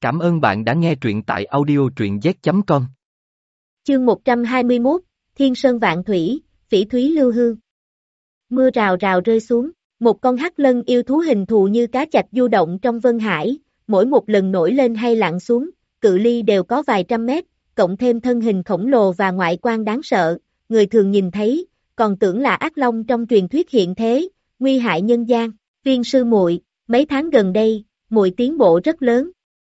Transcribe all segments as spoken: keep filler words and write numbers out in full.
Cảm ơn bạn đã nghe truyện tại audio truyện z chấm com. Chương một trăm hai mươi mốt, Thiên Sơn Vạn Thủy, Phỉ Thúy Lưu Hương. Mưa rào rào rơi xuống, một con hắc lân yêu thú hình thù như cá chạch du động trong vân hải, mỗi một lần nổi lên hay lặn xuống, cự ly đều có vài trăm mét, cộng thêm thân hình khổng lồ và ngoại quan đáng sợ, người thường nhìn thấy, còn tưởng là ác long trong truyền thuyết hiện thế, nguy hại nhân gian. Viên sư muội, mấy tháng gần đây, muội tiến bộ rất lớn.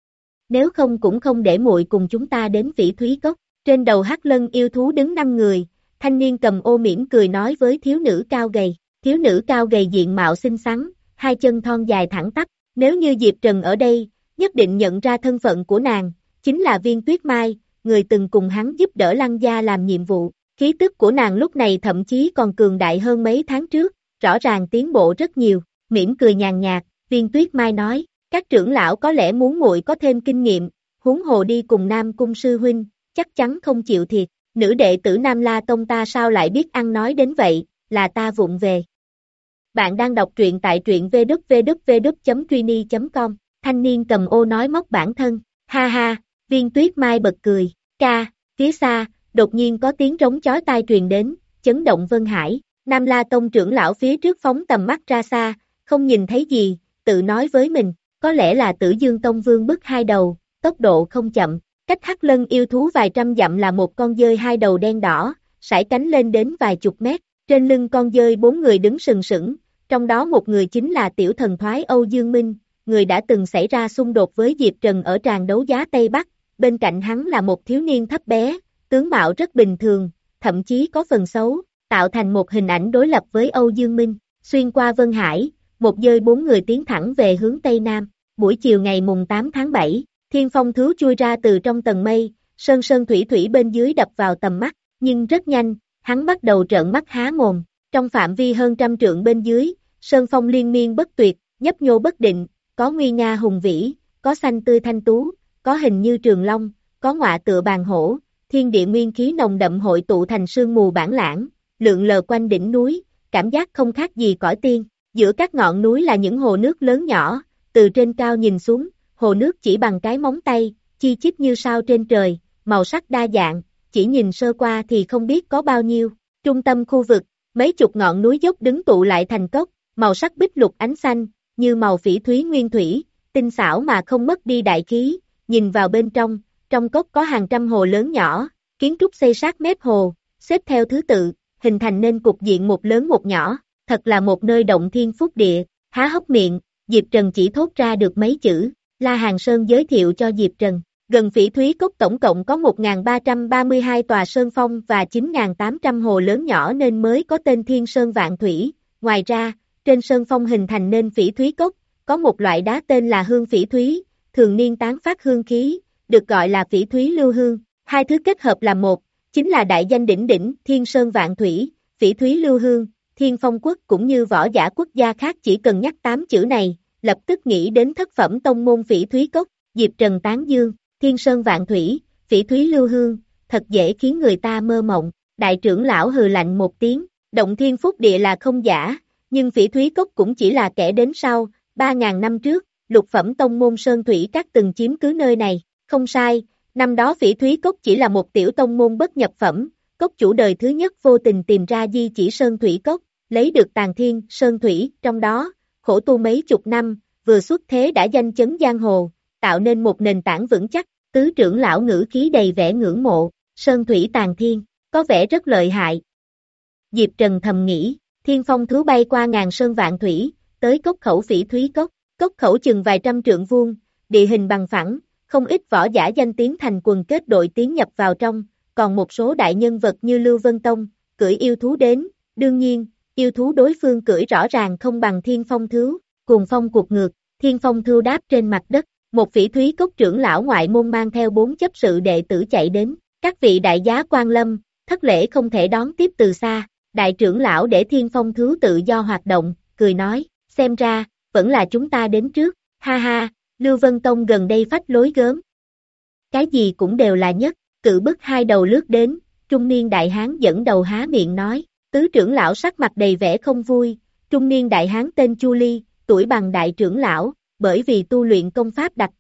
Nếu không cũng không để muội cùng chúng ta đến Phỉ Thúy Cốc. Trên đầu hắc lân yêu thú đứng năm người, thanh niên cầm ô mỉm cười nói với thiếu nữ cao gầy. Thiếu nữ cao gầy diện mạo xinh xắn, hai chân thon dài thẳng tắp. Nếu như Diệp Trần ở đây, nhất định nhận ra thân phận của nàng, chính là Viên Tuyết Mai, người từng cùng hắn giúp đỡ Lăng gia làm nhiệm vụ. Khí tức của nàng lúc này thậm chí còn cường đại hơn mấy tháng trước, rõ ràng tiến bộ rất nhiều. Mỉm cười nhàn nhạt, Viên Tuyết Mai nói, các trưởng lão có lẽ muốn muội có thêm kinh nghiệm, huống hồ đi cùng Nam Cung sư huynh, chắc chắn không chịu thiệt. Nữ đệ tử Nam La Tông ta sao lại biết ăn nói đến vậy, là ta vụng về. Bạn đang đọc truyện tại truyện v w w w chấm truy chấm com. Thanh niên cầm ô nói móc bản thân, ha ha. Viên Tuyết Mai bật cười, ca. Phía xa, đột nhiên có tiếng rống chói tai truyền đến, chấn động Vân Hải. Nam La Tông trưởng lão phía trước phóng tầm mắt ra xa, không nhìn thấy gì, tự nói với mình, có lẽ là Tử Dương Tông Vương bức hai đầu, tốc độ không chậm. Cách hắc lân yêu thú vài trăm dặm là một con dơi hai đầu đen đỏ, sải cánh lên đến vài chục mét. Trên lưng con dơi bốn người đứng sừng sững, trong đó một người chính là tiểu thần thoái Âu Dương Minh, người đã từng xảy ra xung đột với Diệp Trần ở tràng đấu giá Tây Bắc. Bên cạnh hắn là một thiếu niên thấp bé, tướng mạo rất bình thường, thậm chí có phần xấu, tạo thành một hình ảnh đối lập với Âu Dương Minh. Xuyên qua Vân Hải, một dơi bốn người tiến thẳng về hướng Tây Nam. Buổi chiều ngày mùng tám tháng bảy, thiên phong thú chui ra từ trong tầng mây, sơn sơn thủy thủy bên dưới đập vào tầm mắt, nhưng rất nhanh, hắn bắt đầu trợn mắt há mồm. Trong phạm vi hơn trăm trượng bên dưới, sơn phong liên miên bất tuyệt, nhấp nhô bất định, có nguy nga hùng vĩ, có xanh tươi thanh tú, có hình như trường long, có ngọa tựa bàn hổ, thiên địa nguyên khí nồng đậm hội tụ thành sương mù bản lãng, lượn lờ quanh đỉnh núi, cảm giác không khác gì cõi tiên. Giữa các ngọn núi là những hồ nước lớn nhỏ, từ trên cao nhìn xuống, hồ nước chỉ bằng cái móng tay, chi chít như sao trên trời, màu sắc đa dạng, chỉ nhìn sơ qua thì không biết có bao nhiêu. Trung tâm khu vực, mấy chục ngọn núi dốc đứng tụ lại thành cốc, màu sắc bích lục ánh xanh, như màu phỉ thúy nguyên thủy, tinh xảo mà không mất đi đại khí. Nhìn vào bên trong, trong cốc có hàng trăm hồ lớn nhỏ, kiến trúc xây sát mép hồ, xếp theo thứ tự, hình thành nên cục diện một lớn một nhỏ, thật là một nơi động thiên phúc địa. Há hốc miệng, Diệp Trần chỉ thốt ra được mấy chữ. La Hàng Sơn giới thiệu cho Diệp Trần, gần Phỉ Thúy Cốc tổng cộng có một nghìn ba trăm ba mươi hai tòa sơn phong và chín nghìn tám trăm hồ lớn nhỏ nên mới có tên Thiên Sơn Vạn Thủy. Ngoài ra, trên sơn phong hình thành nên Phỉ Thúy Cốc, có một loại đá tên là hương phỉ thúy, thường niên tán phát hương khí, được gọi là Phỉ Thúy Lưu Hương. Hai thứ kết hợp là một, chính là đại danh đỉnh đỉnh Thiên Sơn Vạn Thủy, Phỉ Thúy Lưu Hương. Thiên Phong Quốc cũng như võ giả quốc gia khác chỉ cần nhắc tám chữ này, lập tức nghĩ đến thất phẩm tông môn Phỉ Thúy Cốc. Diệp Trần tán dương, Thiên Sơn Vạn Thủy, Phỉ Thúy Lưu Hương, thật dễ khiến người ta mơ mộng. Đại trưởng lão hừ lạnh một tiếng, động thiên phúc địa là không giả, nhưng Phỉ Thúy Cốc cũng chỉ là kẻ đến sau. Ba ngàn năm trước, lục phẩm tông môn Sơn Thủy các từng chiếm cứ nơi này. Không sai, năm đó Phỉ Thúy Cốc chỉ là một tiểu tông môn bất nhập phẩm, cốc chủ đời thứ nhất vô tình tìm ra di chỉ Sơn Thủy Cốc, lấy được tàn thiên, Sơn Thủy, trong đó, khổ tu mấy chục năm, vừa xuất thế đã danh chấn giang hồ, tạo nên một nền tảng vững chắc. Tứ trưởng lão ngữ khí đầy vẻ ngưỡng mộ, Sơn Thủy tàn thiên, có vẻ rất lợi hại. Diệp Trần thầm nghĩ, thiên phong thú bay qua ngàn sơn vạn thủy, tới cốc khẩu Phỉ Thúy Cốc, cốc khẩu chừng vài trăm trượng vuông, địa hình bằng phẳng, không ít võ giả danh tiếng thành quần kết đội tiến nhập vào trong, còn một số đại nhân vật như Lưu Vân Tông, cưỡi yêu thú đến, đương nhiên, yêu thú đối phương cưỡi rõ ràng không bằng thiên phong thú, cùng phong cuộc ngược, thiên phong thú đáp trên mặt đất, một Phỉ Thúy Cốc trưởng lão ngoại môn mang theo bốn chấp sự đệ tử chạy đến, các vị đại giá quan lâm, thất lễ không thể đón tiếp từ xa. Đại trưởng lão để thiên phong thú tự do hoạt động, cười nói, xem ra, vẫn là chúng ta đến trước, ha ha. Lưu Vân Tông gần đây phách lối gớm, cái gì cũng đều là nhất. Cự bức hai đầu lướt đến, trung niên đại hán dẫn đầu há miệng nói. Tứ trưởng lão sắc mặt đầy vẻ không vui. Trung niên đại hán tên Chu Ly, tuổi bằng đại trưởng lão, bởi vì tu luyện công pháp đặc thù,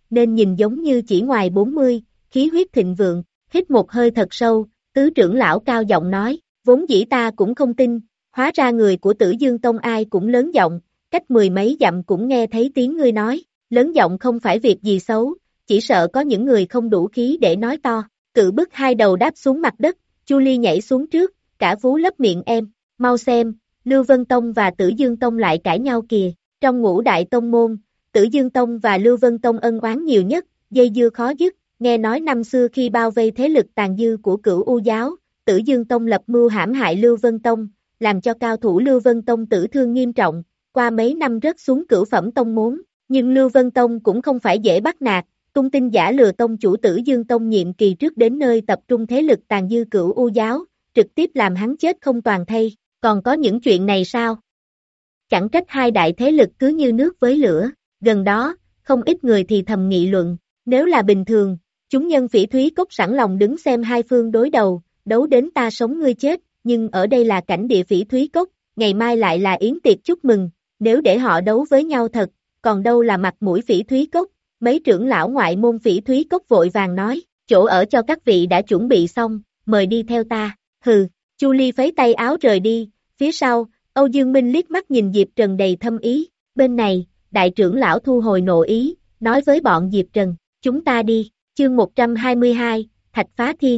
nên nhìn giống như chỉ ngoài bốn mươi, khí huyết thịnh vượng, hít một hơi thật sâu, tứ trưởng lão cao giọng nói, vốn dĩ ta cũng không tin, hóa ra người của Tử Dương Tông ai cũng lớn giọng, cách mười mấy dặm cũng nghe thấy tiếng ngươi nói, lớn giọng không phải việc gì xấu, chỉ sợ có những người không đủ khí để nói to, cự bức hai đầu đáp xuống mặt đất, Chu Ly nhảy xuống trước, cả vú lấp miệng em, mau xem, Lưu Vân Tông và Tử Dương Tông lại cãi nhau kìa, trong ngũ đại tông môn, Tử Dương Tông và Lưu Vân Tông ân oán nhiều nhất, dây dưa khó dứt, nghe nói năm xưa khi bao vây thế lực tàn dư của Cửu U giáo, Tử Dương Tông lập mưu hãm hại Lưu Vân Tông, làm cho cao thủ Lưu Vân Tông tử thương nghiêm trọng, qua mấy năm rớt xuống cửu phẩm tông môn, nhưng Lưu Vân Tông cũng không phải dễ bắt nạt, tung tin giả lừa tông chủ Tử Dương Tông nhiệm kỳ trước đến nơi tập trung thế lực tàn dư Cửu U giáo, trực tiếp làm hắn chết không toàn thây, còn có những chuyện này sao? Chẳng trách hai đại thế lực cứ như nước với lửa, gần đó, không ít người thì thầm nghị luận, nếu là bình thường, chúng nhân Phỉ Thúy Cốc sẵn lòng đứng xem hai phương đối đầu, đấu đến ta sống ngươi chết, nhưng ở đây là cảnh địa Phỉ Thúy Cốc, ngày mai lại là yến tiệc chúc mừng, nếu để họ đấu với nhau thật, còn đâu là mặt mũi Phỉ Thúy Cốc, mấy trưởng lão ngoại môn Phỉ Thúy Cốc vội vàng nói, chỗ ở cho các vị đã chuẩn bị xong, mời đi theo ta, hừ, Chu Ly phấy tay áo rời đi, phía sau, Âu Dương Minh liếc mắt nhìn Diệp Trần đầy thâm ý, bên này, đại trưởng lão thu hồi nộ ý, nói với bọn Diệp Trần, chúng ta đi, chương một trăm hai mươi hai, Thạch Phá Thiên.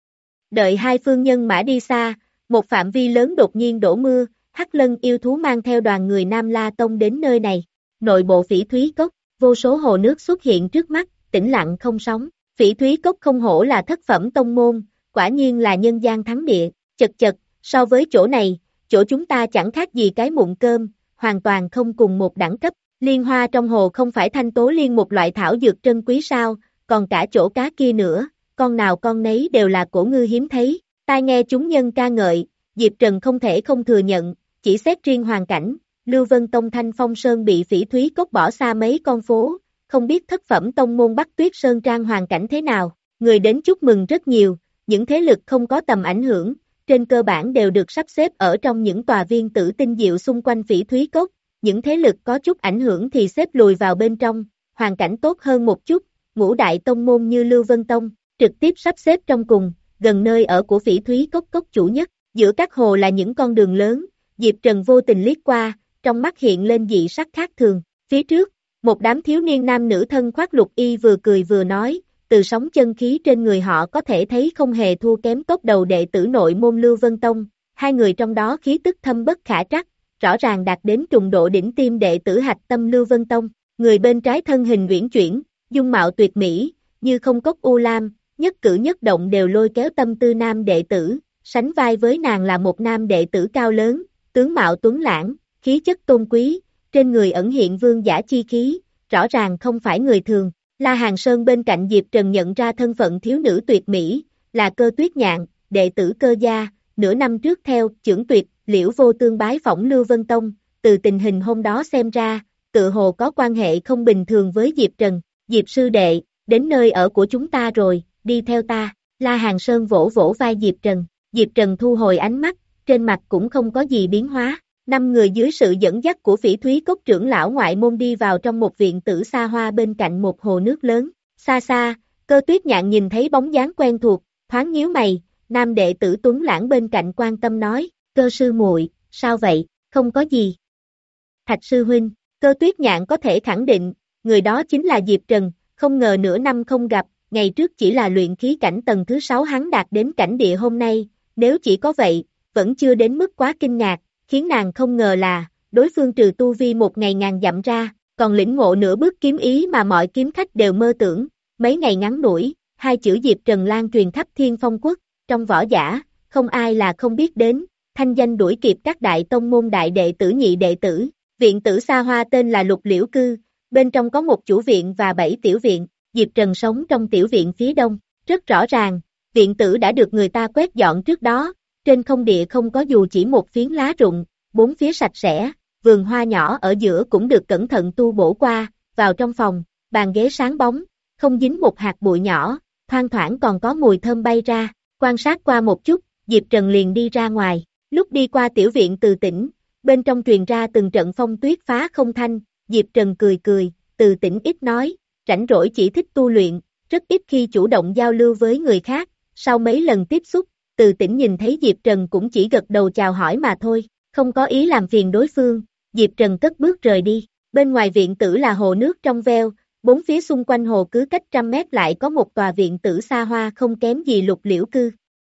Đợi hai phương nhân mã đi xa, một phạm vi lớn đột nhiên đổ mưa, Hắc Lân yêu thú mang theo đoàn người Nam La Tông đến nơi này, nội bộ Phỉ Thúy Cốc, vô số hồ nước xuất hiện trước mắt, tĩnh lặng không sóng, Phỉ Thúy Cốc không hổ là thất phẩm tông môn, quả nhiên là nhân gian thắng địa, chật chật, so với chỗ này, chỗ chúng ta chẳng khác gì cái mụn cơm, hoàn toàn không cùng một đẳng cấp, liên hoa trong hồ không phải thanh tố liên một loại thảo dược trân quý sao, còn cả chỗ cá kia nữa, con nào con nấy đều là cổ ngư hiếm thấy, tai nghe chúng nhân ca ngợi, Diệp Trần không thể không thừa nhận, chỉ xét riêng hoàn cảnh, Lưu Vân Tông Thanh Phong Sơn bị Phỉ Thúy Cốc bỏ xa mấy con phố, không biết thất phẩm tông môn Bắc Tuyết Sơn Trang hoàn cảnh thế nào, người đến chúc mừng rất nhiều, những thế lực không có tầm ảnh hưởng, trên cơ bản đều được sắp xếp ở trong những tòa viên tử tinh diệu xung quanh Phỉ Thúy Cốc, những thế lực có chút ảnh hưởng thì xếp lùi vào bên trong, hoàn cảnh tốt hơn một chút, ngũ đại tông môn như Lưu Vân Tông, trực tiếp sắp xếp trong cùng, gần nơi ở của Phỉ Thúy Cốc cốc chủ nhất, giữa các hồ là những con đường lớn, Diệp Trần vô tình liếc qua, trong mắt hiện lên dị sắc khác thường, phía trước, một đám thiếu niên nam nữ thân khoác lục y vừa cười vừa nói, từ sóng chân khí trên người họ có thể thấy không hề thua kém tốc đầu đệ tử nội môn Lưu Vân Tông, hai người trong đó khí tức thâm bất khả trắc, rõ ràng đạt đến trùng độ đỉnh tiêm đệ tử hạch tâm Lưu Vân Tông, người bên trái thân hình uyển chuyển, dung mạo tuyệt mỹ, như không cốc u lam, nhất cử nhất động đều lôi kéo tâm tư nam đệ tử, sánh vai với nàng là một nam đệ tử cao lớn, tướng mạo tuấn lãng, khí chất tôn quý, trên người ẩn hiện vương giả chi khí, rõ ràng không phải người thường. La Hàng Sơn bên cạnh Diệp Trần nhận ra thân phận thiếu nữ tuyệt mỹ, là Cơ Tuyết Nhạn, đệ tử Cơ gia, nửa năm trước theo chưởng tuyệt, Liễu Vô Tương bái phỏng Lưu Vân Tông, từ tình hình hôm đó xem ra, tự hồ có quan hệ không bình thường với Diệp Trần, Diệp sư đệ, đến nơi ở của chúng ta rồi, đi theo ta, La Hàng Sơn vỗ vỗ vai Diệp Trần, Diệp Trần thu hồi ánh mắt, trên mặt cũng không có gì biến hóa. Năm người dưới sự dẫn dắt của Phỉ Thúy Cốc trưởng lão ngoại môn đi vào trong một viện tử xa hoa bên cạnh một hồ nước lớn. Xa xa, Cơ Tuyết Nhạn nhìn thấy bóng dáng quen thuộc, thoáng nhíu mày, nam đệ tử tuấn lãng bên cạnh quan tâm nói, Cơ sư muội, sao vậy, không có gì. Thạch sư huynh, Cơ Tuyết Nhạn có thể khẳng định, người đó chính là Diệp Trần, không ngờ nửa năm không gặp, ngày trước chỉ là luyện khí cảnh tầng thứ sáu hắn đạt đến cảnh địa hôm nay, nếu chỉ có vậy, vẫn chưa đến mức quá kinh ngạc. Khiến nàng không ngờ là, đối phương trừ tu vi một ngày ngàn dặm ra, còn lĩnh ngộ nửa bước kiếm ý mà mọi kiếm khách đều mơ tưởng, mấy ngày ngắn ngủi, hai chữ Diệp Trần lan truyền khắp Thiên Phong Quốc, trong võ giả, không ai là không biết đến, thanh danh đuổi kịp các đại tông môn đại đệ tử nhị đệ tử, viện tử xa hoa tên là Lục Liễu Cư, bên trong có một chủ viện và bảy tiểu viện, Diệp Trần sống trong tiểu viện phía đông, rất rõ ràng, viện tử đã được người ta quét dọn trước đó. Trên không địa không có dù chỉ một phiến lá rụng, bốn phía sạch sẽ, vườn hoa nhỏ ở giữa cũng được cẩn thận tu bổ qua, vào trong phòng, bàn ghế sáng bóng, không dính một hạt bụi nhỏ, thoang thoảng còn có mùi thơm bay ra, quan sát qua một chút, Diệp Trần liền đi ra ngoài, lúc đi qua tiểu viện Từ Tĩnh, bên trong truyền ra từng trận phong tuyết phá không thanh, Diệp Trần cười cười, Từ Tĩnh ít nói, rảnh rỗi chỉ thích tu luyện, rất ít khi chủ động giao lưu với người khác, sau mấy lần tiếp xúc, Từ Tĩnh nhìn thấy Diệp Trần cũng chỉ gật đầu chào hỏi mà thôi, không có ý làm phiền đối phương, Diệp Trần cất bước rời đi, bên ngoài viện tử là hồ nước trong veo, bốn phía xung quanh hồ cứ cách trăm mét lại có một tòa viện tử xa hoa không kém gì Lục Liễu Cư.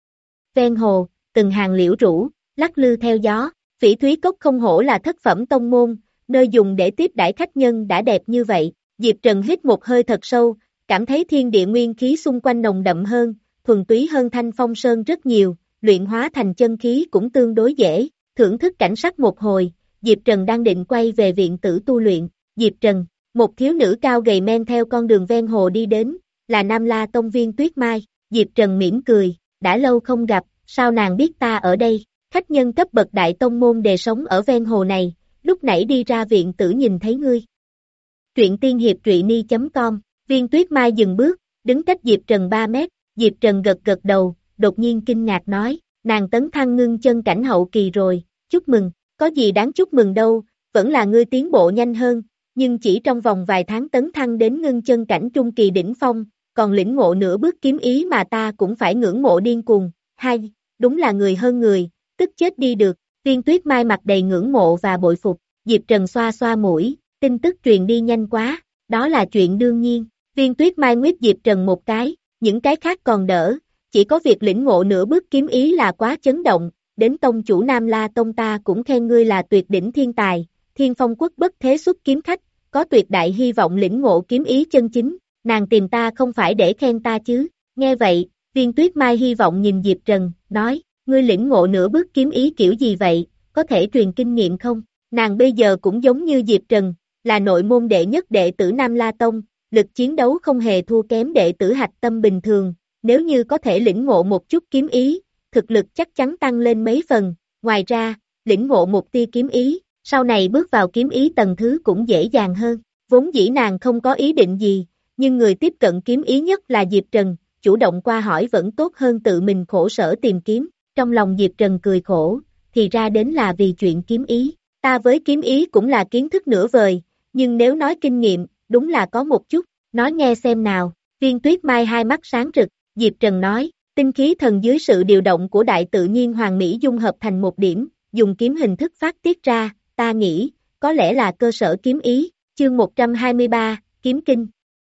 Ven hồ, từng hàng liễu rủ, lắc lư theo gió, Phỉ Thúy Cốc không hổ là thất phẩm tông môn, nơi dùng để tiếp đãi khách nhân đã đẹp như vậy, Diệp Trần hít một hơi thật sâu, cảm thấy thiên địa nguyên khí xung quanh nồng đậm hơn, thuần túy hơn Thanh Phong Sơn rất nhiều, luyện hóa thành chân khí cũng tương đối dễ, thưởng thức cảnh sắc một hồi, Diệp Trần đang định quay về viện tử tu luyện, Diệp Trần, một thiếu nữ cao gầy men theo con đường ven hồ đi đến, là Nam La Tông Viên Tuyết Mai, Diệp Trần mỉm cười, đã lâu không gặp, sao nàng biết ta ở đây, khách nhân cấp bậc đại tông môn đề sống ở ven hồ này, lúc nãy đi ra viện tử nhìn thấy ngươi. Truyện tiên hiệp truyện ni chấm com, Viên Tuyết Mai dừng bước, đứng cách Diệp Trần ba mét, Diệp Trần gật gật đầu, đột nhiên kinh ngạc nói, nàng tấn thăng ngưng chân cảnh hậu kỳ rồi, chúc mừng, có gì đáng chúc mừng đâu, vẫn là ngươi tiến bộ nhanh hơn, nhưng chỉ trong vòng vài tháng tấn thăng đến ngưng chân cảnh trung kỳ đỉnh phong, còn lĩnh ngộ nửa bước kiếm ý mà ta cũng phải ngưỡng mộ điên cuồng, hai, đúng là người hơn người, tức chết đi được, Viên Tuyết Mai mặt đầy ngưỡng mộ và bội phục, Diệp Trần xoa xoa mũi, tin tức truyền đi nhanh quá, đó là chuyện đương nhiên, Viên Tuyết Mai nguyết Diệp Trần một cái, những cái khác còn đỡ, chỉ có việc lĩnh ngộ nửa bước kiếm ý là quá chấn động, đến tông chủ Nam La Tông ta cũng khen ngươi là tuyệt đỉnh thiên tài, Thiên Phong Quốc bất thế xuất kiếm khách, có tuyệt đại hy vọng lĩnh ngộ kiếm ý chân chính, nàng tìm ta không phải để khen ta chứ, nghe vậy, Viên Tuyết Mai hy vọng nhìn Diệp Trần, nói, ngươi lĩnh ngộ nửa bước kiếm ý kiểu gì vậy, có thể truyền kinh nghiệm không, nàng bây giờ cũng giống như Diệp Trần, là nội môn đệ nhất đệ tử Nam La Tông, lực chiến đấu không hề thua kém đệ tử hạch tâm bình thường, nếu như có thể lĩnh ngộ một chút kiếm ý, thực lực chắc chắn tăng lên mấy phần, ngoài ra, lĩnh ngộ một tia kiếm ý, sau này bước vào kiếm ý tầng thứ cũng dễ dàng hơn, vốn dĩ nàng không có ý định gì, nhưng người tiếp cận kiếm ý nhất là Diệp Trần, chủ động qua hỏi vẫn tốt hơn tự mình khổ sở tìm kiếm, trong lòng Diệp Trần cười khổ, thì ra đến là vì chuyện kiếm ý, ta với kiếm ý cũng là kiến thức nửa vời, nhưng nếu nói kinh nghiệm, đúng là có một chút, nói nghe xem nào, Viên Tuyết Mai hai mắt sáng rực, Diệp Trần nói, tinh khí thần dưới sự điều động của đại tự nhiên hoàng mỹ dung hợp thành một điểm, dùng kiếm hình thức phát tiết ra, ta nghĩ, có lẽ là cơ sở kiếm ý, chương một trăm hai mươi ba, kiếm kinh.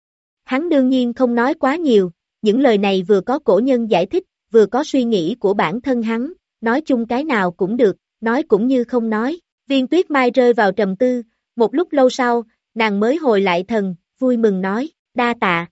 Hắn đương nhiên không nói quá nhiều, những lời này vừa có cổ nhân giải thích, vừa có suy nghĩ của bản thân hắn, nói chung cái nào cũng được, nói cũng như không nói, Viên Tuyết Mai rơi vào trầm tư, một lúc lâu sau, nàng mới hồi lại thần, vui mừng nói, đa tạ.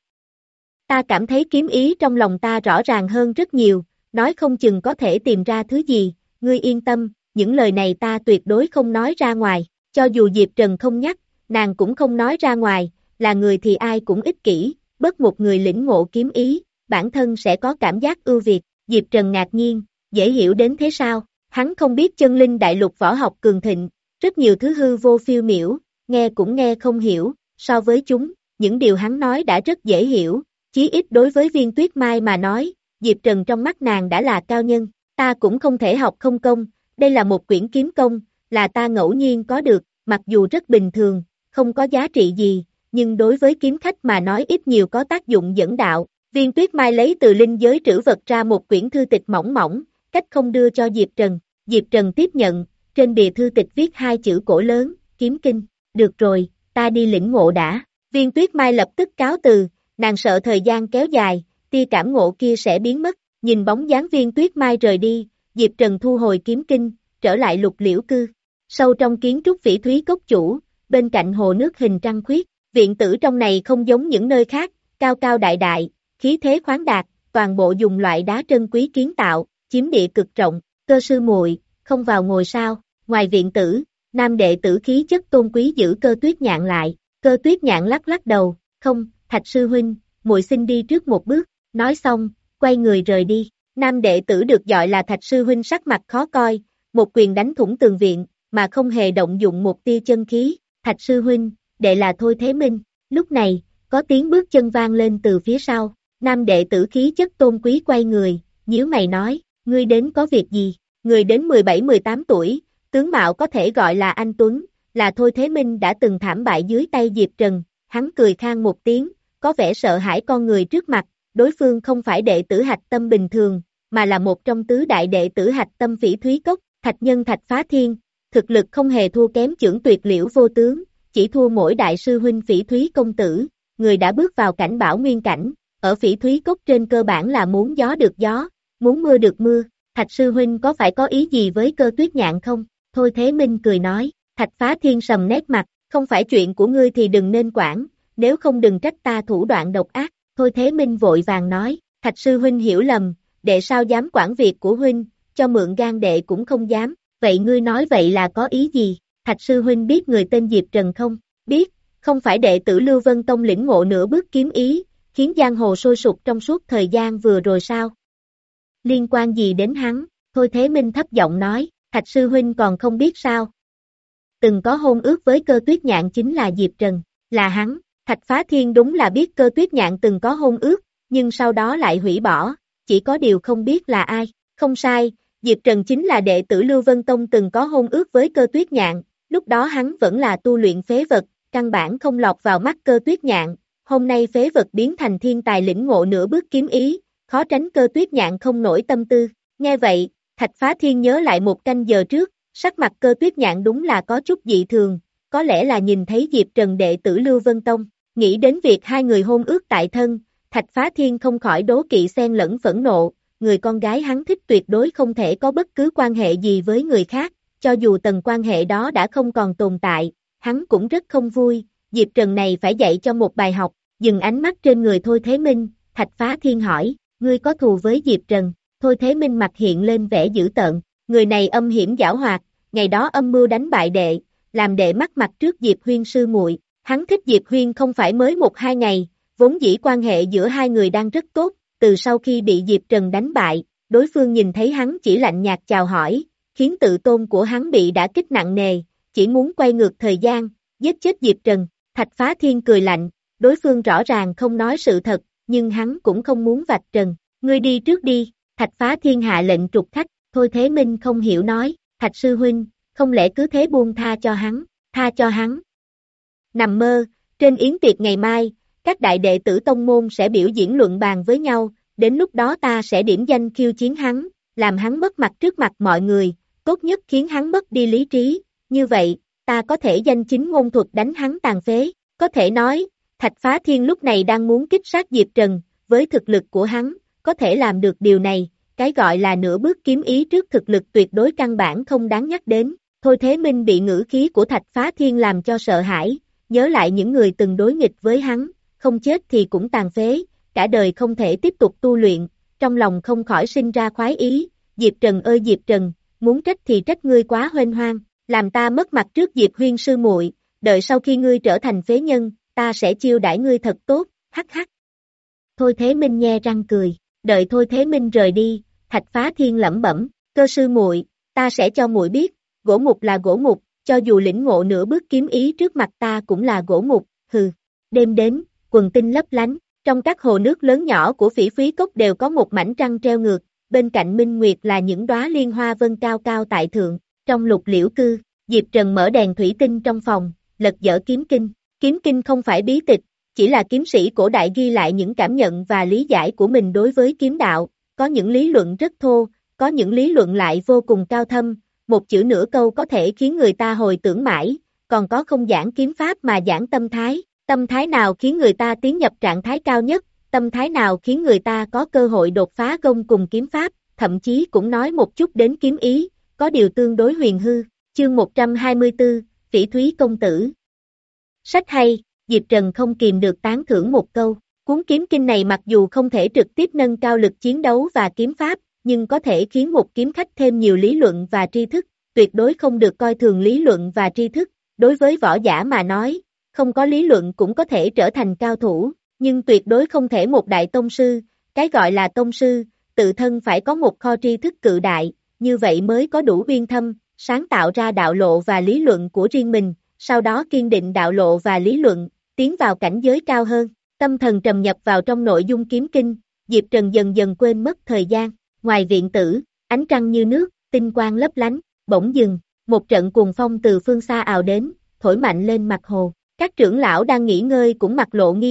Ta cảm thấy kiếm ý trong lòng ta rõ ràng hơn rất nhiều, nói không chừng có thể tìm ra thứ gì, ngươi yên tâm, những lời này ta tuyệt đối không nói ra ngoài, cho dù Diệp Trần không nhắc, nàng cũng không nói ra ngoài, là người thì ai cũng ích kỷ, bất một người lĩnh ngộ kiếm ý, bản thân sẽ có cảm giác ưu việt, Diệp Trần ngạc nhiên, dễ hiểu đến thế sao, hắn không biết chân linh đại lục võ học cường thịnh, rất nhiều thứ hư vô phiêu miểu, nghe cũng nghe không hiểu, so với chúng, những điều hắn nói đã rất dễ hiểu, chí ít đối với Viên Tuyết Mai mà nói, Diệp Trần trong mắt nàng đã là cao nhân, ta cũng không thể học không công, đây là một quyển kiếm công, là ta ngẫu nhiên có được, mặc dù rất bình thường, không có giá trị gì, nhưng đối với kiếm khách mà nói ít nhiều có tác dụng dẫn đạo. Viên Tuyết Mai lấy từ linh giới trữ vật ra một quyển thư tịch mỏng mỏng, cách không đưa cho Diệp Trần, Diệp Trần tiếp nhận, trên bìa thư tịch viết hai chữ cổ lớn, kiếm kinh, được rồi, ta đi lĩnh ngộ đã, Viên Tuyết Mai lập tức cáo từ, nàng sợ thời gian kéo dài, tia cảm ngộ kia sẽ biến mất, nhìn bóng dáng Viên Tuyết Mai rời đi, Diệp Trần thu hồi kiếm kinh, trở lại Lục Liễu Cư, sâu trong kiến trúc Phỉ Thúy Cốc chủ, bên cạnh hồ nước hình trăng khuyết, viện tử trong này không giống những nơi khác, cao cao đại đại, khí thế khoáng đạt, toàn bộ dùng loại đá trân quý kiến tạo, chiếm địa cực rộng, Cơ sư muội, không vào ngồi sao, ngoài viện tử, nam đệ tử khí chất tôn quý giữ Cơ Tuyết Nhạn lại, Cơ Tuyết Nhạn lắc lắc đầu, không, Thạch sư huynh, muội xin đi trước một bước, nói xong, quay người rời đi, nam đệ tử được gọi là Thạch sư huynh sắc mặt khó coi, một quyền đánh thủng tường viện, mà không hề động dụng một tia chân khí, Thạch sư huynh, đệ là Thôi Thế Minh, lúc này, có tiếng bước chân vang lên từ phía sau, nam đệ tử khí chất tôn quý quay người, nhíu mày nói, ngươi đến có việc gì, người đến mười bảy mười tám tuổi, tướng mạo có thể gọi là anh Tuấn, là Thôi Thế Minh đã từng thảm bại dưới tay Diệp Trần, hắn cười khang một tiếng, có vẻ sợ hãi con người trước mặt, đối phương không phải đệ tử Hạch Tâm bình thường, mà là một trong tứ đại đệ tử Hạch Tâm Phỉ Thúy Cốc, Thạch Nhân Thạch Phá Thiên, thực lực không hề thua kém chưởng tuyệt liễu vô tướng, chỉ thua mỗi đại sư huynh Phỉ Thúy công tử, người đã bước vào cảnh bảo nguyên cảnh, ở Phỉ Thúy Cốc trên cơ bản là muốn gió được gió, muốn mưa được mưa, Thạch sư huynh có phải có ý gì với Cơ Tuyết Nhạn không? Thôi Thế Minh cười nói, Thạch Phá Thiên sầm nét mặt, không phải chuyện của ngươi thì đừng nên quản, nếu không đừng trách ta thủ đoạn độc ác, Thôi Thế Minh vội vàng nói, Thạch sư huynh hiểu lầm, đệ sao dám quản việc của huynh, cho mượn gan đệ cũng không dám, vậy ngươi nói vậy là có ý gì? Thạch sư huynh biết người tên Diệp Trần không? Biết, không phải đệ tử Lưu Vân Tông lĩnh ngộ nửa bước kiếm ý, khiến giang hồ sôi sục trong suốt thời gian vừa rồi sao? Liên quan gì đến hắn? Thôi Thế Minh thấp giọng nói, Thạch sư huynh còn không biết sao? Từng có hôn ước với Cơ Tuyết Nhạn chính là Diệp Trần, là hắn. Thạch Phá Thiên đúng là biết Cơ Tuyết Nhạn từng có hôn ước, nhưng sau đó lại hủy bỏ, chỉ có điều không biết là ai. Không sai, Diệp Trần chính là đệ tử Lưu Vân Tông từng có hôn ước với Cơ Tuyết Nhạn, lúc đó hắn vẫn là tu luyện phế vật, căn bản không lọt vào mắt Cơ Tuyết Nhạn, hôm nay phế vật biến thành thiên tài lĩnh ngộ nửa bước kiếm ý, khó tránh Cơ Tuyết Nhạn không nổi tâm tư. Nghe vậy, Thạch Phá Thiên nhớ lại một canh giờ trước, sắc mặt Cơ Tuyết Nhạn đúng là có chút dị thường, có lẽ là nhìn thấy Diệp Trần đệ tử Lưu Vân Tông, nghĩ đến việc hai người hôn ước tại thân, Thạch Phá Thiên không khỏi đố kỵ xen lẫn phẫn nộ, người con gái hắn thích tuyệt đối không thể có bất cứ quan hệ gì với người khác, cho dù tầng quan hệ đó đã không còn tồn tại, hắn cũng rất không vui, Diệp Trần này phải dạy cho một bài học, dừng ánh mắt trên người Thôi Thế Minh, Thạch Phá Thiên hỏi, ngươi có thù với Diệp Trần? Thôi Thế Minh mặt hiện lên vẻ dữ tợn, người này âm hiểm giảo hoạt, ngày đó âm mưu đánh bại đệ, làm đệ mắc mặt trước Diệp Huyên sư muội, hắn thích Diệp Huyên không phải mới một hai ngày, vốn dĩ quan hệ giữa hai người đang rất tốt, từ sau khi bị Diệp Trần đánh bại, đối phương nhìn thấy hắn chỉ lạnh nhạt chào hỏi, khiến tự tôn của hắn bị đả kích nặng nề, chỉ muốn quay ngược thời gian, giết chết Diệp Trần. Thạch Phá Thiên cười lạnh, đối phương rõ ràng không nói sự thật, nhưng hắn cũng không muốn vạch trần, ngươi đi trước đi. Thạch Phá Thiên hạ lệnh trục khách, Thôi Thế Minh không hiểu nói, Thạch sư huynh, không lẽ cứ thế buông tha cho hắn, tha cho hắn. Nằm mơ, trên yến tiệc ngày mai, các đại đệ tử tông môn sẽ biểu diễn luận bàn với nhau, đến lúc đó ta sẽ điểm danh khiêu chiến hắn, làm hắn mất mặt trước mặt mọi người, tốt nhất khiến hắn mất đi lý trí, như vậy, ta có thể danh chính ngôn thuật đánh hắn tàn phế, có thể nói, Thạch Phá Thiên lúc này đang muốn kích sát Diệp Trần, với thực lực của hắn, có thể làm được điều này, cái gọi là nửa bước kiếm ý trước thực lực tuyệt đối căn bản không đáng nhắc đến. Thôi Thế Minh bị ngữ khí của Thạch Phá Thiên làm cho sợ hãi, nhớ lại những người từng đối nghịch với hắn, không chết thì cũng tàn phế, cả đời không thể tiếp tục tu luyện, trong lòng không khỏi sinh ra khoái ý, Diệp Trần ơi Diệp Trần, muốn trách thì trách ngươi quá huênh hoang, làm ta mất mặt trước Diệp Huyên sư muội, đợi sau khi ngươi trở thành phế nhân, ta sẽ chiêu đãi ngươi thật tốt, hắc hắc. Thôi Thế Minh nhe răng cười, đợi Thôi Thế Minh rời đi, Thạch Phá Thiên lẩm bẩm, Cơ sư muội, ta sẽ cho muội biết, gỗ mục là gỗ mục, cho dù lĩnh ngộ nửa bước kiếm ý trước mặt ta cũng là gỗ mục, hừ. Đêm đến, quần tinh lấp lánh, trong các hồ nước lớn nhỏ của Phỉ Thúy Cốc đều có một mảnh trăng treo ngược, bên cạnh Minh Nguyệt là những đóa liên hoa vân cao cao tại thượng, trong lục liễu cư, Diệp Trần mở đèn thủy tinh trong phòng, lật dở kiếm kinh, kiếm kinh không phải bí tịch, chỉ là kiếm sĩ cổ đại ghi lại những cảm nhận và lý giải của mình đối với kiếm đạo, có những lý luận rất thô, có những lý luận lại vô cùng cao thâm, một chữ nửa câu có thể khiến người ta hồi tưởng mãi, còn có không giảng kiếm pháp mà giảng tâm thái, tâm thái nào khiến người ta tiến nhập trạng thái cao nhất, tâm thái nào khiến người ta có cơ hội đột phá gông cùng kiếm pháp, thậm chí cũng nói một chút đến kiếm ý, có điều tương đối huyền hư. Chương một trăm hai mươi tư, Phỉ Thúy công tử. Sách hay, Diệp Trần không kìm được tán thưởng một câu, cuốn kiếm kinh này mặc dù không thể trực tiếp nâng cao lực chiến đấu và kiếm pháp, nhưng có thể khiến một kiếm khách thêm nhiều lý luận và tri thức, tuyệt đối không được coi thường lý luận và tri thức, đối với võ giả mà nói, không có lý luận cũng có thể trở thành cao thủ, nhưng tuyệt đối không thể một đại tông sư, cái gọi là tông sư, tự thân phải có một kho tri thức cự đại, như vậy mới có đủ uyên thâm, sáng tạo ra đạo lộ và lý luận của riêng mình, sau đó kiên định đạo lộ và lý luận, tiến vào cảnh giới cao hơn, tâm thần trầm nhập vào trong nội dung kiếm kinh, Diệp Trần dần dần quên mất thời gian, ngoài viện tử, ánh trăng như nước, tinh quang lấp lánh, bỗng dừng, một trận cuồng phong từ phương xa ào đến, thổi mạnh lên mặt hồ, các trưởng lão đang nghỉ ngơi cũng mặt lộ nghi hoặc,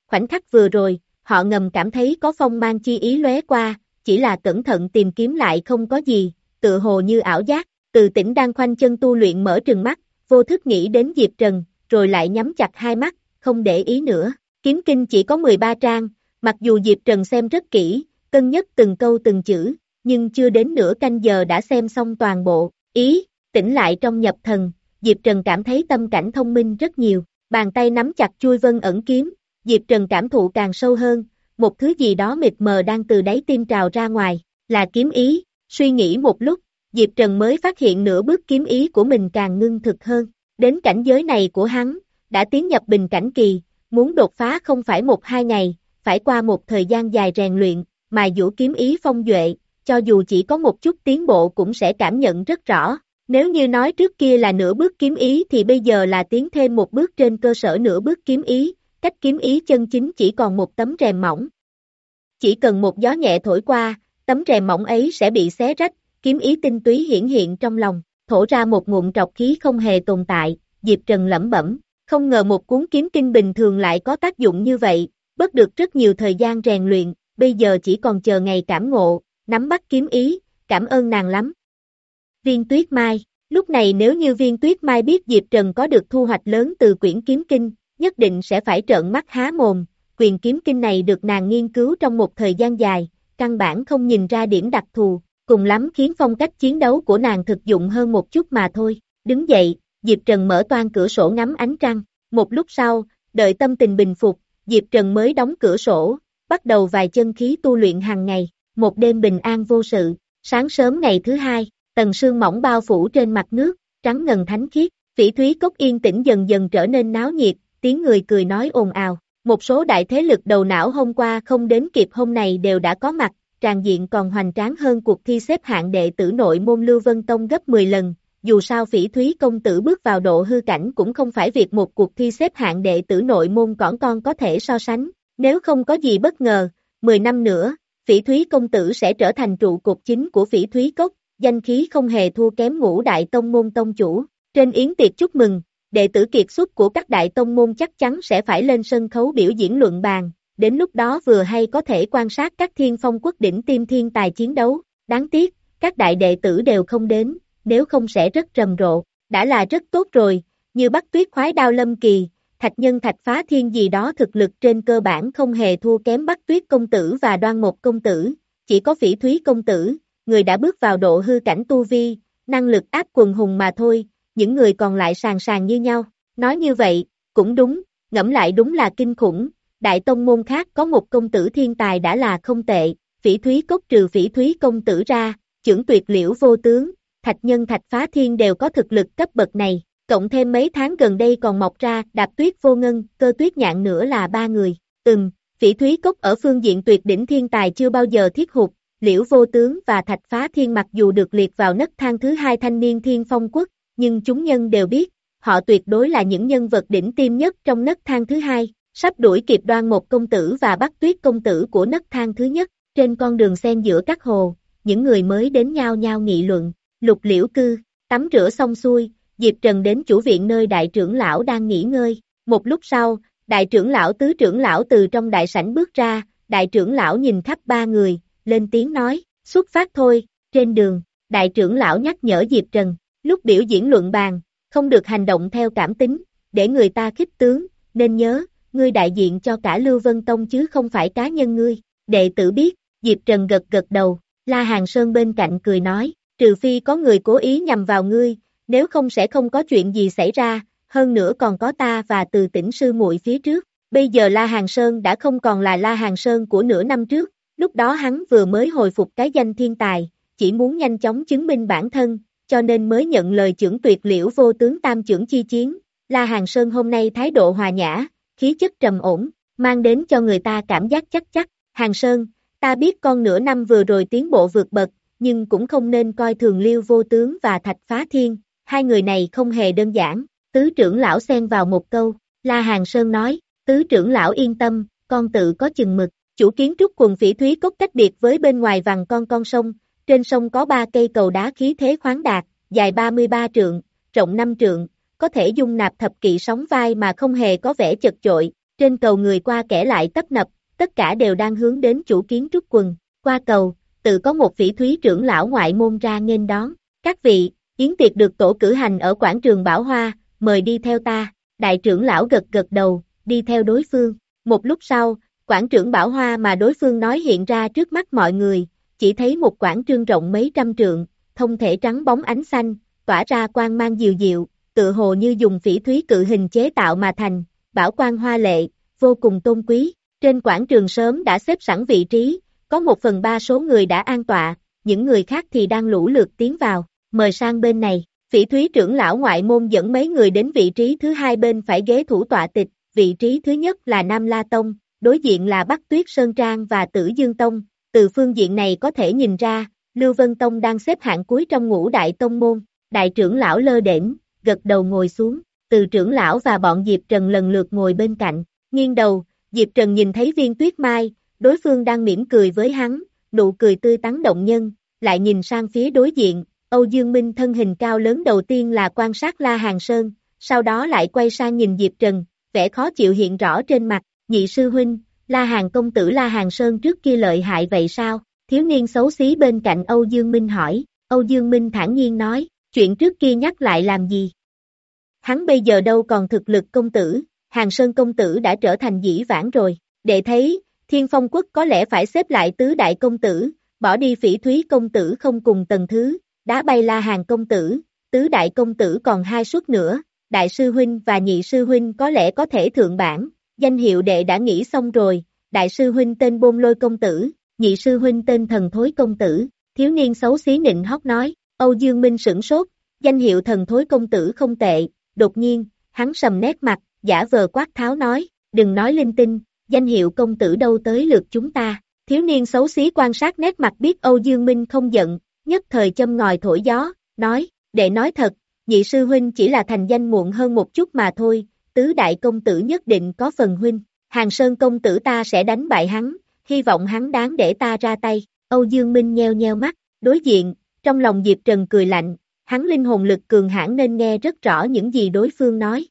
Khoảnh khắc vừa rồi, họ ngầm cảm thấy có phong mang chi ý lóe qua, chỉ là cẩn thận tìm kiếm lại không có gì, tự hồ như ảo giác. Từ Tĩnh đang khoanh chân tu luyện mở trừng mắt, vô thức nghĩ đến Diệp Trần, rồi lại nhắm chặt hai mắt, không để ý nữa. Kiếm kinh chỉ có mười ba trang, mặc dù Diệp Trần xem rất kỹ, cân nhắc từng câu từng chữ, nhưng chưa đến nửa canh giờ đã xem xong toàn bộ. Ý, tỉnh lại trong nhập thần, Diệp Trần cảm thấy tâm cảnh thông minh rất nhiều, bàn tay nắm chặt chuôi vân ẩn kiếm, Diệp Trần cảm thụ càng sâu hơn, một thứ gì đó mịt mờ đang từ đáy tim trào ra ngoài, là kiếm ý. Suy nghĩ một lúc, Diệp Trần mới phát hiện nửa bước kiếm ý của mình càng ngưng thực hơn. Đến cảnh giới này của hắn, đã tiến nhập bình cảnh kỳ, muốn đột phá không phải một hai ngày, phải qua một thời gian dài rèn luyện, mài dũa kiếm ý phong duệ, cho dù chỉ có một chút tiến bộ cũng sẽ cảm nhận rất rõ. Nếu như nói trước kia là nửa bước kiếm ý thì bây giờ là tiến thêm một bước trên cơ sở nửa bước kiếm ý, cách kiếm ý chân chính chỉ còn một tấm rèm mỏng. Chỉ cần một gió nhẹ thổi qua, tấm rèm mỏng ấy sẽ bị xé rách, kiếm ý tinh túy hiển hiện trong lòng, thổ ra một ngụm trọc khí không hề tồn tại. Diệp Trần lẩm bẩm, không ngờ một cuốn kiếm kinh bình thường lại có tác dụng như vậy, bớt được rất nhiều thời gian rèn luyện, bây giờ chỉ còn chờ ngày cảm ngộ, nắm bắt kiếm ý, cảm ơn nàng lắm. Viên Tuyết Mai, lúc này nếu như Viên Tuyết Mai biết Diệp Trần có được thu hoạch lớn từ quyển kiếm kinh, nhất định sẽ phải trợn mắt há mồm. Quyền kiếm kinh này được nàng nghiên cứu trong một thời gian dài, căn bản không nhìn ra điểm đặc thù, cùng lắm khiến phong cách chiến đấu của nàng thực dụng hơn một chút mà thôi. Đứng dậy, Diệp Trần mở toang cửa sổ ngắm ánh trăng, một lúc sau, đợi tâm tình bình phục, Diệp Trần mới đóng cửa sổ, bắt đầu vài chân khí tu luyện hàng ngày, một đêm bình an vô sự. Sáng sớm ngày thứ hai, tầng sương mỏng bao phủ trên mặt nước, trắng ngần thánh khiết, Phỉ Thúy Cốc yên tĩnh dần dần trở nên náo nhiệt, tiếng người cười nói ồn ào. Một số đại thế lực đầu não hôm qua không đến kịp hôm nay đều đã có mặt, tràng diện còn hoành tráng hơn cuộc thi xếp hạng đệ tử nội môn Lưu Vân Tông gấp mười lần. Dù sao Phỉ Thúy công tử bước vào độ hư cảnh cũng không phải việc một cuộc thi xếp hạng đệ tử nội môn cỏn con có thể so sánh. Nếu không có gì bất ngờ, mười năm nữa, Phỉ Thúy công tử sẽ trở thành trụ cột chính của Phỉ Thúy Cốc, danh khí không hề thua kém ngũ đại tông môn tông chủ. Trên yến tiệc chúc mừng, đệ tử kiệt xuất của các đại tông môn chắc chắn sẽ phải lên sân khấu biểu diễn luận bàn, đến lúc đó vừa hay có thể quan sát các thiên phong quốc đỉnh tiêm thiên tài chiến đấu. Đáng tiếc, các đại đệ tử đều không đến, nếu không sẽ rất rầm rộ, đã là rất tốt rồi, như Bắc Tuyết khoái đao Lâm Kỳ, Thạch Nhân Thạch Phá Thiên gì đó thực lực trên cơ bản không hề thua kém Bắc Tuyết công tử và Đoan Một công tử, chỉ có Phỉ Thúy công tử, người đã bước vào độ hư cảnh tu vi, năng lực áp quần hùng mà thôi, những người còn lại sàn sàn như nhau. Nói như vậy, cũng đúng, ngẫm lại đúng là kinh khủng, đại tông môn khác có một công tử thiên tài đã là không tệ, Phỉ Thúy Cốc trừ Phỉ Thúy công tử ra, chưởng tuyệt liễu vô tướng, Thạch Nhân Thạch Phá Thiên đều có thực lực cấp bậc này, cộng thêm mấy tháng gần đây còn mọc ra Đạp Tuyết Vô Ngân, Cơ Tuyết Nhạn nữa là ba người. Ừm, Phỉ Thúy Cốc ở phương diện tuyệt đỉnh thiên tài chưa bao giờ thiết hụt, Liễu Vô Tướng và Thạch Phá Thiên mặc dù được liệt vào nấc thang thứ hai thanh niên thiên phong quốc, nhưng chúng nhân đều biết, họ tuyệt đối là những nhân vật đỉnh tiêm nhất trong nấc thang thứ hai, sắp đuổi kịp Đoan Một công tử và Bắc Tuyết công tử của nấc thang thứ nhất. Trên con đường xen giữa các hồ, những người mới đến nhao nhao nghị luận. Lục Liễu Cư, tắm rửa xong xuôi, Diệp Trần đến chủ viện nơi đại trưởng lão đang nghỉ ngơi. Một lúc sau, đại trưởng lão tứ trưởng lão từ trong đại sảnh bước ra, đại trưởng lão nhìn khắp ba người, lên tiếng nói, xuất phát thôi. Trên đường, đại trưởng lão nhắc nhở Diệp Trần, lúc biểu diễn luận bàn, không được hành động theo cảm tính, để người ta khích tướng, nên nhớ, ngươi đại diện cho cả Lưu Vân Tông chứ không phải cá nhân ngươi. Đệ tử biết. Diệp Trần gật gật đầu, La Hàng Sơn bên cạnh cười nói, trừ phi có người cố ý nhằm vào ngươi, nếu không sẽ không có chuyện gì xảy ra, hơn nữa còn có ta và Từ Tĩnh sư muội phía trước. Bây giờ La Hàng Sơn đã không còn là La Hàng Sơn của nửa năm trước, lúc đó hắn vừa mới hồi phục cái danh thiên tài, chỉ muốn nhanh chóng chứng minh bản thân, cho nên mới nhận lời chưởng tuyệt liễu vô tướng tam chưởng chi chiến. La Hàng Sơn hôm nay thái độ hòa nhã, khí chất trầm ổn, mang đến cho người ta cảm giác chắc chắc. Hàng Sơn, ta biết con nửa năm vừa rồi tiến bộ vượt bậc, nhưng cũng không nên coi thường Liêu Vô Tướng và Thạch Phá Thiên, hai người này không hề đơn giản. Tứ trưởng lão xen vào một câu, La Hàng Sơn nói, tứ trưởng lão yên tâm, con tự có chừng mực. Chủ kiến trúc quần Phỉ Thúy Cốc tách biệt với bên ngoài vằng con con sông, trên sông có ba cây cầu đá khí thế khoáng đạt, dài ba mươi ba trượng, rộng năm trượng, có thể dung nạp thập kỵ sóng vai mà không hề có vẻ chật chội. Trên cầu người qua kẻ lại tấp nập, tất cả đều đang hướng đến chủ kiến trúc quần. Qua cầu, tự có một phỉ thúy trưởng lão ngoại môn ra nghênh đón. Các vị, yến tiệc được tổ cử hành ở quảng trường Bảo Hoa, mời đi theo ta. Đại trưởng lão gật gật đầu, đi theo đối phương. Một lúc sau, quảng trường Bảo Hoa mà đối phương nói hiện ra trước mắt mọi người, chỉ thấy một quảng trường rộng mấy trăm trượng, thông thể trắng bóng ánh xanh, tỏa ra quang mang dịu dịu, tựa hồ như dùng phỉ thúy cự hình chế tạo mà thành, bảo quang hoa lệ, vô cùng tôn quý. Trên quảng trường sớm đã xếp sẵn vị trí, có một phần ba số người đã an tọa, những người khác thì đang lũ lượt tiến vào, mời sang bên này. Phỉ thúy trưởng lão ngoại môn dẫn mấy người đến vị trí thứ hai bên phải ghế thủ tọa tịch, vị trí thứ nhất là Nam La Tông, đối diện là Bắc Tuyết Sơn Trang và Tử Dương Tông. Từ phương diện này có thể nhìn ra, Lưu Vân Tông đang xếp hạng cuối trong ngũ đại tông môn. Đại trưởng lão lơ đễnh, gật đầu ngồi xuống, Từ trưởng lão và bọn Diệp Trần lần lượt ngồi bên cạnh, nghiêng đầu, Diệp Trần nhìn thấy Viên Tuyết Mai, đối phương đang mỉm cười với hắn, nụ cười tươi tắn động nhân, lại nhìn sang phía đối diện, Âu Dương Minh thân hình cao lớn đầu tiên là quan sát La Hàn Sơn, sau đó lại quay sang nhìn Diệp Trần, vẻ khó chịu hiện rõ trên mặt, nhị sư huynh, La Hàn công tử La Hàn Sơn trước kia lợi hại vậy sao? Thiếu niên xấu xí bên cạnh Âu Dương Minh hỏi, Âu Dương Minh thản nhiên nói, chuyện trước kia nhắc lại làm gì? Hắn bây giờ đâu còn thực lực công tử, Hàn Sơn công tử đã trở thành dĩ vãng rồi, đệ thấy, Thiên Phong Quốc có lẽ phải xếp lại tứ đại công tử, bỏ đi Phỉ Thúy công tử không cùng tầng thứ, đá bay La Hàn công tử, tứ đại công tử còn hai suất nữa, đại sư huynh và nhị sư huynh có lẽ có thể thượng bảng, danh hiệu đệ đã nghĩ xong rồi, đại sư huynh tên Bôn Lôi công tử, nhị sư huynh tên Thần Thối công tử, thiếu niên xấu xí nịnh hót nói, Âu Dương Minh sửng sốt, danh hiệu Thần Thối công tử không tệ, đột nhiên, hắn sầm nét mặt, giả vờ quát tháo nói, đừng nói linh tinh, danh hiệu công tử đâu tới lượt chúng ta, thiếu niên xấu xí quan sát nét mặt biết Âu Dương Minh không giận, nhất thời châm ngòi thổi gió, nói, đệ nói thật, nhị sư huynh chỉ là thành danh muộn hơn một chút mà thôi, tứ đại công tử nhất định có phần huynh, Hàn Sơn công tử ta sẽ đánh bại hắn, hy vọng hắn đáng để ta ra tay, Âu Dương Minh nheo nheo mắt, đối diện, trong lòng Diệp Trần cười lạnh, hắn linh hồn lực cường hãn nên nghe rất rõ những gì đối phương nói.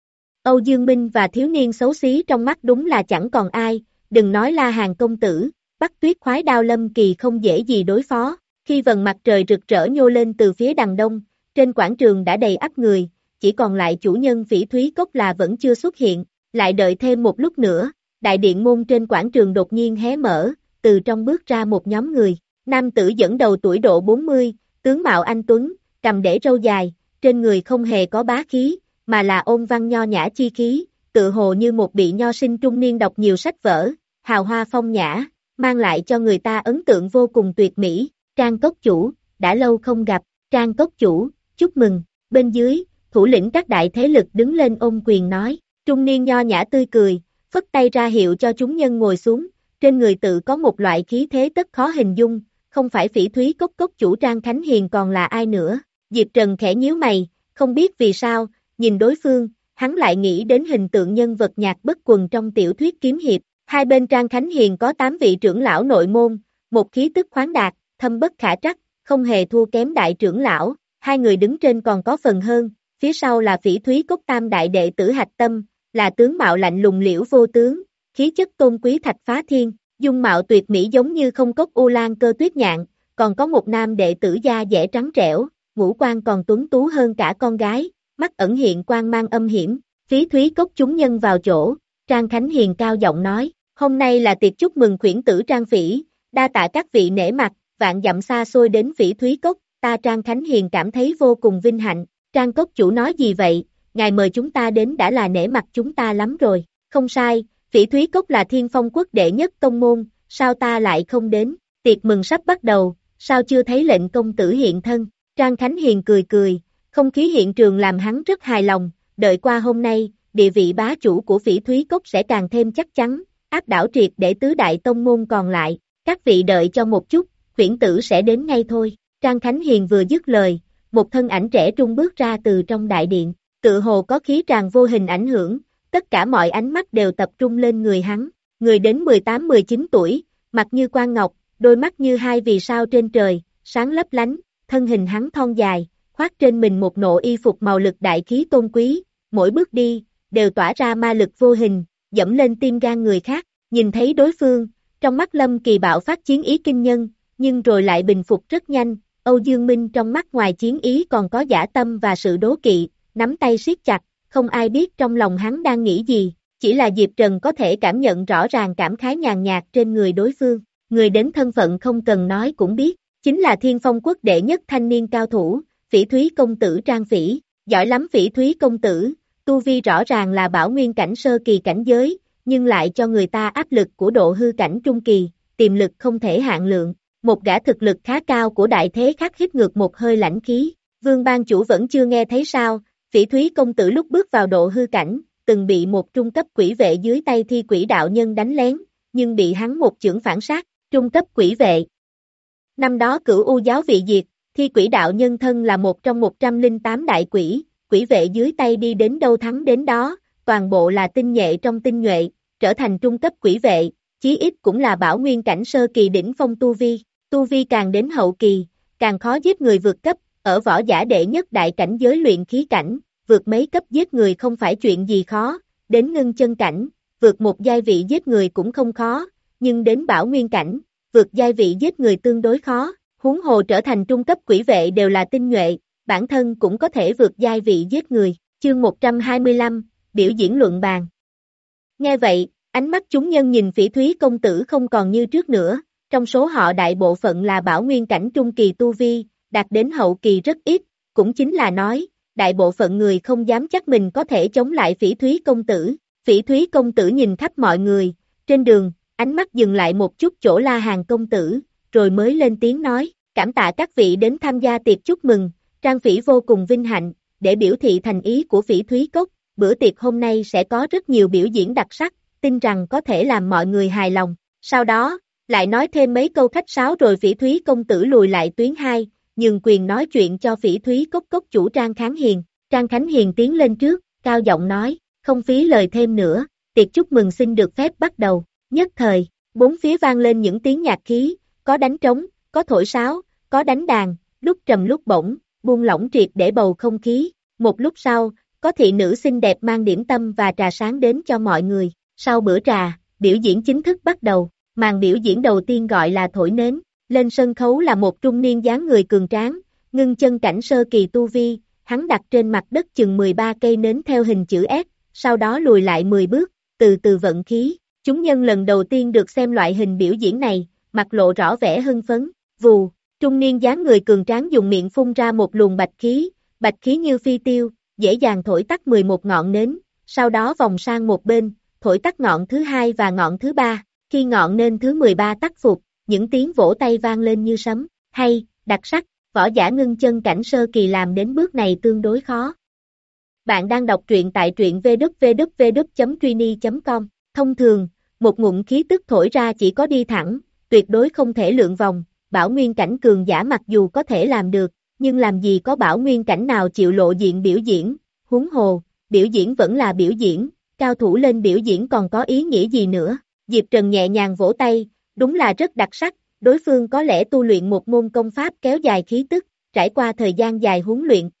Âu Dương Minh và thiếu niên xấu xí trong mắt đúng là chẳng còn ai, đừng nói La Hàn công tử, Bắc Tuyết khoái đao Lâm Kỳ không dễ gì đối phó, khi vầng mặt trời rực rỡ nhô lên từ phía đằng đông, trên quảng trường đã đầy ắp người, chỉ còn lại chủ nhân Phỉ Thúy Cốc là vẫn chưa xuất hiện, lại đợi thêm một lúc nữa, đại điện môn trên quảng trường đột nhiên hé mở, từ trong bước ra một nhóm người, nam tử dẫn đầu tuổi độ bốn mươi, tướng mạo anh tuấn, cầm để râu dài, trên người không hề có bá khí, mà là ôn văn nho nhã chi khí, tự hồ như một vị nho sinh trung niên đọc nhiều sách vở, hào hoa phong nhã, mang lại cho người ta ấn tượng vô cùng tuyệt mỹ. Trang cốc chủ, đã lâu không gặp, Trang cốc chủ, chúc mừng, bên dưới, thủ lĩnh các đại thế lực đứng lên ôm quyền nói, trung niên nho nhã tươi cười, phất tay ra hiệu cho chúng nhân ngồi xuống, trên người tự có một loại khí thế tất khó hình dung, không phải Phỉ Thúy Cốc cốc chủ Trang Khánh Hiền còn là ai nữa, Diệp Trần khẽ nhíu mày, không biết vì sao, nhìn đối phương, hắn lại nghĩ đến hình tượng nhân vật nhạc bất quần trong tiểu thuyết kiếm hiệp, hai bên Trang Khánh Hiền có tám vị trưởng lão nội môn, một khí tức khoáng đạt, thâm bất khả trắc, không hề thua kém đại trưởng lão, hai người đứng trên còn có phần hơn, phía sau là Phỉ Thúy Cốc tam đại đệ tử Hạch Tâm, là tướng mạo lạnh lùng Liễu Vô Tướng, khí chất tôn quý Thạch Phá Thiên, dung mạo tuyệt mỹ giống như không cốc U Lan Cơ Tuyết Nhạn, còn có một nam đệ tử da dẻ trắng trẻo, ngũ quan còn tuấn tú hơn cả con gái, mắt ẩn hiện quang mang âm hiểm, Phỉ Thúy Cốc chúng nhân vào chỗ, Trang Khánh Hiền cao giọng nói, hôm nay là tiệc chúc mừng khuyển tử Trang Phỉ, đa tạ các vị nể mặt, vạn dặm xa xôi đến Phỉ Thúy Cốc, ta Trang Khánh Hiền cảm thấy vô cùng vinh hạnh, Trang Cốc chủ nói gì vậy, ngài mời chúng ta đến đã là nể mặt chúng ta lắm rồi, không sai, Phỉ Thúy Cốc là Thiên Phong Quốc đệ nhất tông môn, sao ta lại không đến, tiệc mừng sắp bắt đầu, sao chưa thấy lệnh công tử hiện thân, Trang Khánh Hiền cười cười, không khí hiện trường làm hắn rất hài lòng, đợi qua hôm nay, địa vị bá chủ của Phỉ Thúy Cốc sẽ càng thêm chắc chắn, áp đảo triệt để tứ đại tông môn còn lại, các vị đợi cho một chút, khuyển tử sẽ đến ngay thôi, Trang Khánh Hiền vừa dứt lời, một thân ảnh trẻ trung bước ra từ trong đại điện, tự hồ có khí tràn vô hình ảnh hưởng, tất cả mọi ánh mắt đều tập trung lên người hắn, người đến mười tám mười chín tuổi, mặt như quan ngọc, đôi mắt như hai vì sao trên trời, sáng lấp lánh, thân hình hắn thon dài, khoác trên mình một nộ y phục màu lực đại khí tôn quý, mỗi bước đi, đều tỏa ra ma lực vô hình, dẫm lên tim gan người khác, nhìn thấy đối phương, trong mắt Lâm Kỳ bạo phát chiến ý kinh nhân, nhưng rồi lại bình phục rất nhanh, Âu Dương Minh trong mắt ngoài chiến ý còn có dã tâm và sự đố kỵ, nắm tay siết chặt, không ai biết trong lòng hắn đang nghĩ gì, chỉ là Diệp Trần có thể cảm nhận rõ ràng cảm khái nhàn nhạt trên người đối phương, người đến thân phận không cần nói cũng biết, chính là Thiên Phong quốc đệ nhất thanh niên cao thủ, Phỉ Thúy công tử Trang Phỉ, giỏi lắm Phỉ Thúy công tử, tu vi rõ ràng là bảo nguyên cảnh sơ kỳ cảnh giới, nhưng lại cho người ta áp lực của độ hư cảnh trung kỳ, tiềm lực không thể hạn lượng, một gã thực lực khá cao của đại thế khắc hít ngược một hơi lãnh khí, Vương ban chủ vẫn chưa nghe thấy sao, Phỉ Thúy công tử lúc bước vào độ hư cảnh, từng bị một trung cấp quỷ vệ dưới tay Thi Quỷ đạo nhân đánh lén, nhưng bị hắn một chưởng phản sát, trung cấp quỷ vệ. Năm đó Cửu U giáo vị diệt, Thi Quỷ đạo nhân thân là một trong một trăm lẻ tám đại quỷ, quỷ vệ dưới tay đi đến đâu thắng đến đó, toàn bộ là tinh nhuệ trong tinh nhuệ, trở thành trung cấp quỷ vệ, chí ít cũng là bảo nguyên cảnh sơ kỳ đỉnh phong tu vi, tu vi càng đến hậu kỳ, càng khó giết người vượt cấp, ở võ giả đệ nhất đại cảnh giới luyện khí cảnh, vượt mấy cấp giết người không phải chuyện gì khó, đến ngưng chân cảnh, vượt một giai vị giết người cũng không khó, nhưng đến bảo nguyên cảnh, vượt giai vị giết người tương đối khó, huống hồ trở thành trung cấp quỷ vệ đều là tinh nhuệ, bản thân cũng có thể vượt giai vị giết người, chương một trăm hai mươi lăm, biểu diễn luận bàn. Nghe vậy, ánh mắt chúng nhân nhìn Phỉ Thúy công tử không còn như trước nữa, trong số họ đại bộ phận là bảo nguyên cảnh trung kỳ tu vi, đạt đến hậu kỳ rất ít, cũng chính là nói, đại bộ phận người không dám chắc mình có thể chống lại Phỉ Thúy công tử. Phỉ Thúy công tử nhìn khắp mọi người, trên đường, ánh mắt dừng lại một chút chỗ La Hàn công tử, rồi mới lên tiếng nói, cảm tạ các vị đến tham gia tiệc chúc mừng, Trang Phỉ vô cùng vinh hạnh, để biểu thị thành ý của Phỉ Thúy cốc, bữa tiệc hôm nay sẽ có rất nhiều biểu diễn đặc sắc, tin rằng có thể làm mọi người hài lòng. Sau đó, lại nói thêm mấy câu khách sáo rồi Phỉ Thúy công tử lùi lại tuyến hai, nhường quyền nói chuyện cho Phỉ Thúy cốc cốc chủ Trang Khánh Hiền. Trang Khánh Hiền tiến lên trước, cao giọng nói, không phí lời thêm nữa, tiệc chúc mừng xin được phép bắt đầu. Nhất thời, bốn phía vang lên những tiếng nhạc khí, có đánh trống, có thổi sáo, có đánh đàn, lúc trầm lúc bổng, buông lỏng triệt để bầu không khí. Một lúc sau, có thị nữ xinh đẹp mang điểm tâm và trà sáng đến cho mọi người. Sau bữa trà, biểu diễn chính thức bắt đầu. Màn biểu diễn đầu tiên gọi là thổi nến. Lên sân khấu là một trung niên dáng người cường tráng, ngưng chân cảnh sơ kỳ tu vi, hắn đặt trên mặt đất chừng mười ba cây nến theo hình chữ S, sau đó lùi lại mười bước, từ từ vận khí. Chúng nhân lần đầu tiên được xem loại hình biểu diễn này, mặt lộ rõ vẻ hưng phấn. Vù, trung niên dáng người cường tráng dùng miệng phun ra một luồng bạch khí, bạch khí như phi tiêu, dễ dàng thổi tắt mười một ngọn nến, sau đó vòng sang một bên, thổi tắt ngọn thứ hai và ngọn thứ ba. Khi ngọn nến thứ mười ba tắt phục, những tiếng vỗ tay vang lên như sấm. Hay, đặc sắc, võ giả ngưng chân cảnh sơ kỳ làm đến bước này tương đối khó. Bạn đang đọc truyện tại truyện w w w chấm truy chấm com. Thông thường, một ngụm khí tức thổi ra chỉ có đi thẳng, tuyệt đối không thể lượn vòng. Bảo nguyên cảnh cường giả mặc dù có thể làm được, nhưng làm gì có bảo nguyên cảnh nào chịu lộ diện biểu diễn, huống hồ, biểu diễn vẫn là biểu diễn, cao thủ lên biểu diễn còn có ý nghĩa gì nữa. Diệp Trần nhẹ nhàng vỗ tay, đúng là rất đặc sắc, đối phương có lẽ tu luyện một môn công pháp kéo dài khí tức, trải qua thời gian dài huấn luyện.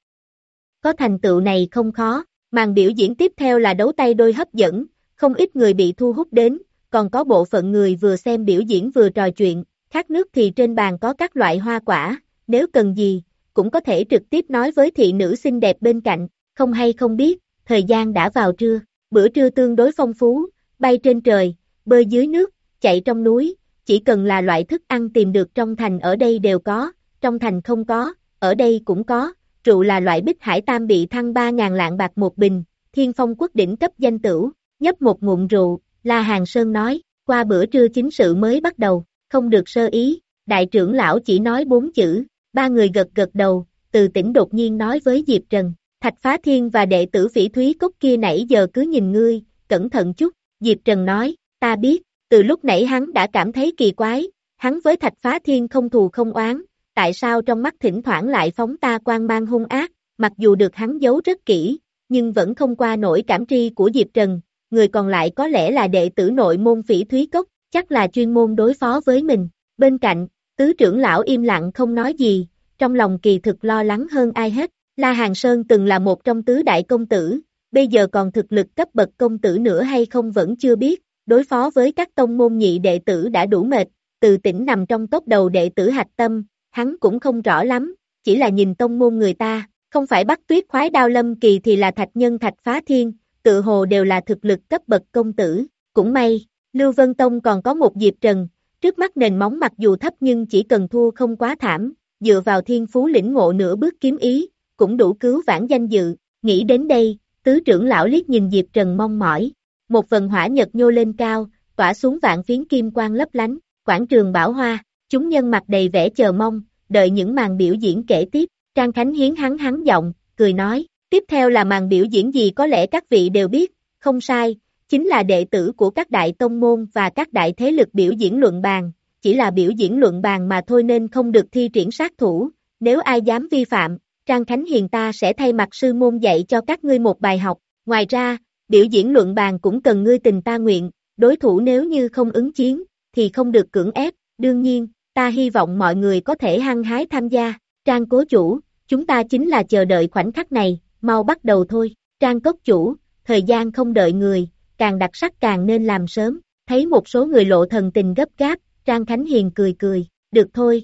Có thành tựu này không khó, màn biểu diễn tiếp theo là đấu tay đôi hấp dẫn, không ít người bị thu hút đến, còn có bộ phận người vừa xem biểu diễn vừa trò chuyện, khát nước thì trên bàn có các loại hoa quả, nếu cần gì, cũng có thể trực tiếp nói với thị nữ xinh đẹp bên cạnh, không hay không biết, thời gian đã vào trưa, bữa trưa tương đối phong phú, bay trên trời, bơi dưới nước, chạy trong núi, chỉ cần là loại thức ăn tìm được trong thành ở đây đều có, trong thành không có, ở đây cũng có, rượu là loại Bích Hải Tam bị thăng ba ngàn lạng bạc một bình, Thiên Phong quốc đỉnh cấp danh tửu, nhấp một ngụm rượu, La Hàn Sơn nói, qua bữa trưa chính sự mới bắt đầu, không được sơ ý, đại trưởng lão chỉ nói bốn chữ, ba người gật gật đầu, Từ Tĩnh đột nhiên nói với Diệp Trần, Thạch Phá Thiên và đệ tử Phỉ Thúy cốc kia nãy giờ cứ nhìn ngươi, cẩn thận chút, Diệp Trần nói, ta biết, từ lúc nãy hắn đã cảm thấy kỳ quái, hắn với Thạch Phá Thiên không thù không oán, tại sao trong mắt thỉnh thoảng lại phóng ta quang mang hung ác, mặc dù được hắn giấu rất kỹ, nhưng vẫn không qua nổi cảm tri của Diệp Trần, người còn lại có lẽ là đệ tử nội môn Phỉ Thúy cốc, chắc là chuyên môn đối phó với mình. Bên cạnh, tứ trưởng lão im lặng không nói gì, trong lòng kỳ thực lo lắng hơn ai hết. La Hàn Sơn từng là một trong tứ đại công tử, bây giờ còn thực lực cấp bậc công tử nữa hay không vẫn chưa biết, đối phó với các tông môn nhị đệ tử đã đủ mệt, Từ Tĩnh nằm trong top đầu đệ tử hạch tâm, hắn cũng không rõ lắm, chỉ là nhìn tông môn người ta, không phải Bắc Tuyết khoái đao Lâm Kỳ thì là Thạch Nhân Thạch Phá Thiên, tự hồ đều là thực lực cấp bậc công tử, cũng may, Lưu Vân Tông còn có một Diệp Trần, trước mắt nền móng mặc dù thấp nhưng chỉ cần thua không quá thảm, dựa vào thiên phú lĩnh ngộ nửa bước kiếm ý, cũng đủ cứu vãn danh dự, nghĩ đến đây, tứ trưởng lão liếc nhìn Diệp Trần mong mỏi, một vần hỏa nhật nhô lên cao, tỏa xuống vạn phiến kim quang lấp lánh, quảng trường Bảo Hoa, chúng nhân mặt đầy vẻ chờ mong, đợi những màn biểu diễn kể tiếp, Trang Khánh Hiến hắn hắn giọng, cười nói, tiếp theo là màn biểu diễn gì có lẽ các vị đều biết, không sai, chính là đệ tử của các đại tông môn và các đại thế lực biểu diễn luận bàn, chỉ là biểu diễn luận bàn mà thôi nên không được thi triển sát thủ, nếu ai dám vi phạm, Trang Khánh Hiền ta sẽ thay mặt sư môn dạy cho các ngươi một bài học, ngoài ra, biểu diễn luận bàn cũng cần ngươi tình ta nguyện, đối thủ nếu như không ứng chiến, thì không được cưỡng ép, đương nhiên, ta hy vọng mọi người có thể hăng hái tham gia, Trang cố chủ, chúng ta chính là chờ đợi khoảnh khắc này, mau bắt đầu thôi, Trang cốc chủ, thời gian không đợi người, càng đặc sắc càng nên làm sớm, thấy một số người lộ thần tình gấp gáp, Trang Khánh Hiền cười cười, được thôi.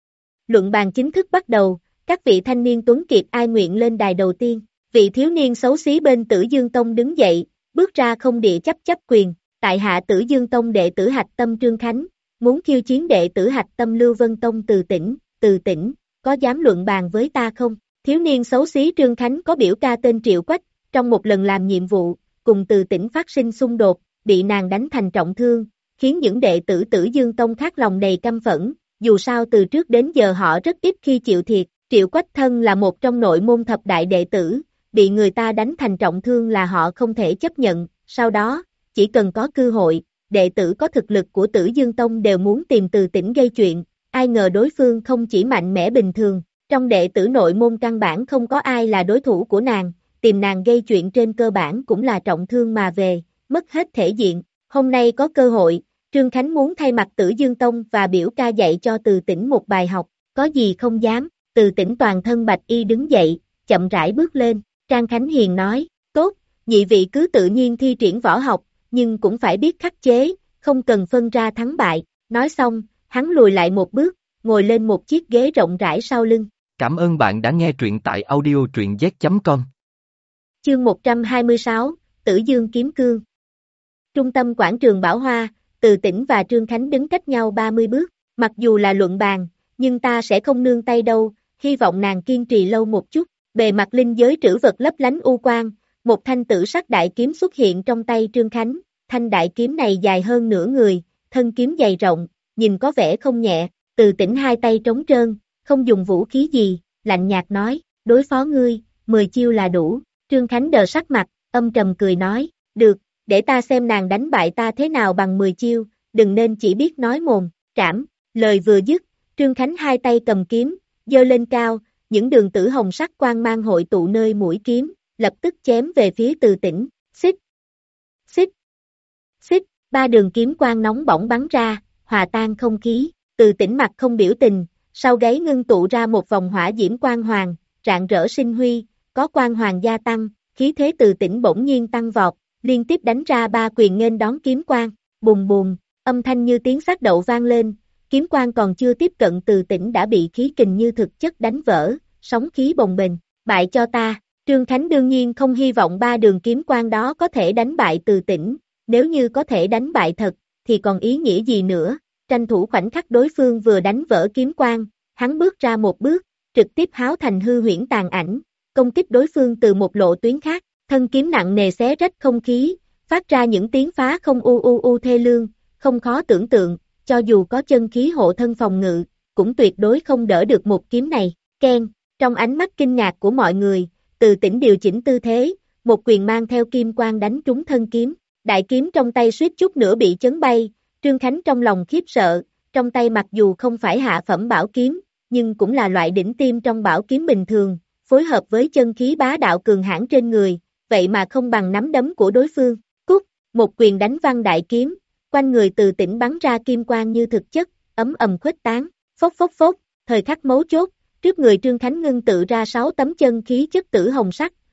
Luận bàn chính thức bắt đầu, các vị thanh niên tuấn kiệt ai nguyện lên đài đầu tiên, vị thiếu niên xấu xí bên Tử Dương Tông đứng dậy, bước ra không địa chấp chấp quyền, tại hạ Tử Dương Tông đệ tử hạch tâm Trương Khánh, muốn khiêu chiến đệ tử hạch tâm Lưu Vân Tông Từ Tĩnh, Từ Tĩnh, có dám luận bàn với ta không? Thiếu niên xấu xí Trương Khánh có biểu ca tên Triệu Quách, trong một lần làm nhiệm vụ, cùng Từ Tĩnh phát sinh xung đột, bị nàng đánh thành trọng thương, khiến những đệ tử Tử Dương Tông khác lòng đầy căm phẫn, dù sao từ trước đến giờ họ rất ít khi chịu thiệt, Triệu Quách thân là một trong nội môn thập đại đệ tử, bị người ta đánh thành trọng thương là họ không thể chấp nhận, sau đó, chỉ cần có cơ hội, đệ tử có thực lực của Tử Dương Tông đều muốn tìm Từ Tĩnh gây chuyện, ai ngờ đối phương không chỉ mạnh mẽ bình thường, trong đệ tử nội môn căn bản không có ai là đối thủ của nàng, tìm nàng gây chuyện trên cơ bản cũng là trọng thương mà về, mất hết thể diện, hôm nay có cơ hội, Trương Khánh muốn thay mặt Tử Dương Tông và biểu ca dạy cho Từ Tĩnh một bài học, có gì không dám, Từ Tĩnh toàn thân bạch y đứng dậy, chậm rãi bước lên, Trang Khánh Hiền nói, tốt, nhị vị cứ tự nhiên thi triển võ học, nhưng cũng phải biết khắc chế, không cần phân ra thắng bại, nói xong, hắn lùi lại một bước, ngồi lên một chiếc ghế rộng rãi sau lưng. Cảm ơn bạn đã nghe truyện tại audio truyện z chấm com. Chương một trăm hai mươi sáu, Tử Dương Kiếm Cương. Trung tâm quảng trường Bảo Hoa, Từ Tĩnh và Trương Khánh đứng cách nhau ba mươi bước, mặc dù là luận bàn, nhưng ta sẽ không nương tay đâu, hy vọng nàng kiên trì lâu một chút, bề mặt linh giới trữ vật lấp lánh u quang, một thanh tử sắc đại kiếm xuất hiện trong tay Trương Khánh, thanh đại kiếm này dài hơn nửa người, thân kiếm dày rộng, nhìn có vẻ không nhẹ, Từ Tĩnh hai tay trống trơn, không dùng vũ khí gì, lạnh nhạt nói, đối phó ngươi, mười chiêu là đủ, Trương Khánh đờ sắc mặt, âm trầm cười nói, được, để ta xem nàng đánh bại ta thế nào bằng mười chiêu, đừng nên chỉ biết nói mồm, trảm, lời vừa dứt, Trương Khánh hai tay cầm kiếm, giơ lên cao, những đường tử hồng sắc quang mang hội tụ nơi mũi kiếm, lập tức chém về phía Từ Tĩnh, xích, xích, xích, ba đường kiếm quang nóng bỏng bắn ra, hòa tan không khí, Từ Tĩnh mặt không biểu tình, sau gáy ngưng tụ ra một vòng hỏa diễm quang hoàng, rạng rỡ sinh huy, có quang hoàng gia tăng, khí thế Từ Tĩnh bỗng nhiên tăng vọt, liên tiếp đánh ra ba quyền nghênh đón kiếm quang, bùm bùm, âm thanh như tiếng xác đậu vang lên, kiếm quang còn chưa tiếp cận Từ Tĩnh đã bị khí kình như thực chất đánh vỡ, sóng khí bồng bềnh, bại cho ta, Trương Khánh đương nhiên không hy vọng ba đường kiếm quang đó có thể đánh bại Từ Tĩnh, nếu như có thể đánh bại thật, thì còn ý nghĩa gì nữa, tranh thủ khoảnh khắc đối phương vừa đánh vỡ kiếm quang, hắn bước ra một bước, trực tiếp háo thành hư huyễn tàn ảnh, công kích đối phương từ một lộ tuyến khác, thân kiếm nặng nề xé rách không khí, phát ra những tiếng phá không u u u thê lương, không khó tưởng tượng, cho dù có chân khí hộ thân phòng ngự, cũng tuyệt đối không đỡ được một kiếm này, keng, trong ánh mắt kinh ngạc của mọi người, Từ Tĩnh điều chỉnh tư thế, một quyền mang theo kim quang đánh trúng thân kiếm, đại kiếm trong tay suýt chút nữa bị chấn bay, Trương Khánh trong lòng khiếp sợ, trong tay mặc dù không phải hạ phẩm bảo kiếm, nhưng cũng là loại đỉnh tiêm trong bảo kiếm bình thường, phối hợp với chân khí bá đạo cường hãn trên người, vậy mà không bằng nắm đấm của đối phương, cút, một quyền đánh văng đại kiếm, quanh người Từ Tĩnh bắn ra kim quang như thực chất, ấm ầm khuếch tán, phốc phốc phốc, thời khắc mấu chốt, trước người Trương Khánh ngưng tự ra sáu tấm chân khí chất tử hồng sắc,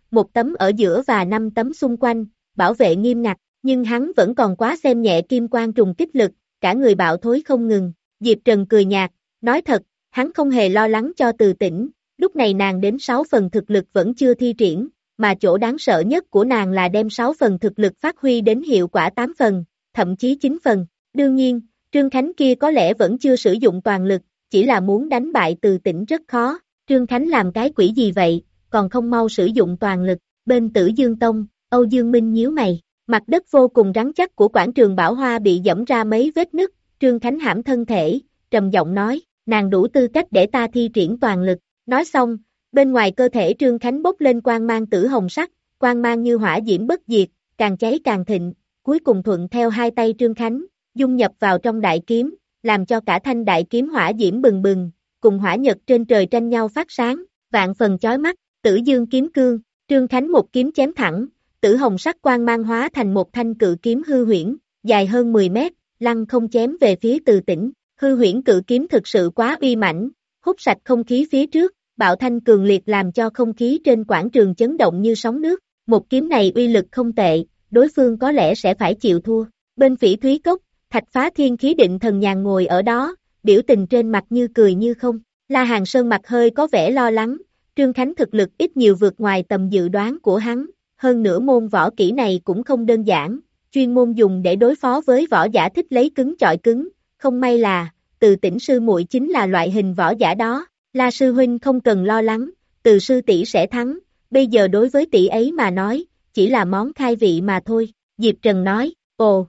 một tấm ở giữa và năm tấm xung quanh, bảo vệ nghiêm ngặt, nhưng hắn vẫn còn quá xem nhẹ kim quang trùng kích lực, cả người bạo thối không ngừng. Diệp Trần cười nhạt, nói thật, hắn không hề lo lắng cho Từ Tĩnh, lúc này nàng đến sáu phần thực lực vẫn chưa thi triển, mà chỗ đáng sợ nhất của nàng là đem sáu phần thực lực phát huy đến hiệu quả tám phần, thậm chí chín phần. Đương nhiên, Trương Khánh kia có lẽ vẫn chưa sử dụng toàn lực, chỉ là muốn đánh bại Từ Tĩnh rất khó. Trương Khánh làm cái quỷ gì vậy, còn không mau sử dụng toàn lực. Bên Tử Dương Tông, Âu Dương Minh nhíu mày, mặt đất vô cùng rắn chắc của quảng trường Bảo Hoa bị dẫm ra mấy vết nứt, Trương Khánh hãm thân thể, trầm giọng nói, nàng đủ tư cách để ta thi triển toàn lực. Nói xong, bên ngoài cơ thể Trương Khánh bốc lên quang mang tử hồng sắc, quang mang như hỏa diễm bất diệt, càng cháy càng thịnh, cuối cùng thuận theo hai tay Trương Khánh, dung nhập vào trong đại kiếm, làm cho cả thanh đại kiếm hỏa diễm bừng bừng, cùng hỏa nhật trên trời tranh nhau phát sáng, vạn phần chói mắt. Tử Dương kiếm cương, Trương Khánh một kiếm chém thẳng, tử hồng sắc quang mang hóa thành một thanh cự kiếm hư huyễn, dài hơn mười mét, lăng không chém về phía Từ Tĩnh. Hư huyễn cự kiếm thực sự quá uy mãnh, hút sạch không khí phía trước, bạo thanh cường liệt làm cho không khí trên quảng trường chấn động như sóng nước. Một kiếm này uy lực không tệ, đối phương có lẽ sẽ phải chịu thua. Bên Phỉ Thúy Cốc, Thạch Phá Thiên khí định thần nhàn ngồi ở đó, biểu tình trên mặt như cười như không. La Hàn Sơn mặt hơi có vẻ lo lắng, Trương Khánh thực lực ít nhiều vượt ngoài tầm dự đoán của hắn, hơn nữa môn võ kỹ này cũng không đơn giản, chuyên môn dùng để đối phó với võ giả thích lấy cứng chọi cứng, không may là, Từ Tĩnh sư muội chính là loại hình võ giả đó. La sư huynh không cần lo lắng, Từ sư tỷ sẽ thắng, bây giờ đối với tỷ ấy mà nói, chỉ là món khai vị mà thôi. Diệp Trần nói, ồ,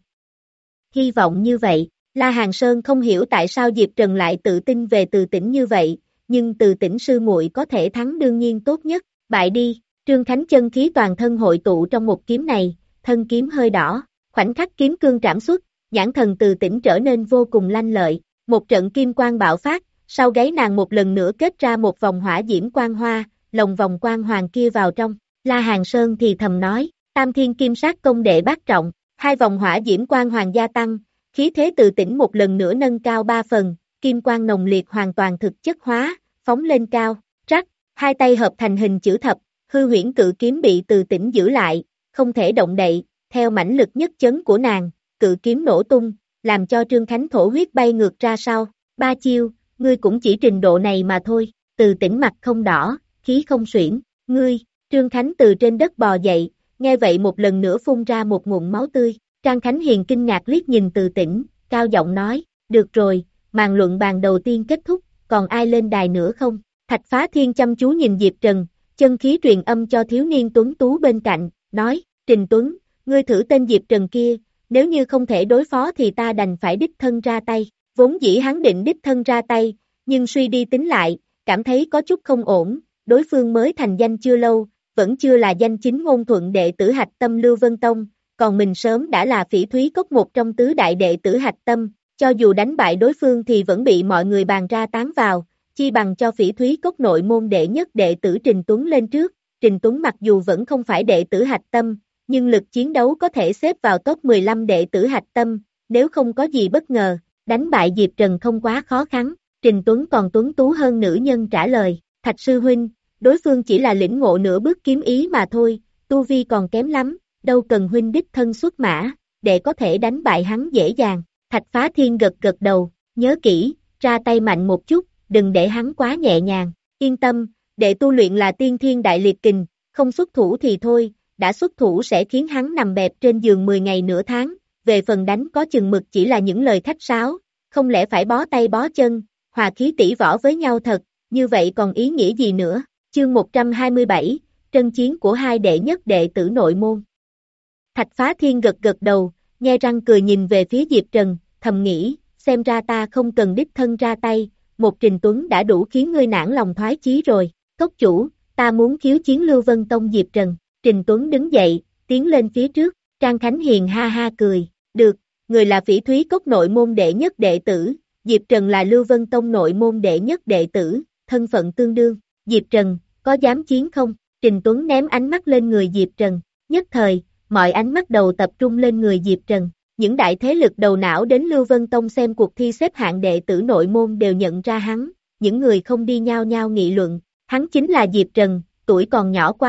hy vọng như vậy. La Hàn Sơn không hiểu tại sao Diệp Trần lại tự tin về Từ Tĩnh như vậy, nhưng Từ Tĩnh sư muội có thể thắng đương nhiên tốt nhất. Bại đi. Trương Khánh chân khí toàn thân hội tụ trong một kiếm này, thân kiếm hơi đỏ, khoảnh khắc kiếm cương trảm xuất, nhãn thần Từ Tĩnh trở nên vô cùng lanh lợi, một trận kim quang bạo phát, sau gáy nàng một lần nữa kết ra một vòng hỏa diễm quang hoa, lồng vòng quang hoàng kia vào trong. La Hàn Sơn thì thầm nói, Tam Thiên Kim Sát công đệ bát trọng, hai vòng hỏa diễm quang hoàng gia tăng, khí thế Từ Tĩnh một lần nữa nâng cao ba phần, kim quang nồng liệt hoàn toàn thực chất hóa, phóng lên cao, trắc, hai tay hợp thành hình chữ thập, hư huyễn cự kiếm bị Từ Tĩnh giữ lại, không thể động đậy, theo mãnh lực nhất chấn của nàng, cự kiếm nổ tung, làm cho Trương Khánh thổ huyết bay ngược ra sau. Ba chiêu, ngươi cũng chỉ trình độ này mà thôi. Từ Tĩnh mặt không đỏ, khí không xuyển, ngươi. Trương Khánh từ trên đất bò dậy, nghe vậy một lần nữa phun ra một ngụm máu tươi. Trang Khánh Hiền kinh ngạc liếc nhìn Từ Tĩnh, cao giọng nói, được rồi, màn luận bàn đầu tiên kết thúc, còn ai lên đài nữa không? Thạch Phá Thiên chăm chú nhìn Diệp Trần, chân khí truyền âm cho thiếu niên tuấn tú bên cạnh, nói, Trình Tuấn, ngươi thử tên Diệp Trần kia, nếu như không thể đối phó thì ta đành phải đích thân ra tay. Vốn dĩ hắn định đích thân ra tay, nhưng suy đi tính lại, cảm thấy có chút không ổn, đối phương mới thành danh chưa lâu, vẫn chưa là danh chính ngôn thuận đệ tử Hạch Tâm Lưu Vân Tông, còn mình sớm đã là Phỉ Thúy Cốc một trong tứ đại đệ tử Hạch Tâm, cho dù đánh bại đối phương thì vẫn bị mọi người bàn ra tán vào, chi bằng cho Phỉ Thúy Cốc nội môn đệ nhất đệ tử Trình Tuấn lên trước. Trình Tuấn mặc dù vẫn không phải đệ tử Hạch Tâm, nhưng lực chiến đấu có thể xếp vào top mười lăm đệ tử Hạch Tâm, nếu không có gì bất ngờ, đánh bại Diệp Trần không quá khó khăn. Trình Tuấn còn tuấn tú hơn nữ nhân trả lời, Thạch sư huynh, đối phương chỉ là lĩnh ngộ nửa bước kiếm ý mà thôi, tu vi còn kém lắm, đâu cần huynh đích thân xuất mã, để có thể đánh bại hắn dễ dàng. Thạch Phá Thiên gật gật đầu, nhớ kỹ, ra tay mạnh một chút, đừng để hắn quá nhẹ nhàng, yên tâm, đệ tu luyện là tiên thiên đại liệt kình, không xuất thủ thì thôi, đã xuất thủ sẽ khiến hắn nằm bẹp trên giường mười ngày nửa tháng, về phần đánh có chừng mực chỉ là những lời khách sáo, không lẽ phải bó tay bó chân, hòa khí tỷ võ với nhau thật, như vậy còn ý nghĩa gì nữa. Chương một trăm hai mươi bảy, Trân chiến của hai đệ nhất đệ tử nội môn. Thạch Phá Thiên gật gật đầu, nhe răng cười nhìn về phía Diệp Trần, thầm nghĩ, xem ra ta không cần đích thân ra tay, một Trình Tuấn đã đủ khiến ngươi nản lòng thoái chí rồi. Cốc chủ, ta muốn khiếu chiến Lưu Vân Tông. Diệp Trần. Trình Tuấn đứng dậy, tiến lên phía trước, Trang Khánh Hiền ha ha cười, được, người là Phỉ Thúy Cốc nội môn đệ nhất đệ tử, Diệp Trần là Lưu Vân Tông nội môn đệ nhất đệ tử, thân phận tương đương. Diệp Trần, có dám chiến không? Trình Tuấn ném ánh mắt lên người Diệp Trần, nhất thời, mọi ánh mắt đầu tập trung lên người Diệp Trần. Những đại thế lực đầu não đến Lưu Vân Tông xem cuộc thi xếp hạng đệ tử nội môn đều nhận ra hắn, những người không đi nhao nhao nghị luận, hắn chính là Diệp Trần, tuổi còn nhỏ quá.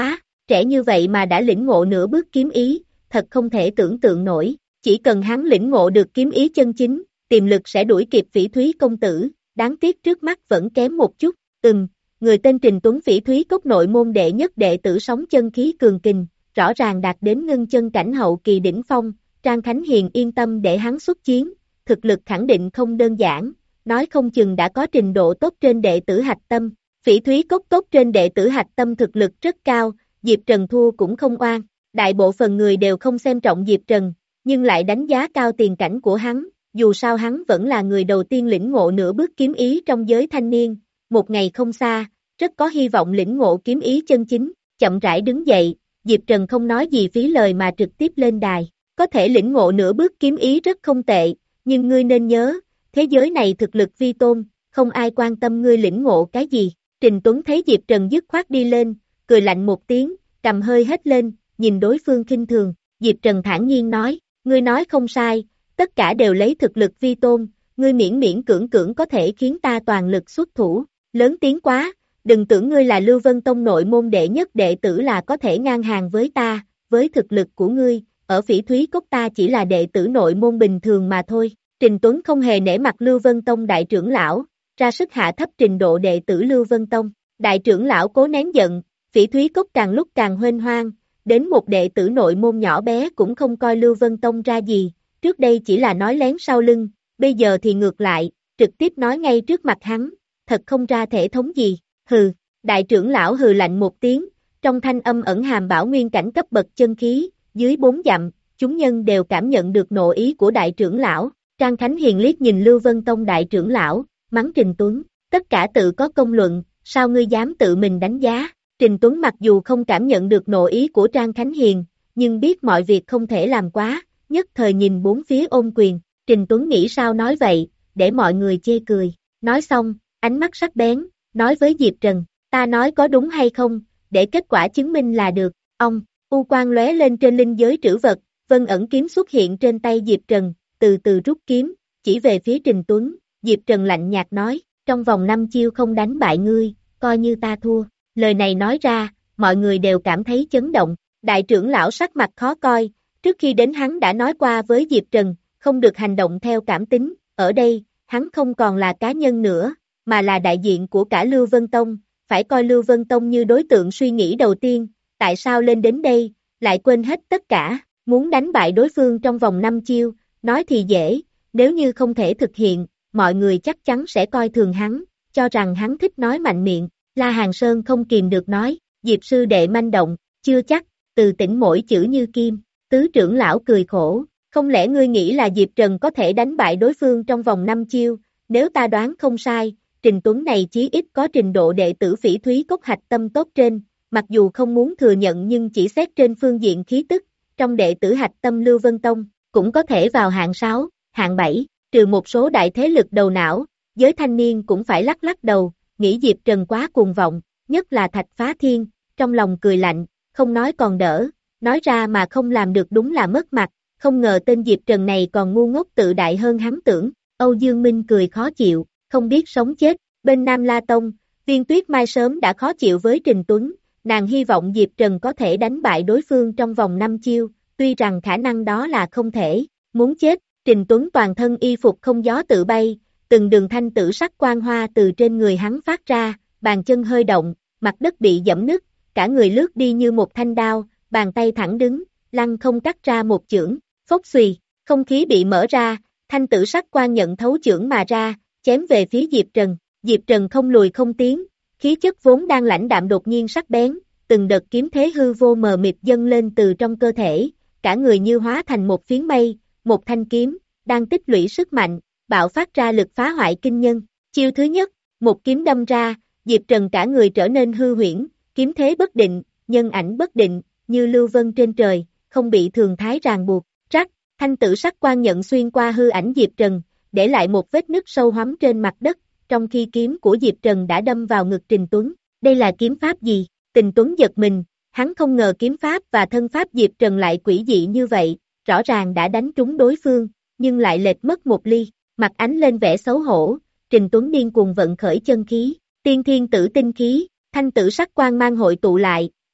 trẻ như vậy mà đã lĩnh ngộ nửa bước kiếm ý, thật không thể tưởng tượng nổi, chỉ cần hắn lĩnh ngộ được kiếm ý chân chính, tiềm lực sẽ đuổi kịp Phỉ Thúy công tử, đáng tiếc trước mắt vẫn kém một chút, ừm, người tên Trình Tuấn Phỉ Thúy cốc nội môn đệ nhất đệ tử sống chân khí cường kình, rõ ràng đạt đến ngưng chân cảnh hậu kỳ đỉnh phong, Trang Khánh Hiền yên tâm để hắn xuất chiến, thực lực khẳng định không đơn giản, nói không chừng đã có trình độ tốt trên đệ tử hạch tâm, Phỉ Thúy cốc tốt trên đệ tử hạch tâm thực lực rất cao, Diệp Trần thua cũng không oan, đại bộ phần người đều không xem trọng Diệp Trần, nhưng lại đánh giá cao tiền cảnh của hắn, dù sao hắn vẫn là người đầu tiên lĩnh ngộ nửa bước kiếm ý trong giới thanh niên, một ngày không xa, rất có hy vọng lĩnh ngộ kiếm ý chân chính, chậm rãi đứng dậy, Diệp Trần không nói gì phí lời mà trực tiếp lên đài, có thể lĩnh ngộ nửa bước kiếm ý rất không tệ, nhưng ngươi nên nhớ, thế giới này thực lực vi tôn, không ai quan tâm ngươi lĩnh ngộ cái gì, Trình Tuấn thấy Diệp Trần dứt khoát đi lên, cười lạnh một tiếng, cầm hơi hết lên, nhìn đối phương khinh thường, Diệp Trần thản nhiên nói, ngươi nói không sai, tất cả đều lấy thực lực vi tôn, ngươi miễn miễn cưỡng cưỡng có thể khiến ta toàn lực xuất thủ, lớn tiếng quá, đừng tưởng ngươi là Lưu Vân Tông nội môn đệ nhất đệ tử là có thể ngang hàng với ta, với thực lực của ngươi, ở Phỉ Thúy cốc ta chỉ là đệ tử nội môn bình thường mà thôi, Trình Tuấn không hề nể mặt Lưu Vân Tông đại trưởng lão, ra sức hạ thấp trình độ đệ tử Lưu Vân Tông, đại trưởng lão cố nén giận, Phỉ Thúy cốc càng lúc càng huênh hoang, đến một đệ tử nội môn nhỏ bé cũng không coi Lưu Vân Tông ra gì, trước đây chỉ là nói lén sau lưng, bây giờ thì ngược lại, trực tiếp nói ngay trước mặt hắn, thật không ra thể thống gì, hừ, đại trưởng lão hừ lạnh một tiếng, trong thanh âm ẩn hàm bảo nguyên cảnh cấp bậc chân khí, dưới bốn dặm, chúng nhân đều cảm nhận được nộ ý của đại trưởng lão, Trang Khánh Hiền liếc nhìn Lưu Vân Tông đại trưởng lão, mắng Trình Tuấn, tất cả tự có công luận, sao ngươi dám tự mình đánh giá, Trình Tuấn mặc dù không cảm nhận được nộ ý của Trang Khánh Hiền, nhưng biết mọi việc không thể làm quá, nhất thời nhìn bốn phía ôm quyền, Trình Tuấn nghĩ sao nói vậy, để mọi người chê cười, nói xong, ánh mắt sắc bén, nói với Diệp Trần, ta nói có đúng hay không, để kết quả chứng minh là được, ông, u quang lóe lên trên linh giới trữ vật, vân ẩn kiếm xuất hiện trên tay Diệp Trần, từ từ rút kiếm, chỉ về phía Trình Tuấn, Diệp Trần lạnh nhạt nói, trong vòng năm chiêu không đánh bại ngươi, coi như ta thua, lời này nói ra, mọi người đều cảm thấy chấn động, đại trưởng lão sắc mặt khó coi, trước khi đến hắn đã nói qua với Diệp Trần, không được hành động theo cảm tính, ở đây, hắn không còn là cá nhân nữa, mà là đại diện của cả Lưu Vân Tông, phải coi Lưu Vân Tông như đối tượng suy nghĩ đầu tiên, tại sao lên đến đây, lại quên hết tất cả, muốn đánh bại đối phương trong vòng năm chiêu, nói thì dễ, nếu như không thể thực hiện, mọi người chắc chắn sẽ coi thường hắn, cho rằng hắn thích nói mạnh miệng, La Hàng Sơn không kìm được nói, Diệp sư đệ manh động, chưa chắc, từ tỉnh mỗi chữ như kim, tứ trưởng lão cười khổ, không lẽ ngươi nghĩ là Diệp Trần có thể đánh bại đối phương trong vòng năm chiêu, nếu ta đoán không sai, Trình Tuấn này chí ít có trình độ đệ tử Phỉ Thúy cốc hạch tâm tốt trên, mặc dù không muốn thừa nhận nhưng chỉ xét trên phương diện khí tức, trong đệ tử hạch tâm Lưu Vân Tông, cũng có thể vào hạng sáu, hạng bảy, trừ một số đại thế lực đầu não, giới thanh niên cũng phải lắc lắc đầu, nghĩ Diệp Trần quá cuồng vọng, nhất là Thạch Phá Thiên, trong lòng cười lạnh, không nói còn đỡ, nói ra mà không làm được đúng là mất mặt, không ngờ tên Diệp Trần này còn ngu ngốc tự đại hơn hắn tưởng, Âu Dương Minh cười khó chịu, không biết sống chết, bên Nam La Tông, Viên Tuyết Mai sớm đã khó chịu với Trình Tuấn, nàng hy vọng Diệp Trần có thể đánh bại đối phương trong vòng năm chiêu, tuy rằng khả năng đó là không thể, muốn chết, Trình Tuấn toàn thân y phục không gió tự bay, từng đường thanh tử sắc quang hoa từ trên người hắn phát ra, bàn chân hơi động, mặt đất bị dẫm nứt, cả người lướt đi như một thanh đao, bàn tay thẳng đứng, lăng không cắt ra một chưởng, phốc xùy, không khí bị mở ra, thanh tử sắc quang nhận thấu chưởng mà ra, chém về phía Diệp Trần, Diệp Trần không lùi không tiến, khí chất vốn đang lãnh đạm đột nhiên sắc bén, từng đợt kiếm thế hư vô mờ mịt dâng lên từ trong cơ thể, cả người như hóa thành một phiến mây, một thanh kiếm, đang tích lũy sức mạnh, bạo phát ra lực phá hoại kinh nhân, chiêu thứ nhất, một kiếm đâm ra, Diệp Trần cả người trở nên hư huyễn, kiếm thế bất định, nhân ảnh bất định, như lưu vân trên trời, không bị thường thái ràng buộc, rắc, thanh tử sắc quang nhận xuyên qua hư ảnh Diệp Trần, để lại một vết nứt sâu hoắm trên mặt đất, trong khi kiếm của Diệp Trần đã đâm vào ngực Trình Tuấn, đây là kiếm pháp gì? Trình Tuấn giật mình, hắn không ngờ kiếm pháp và thân pháp Diệp Trần lại quỷ dị như vậy, rõ ràng đã đánh trúng đối phương, nhưng lại lệch mất một ly, mặt ánh lên vẻ xấu hổ, Trình Tuấn điên cuồng vận khởi chân khí, tiên thiên tử tinh khí, thanh tử sắc quang mang hội tụ lại,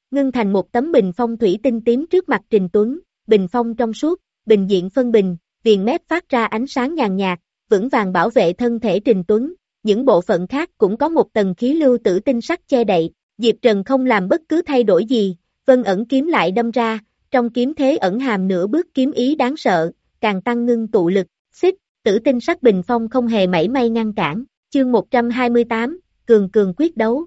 ngưng thành một tấm bình phong thủy tinh tím trước mặt Trình Tuấn, bình phong trong suốt, bình diện phân bình, viền mép phát ra ánh sáng nhàn nhạt, vững vàng bảo vệ thân thể Trình Tuấn, những bộ phận khác cũng có một tầng khí lưu tử tinh sắc che đậy, Diệp Trần không làm bất cứ thay đổi gì, vân ẩn kiếm lại đâm ra, trong kiếm thế ẩn hàm nửa bước kiếm ý đáng sợ, càng tăng ngưng tụ lực, xích, tử tinh sắc bình phong không hề mảy may ngăn cản, chương một trăm hai mươi tám, cường cường quyết đấu.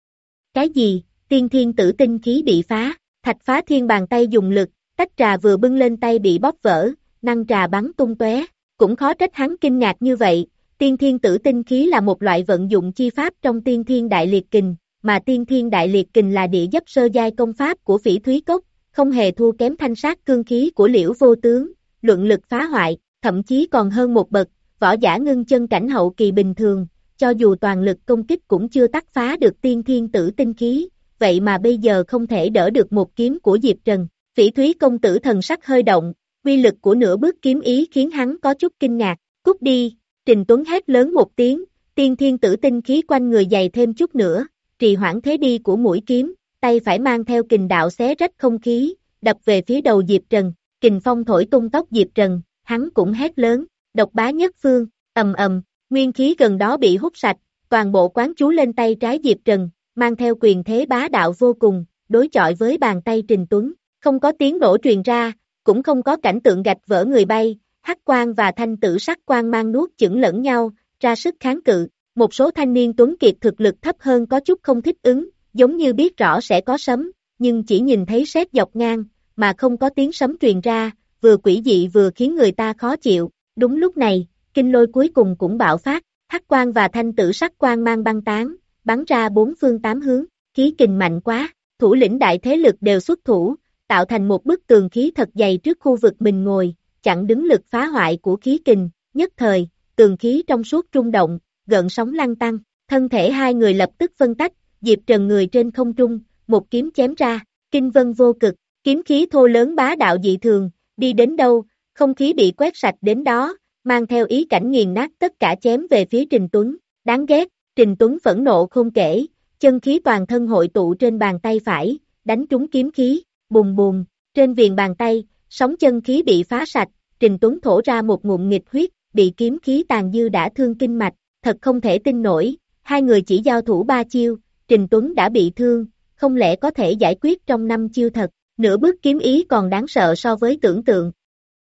Cái gì, tiên thiên tử tinh khí bị phá, Thạch Phá Thiên bàn tay dùng lực, tách trà vừa bưng lên tay bị bóp vỡ, năng trà bắn tung tóe, cũng khó trách hắn kinh ngạc như vậy, tiên thiên tử tinh khí là một loại vận dụng chi pháp trong tiên thiên đại liệt kình, mà tiên thiên đại liệt kình là địa giáp sơ giai công pháp của Phỉ Thúy Cốc, không hề thua kém thanh sát cương khí của Liễu Vô Tướng, luận lực phá hoại, thậm chí còn hơn một bậc, võ giả ngưng chân cảnh hậu kỳ bình thường, cho dù toàn lực công kích cũng chưa tắc phá được tiên thiên tử tinh khí, vậy mà bây giờ không thể đỡ được một kiếm của Diệp Trần. Phỉ Thúy công tử thần sắc hơi động, uy lực của nửa bước kiếm ý khiến hắn có chút kinh ngạc, cút đi, Trình Tuấn hét lớn một tiếng, tiên thiên tử tinh khí quanh người dày thêm chút nữa, trì hoãn thế đi của mũi kiếm, tay phải mang theo kình đạo xé rách không khí, đập về phía đầu Diệp Trần, kình phong thổi tung tóc Diệp Trần, hắn cũng hét lớn, độc bá nhất phương, ầm ầm, nguyên khí gần đó bị hút sạch, toàn bộ quán chú lên tay trái Diệp Trần, mang theo quyền thế bá đạo vô cùng, đối chọi với bàn tay Trình Tuấn, không có tiếng nổ truyền ra, cũng không có cảnh tượng gạch vỡ người bay, hắc quang và thanh tử sắc quang mang nuốt chửng lẫn nhau, ra sức kháng cự, một số thanh niên tuấn kiệt thực lực thấp hơn có chút không thích ứng, giống như biết rõ sẽ có sấm, nhưng chỉ nhìn thấy sét dọc ngang, mà không có tiếng sấm truyền ra, vừa quỷ dị vừa khiến người ta khó chịu, đúng lúc này, kinh lôi cuối cùng cũng bạo phát, hắc quang và thanh tử sắc quang mang băng tán, bắn ra bốn phương tám hướng, khí kình mạnh quá, thủ lĩnh đại thế lực đều xuất thủ, tạo thành một bức tường khí thật dày trước khu vực mình ngồi, chặn đứng lực phá hoại của khí kình, nhất thời, tường khí trong suốt rung động, gợn sóng lăn tăng, thân thể hai người lập tức phân tách, Diệp Trần người trên không trung, một kiếm chém ra, kinh vân vô cực, kiếm khí thô lớn bá đạo dị thường, đi đến đâu, không khí bị quét sạch đến đó, mang theo ý cảnh nghiền nát tất cả chém về phía Trình Tuấn, đáng ghét, Trình Tuấn phẫn nộ không kể, chân khí toàn thân hội tụ trên bàn tay phải, đánh trúng kiếm khí, bùm bùm, trên viền bàn tay, sóng chân khí bị phá sạch, Trình Tuấn thổ ra một ngụm nghịch huyết, bị kiếm khí tàn dư đã thương kinh mạch, thật không thể tin nổi, hai người chỉ giao thủ ba chiêu, Trình Tuấn đã bị thương, không lẽ có thể giải quyết trong năm chiêu thật, nửa bước kiếm ý còn đáng sợ so với tưởng tượng.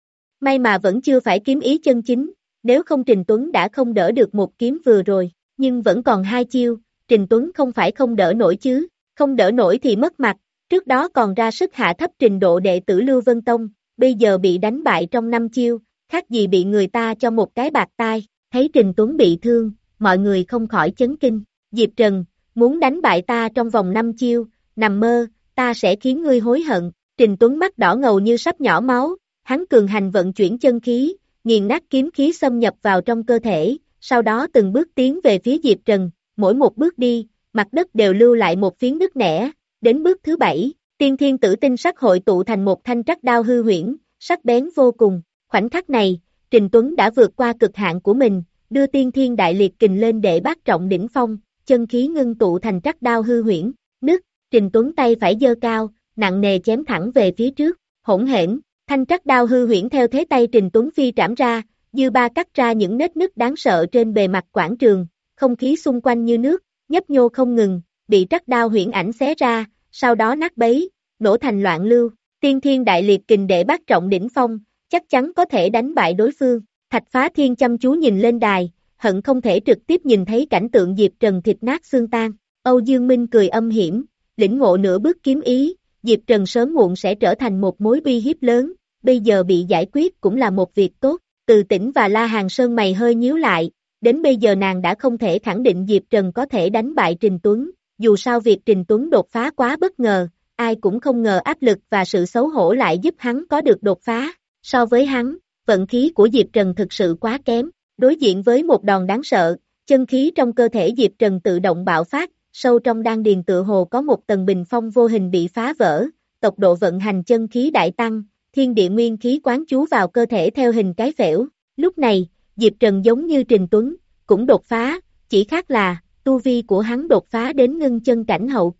May mà vẫn chưa phải kiếm ý chân chính, nếu không Trình Tuấn đã không đỡ được một kiếm vừa rồi, nhưng vẫn còn hai chiêu, Trình Tuấn không phải không đỡ nổi chứ, không đỡ nổi thì mất mặt, trước đó còn ra sức hạ thấp trình độ đệ tử Lưu Vân Tông, bây giờ bị đánh bại trong năm chiêu, khác gì bị người ta cho một cái bạt tai, thấy Trình Tuấn bị thương, mọi người không khỏi chấn kinh, Diệp Trần, muốn đánh bại ta trong vòng năm chiêu, nằm mơ, ta sẽ khiến ngươi hối hận, Trình Tuấn mắt đỏ ngầu như sắp nhỏ máu, hắn cường hành vận chuyển chân khí, nghiền nát kiếm khí xâm nhập vào trong cơ thể, sau đó từng bước tiến về phía Diệp Trần, mỗi một bước đi, mặt đất đều lưu lại một phiến nứt nẻ, đến bước thứ bảy, tiên thiên tử tinh sắc hội tụ thành một thanh trắc đao hư huyễn, sắc bén vô cùng, khoảnh khắc này, Trình Tuấn đã vượt qua cực hạn của mình, đưa tiên thiên đại liệt kình lên để bát trọng đỉnh phong, chân khí ngưng tụ thành trắc đao hư huyễn, nứt, Trình Tuấn tay phải giơ cao, nặng nề chém thẳng về phía trước, hỗn hển, thanh trắc đao hư huyễn theo thế tay Trình Tuấn phi trảm ra, dư ba cắt ra những nết nứt đáng sợ trên bề mặt quảng trường, không khí xung quanh như nước, nhấp nhô không ngừng, bị trắc đao huyễn ảnh xé ra, sau đó nát bấy, nổ thành loạn lưu, tiên thiên đại liệt kình để bát trọng đỉnh phong, chắc chắn có thể đánh bại đối phương, Thạch Phá Thiên chăm chú nhìn lên đài, hận không thể trực tiếp nhìn thấy cảnh tượng Diệp Trần thịt nát xương tan, Âu Dương Minh cười âm hiểm, lĩnh ngộ nửa bước kiếm ý, Diệp Trần sớm muộn sẽ trở thành một mối uy hiếp lớn, bây giờ bị giải quyết cũng là một việc tốt, Từ Tĩnh và La Hàng Sơn mày hơi nhíu lại, đến bây giờ nàng đã không thể khẳng định Diệp Trần có thể đánh bại Trình Tuấn, dù sao việc Trình Tuấn đột phá quá bất ngờ, ai cũng không ngờ áp lực và sự xấu hổ lại giúp hắn có được đột phá, so với hắn, vận khí của Diệp Trần thực sự quá kém, đối diện với một đòn đáng sợ, chân khí trong cơ thể Diệp Trần tự động bạo phát, sâu trong đan điền tựa hồ có một tầng bình phong vô hình bị phá vỡ, tốc độ vận hành chân khí đại tăng, thiên địa nguyên khí quán chú vào cơ thể theo hình cái phễu, lúc này, Diệp Trần giống như Trình Tuấn, cũng đột phá, chỉ khác là, tu vi của hắn đột phá đến ngưng chân cảnh hậu kỳ,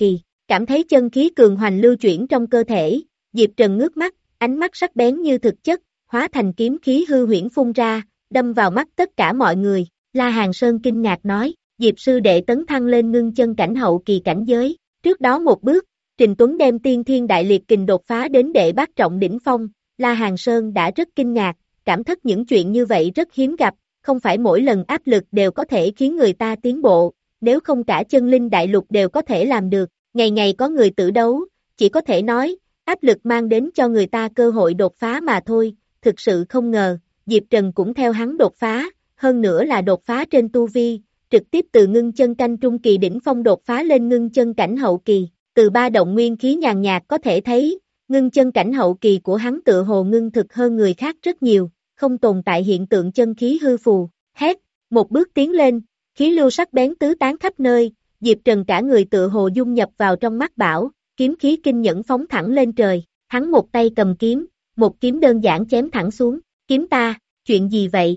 Cảm thấy chân khí cường hoành lưu chuyển trong cơ thể, Diệp Trần ngước mắt, ánh mắt sắc bén như thực chất, hóa thành kiếm khí hư huyễn phun ra, đâm vào mắt tất cả mọi người. La Hàn Sơn kinh ngạc nói, Diệp sư đệ tấn thăng lên ngưng chân cảnh hậu kỳ cảnh giới. Trước đó một bước, Trình Tuấn đem tiên thiên đại liệt kình đột phá đến đệ bát trọng đỉnh phong. La Hàn Sơn đã rất kinh ngạc, cảm thất những chuyện như vậy rất hiếm gặp, không phải mỗi lần áp lực đều có thể khiến người ta tiến bộ, nếu không cả chân linh đại lục đều có thể làm được, ngày ngày có người tử đấu, chỉ có thể nói, áp lực mang đến cho người ta cơ hội đột phá mà thôi, thực sự không ngờ, Diệp Trần cũng theo hắn đột phá, hơn nữa là đột phá trên tu vi, trực tiếp từ ngưng chân canh trung kỳ đỉnh phong đột phá lên ngưng chân cảnh hậu kỳ, từ ba động nguyên khí nhàn nhạt có thể thấy, ngưng chân cảnh hậu kỳ của hắn tự hồ ngưng thực hơn người khác rất nhiều, không tồn tại hiện tượng chân khí hư phù, hét, một bước tiến lên, khí lưu sắc bén tứ tán khắp nơi, Diệp Trần cả người tự hồ dung nhập vào trong mắt bảo, kiếm khí kinh nhẫn phóng thẳng lên trời, hắn một tay cầm kiếm, một kiếm đơn giản chém thẳng xuống, kiếm ta, chuyện gì vậy?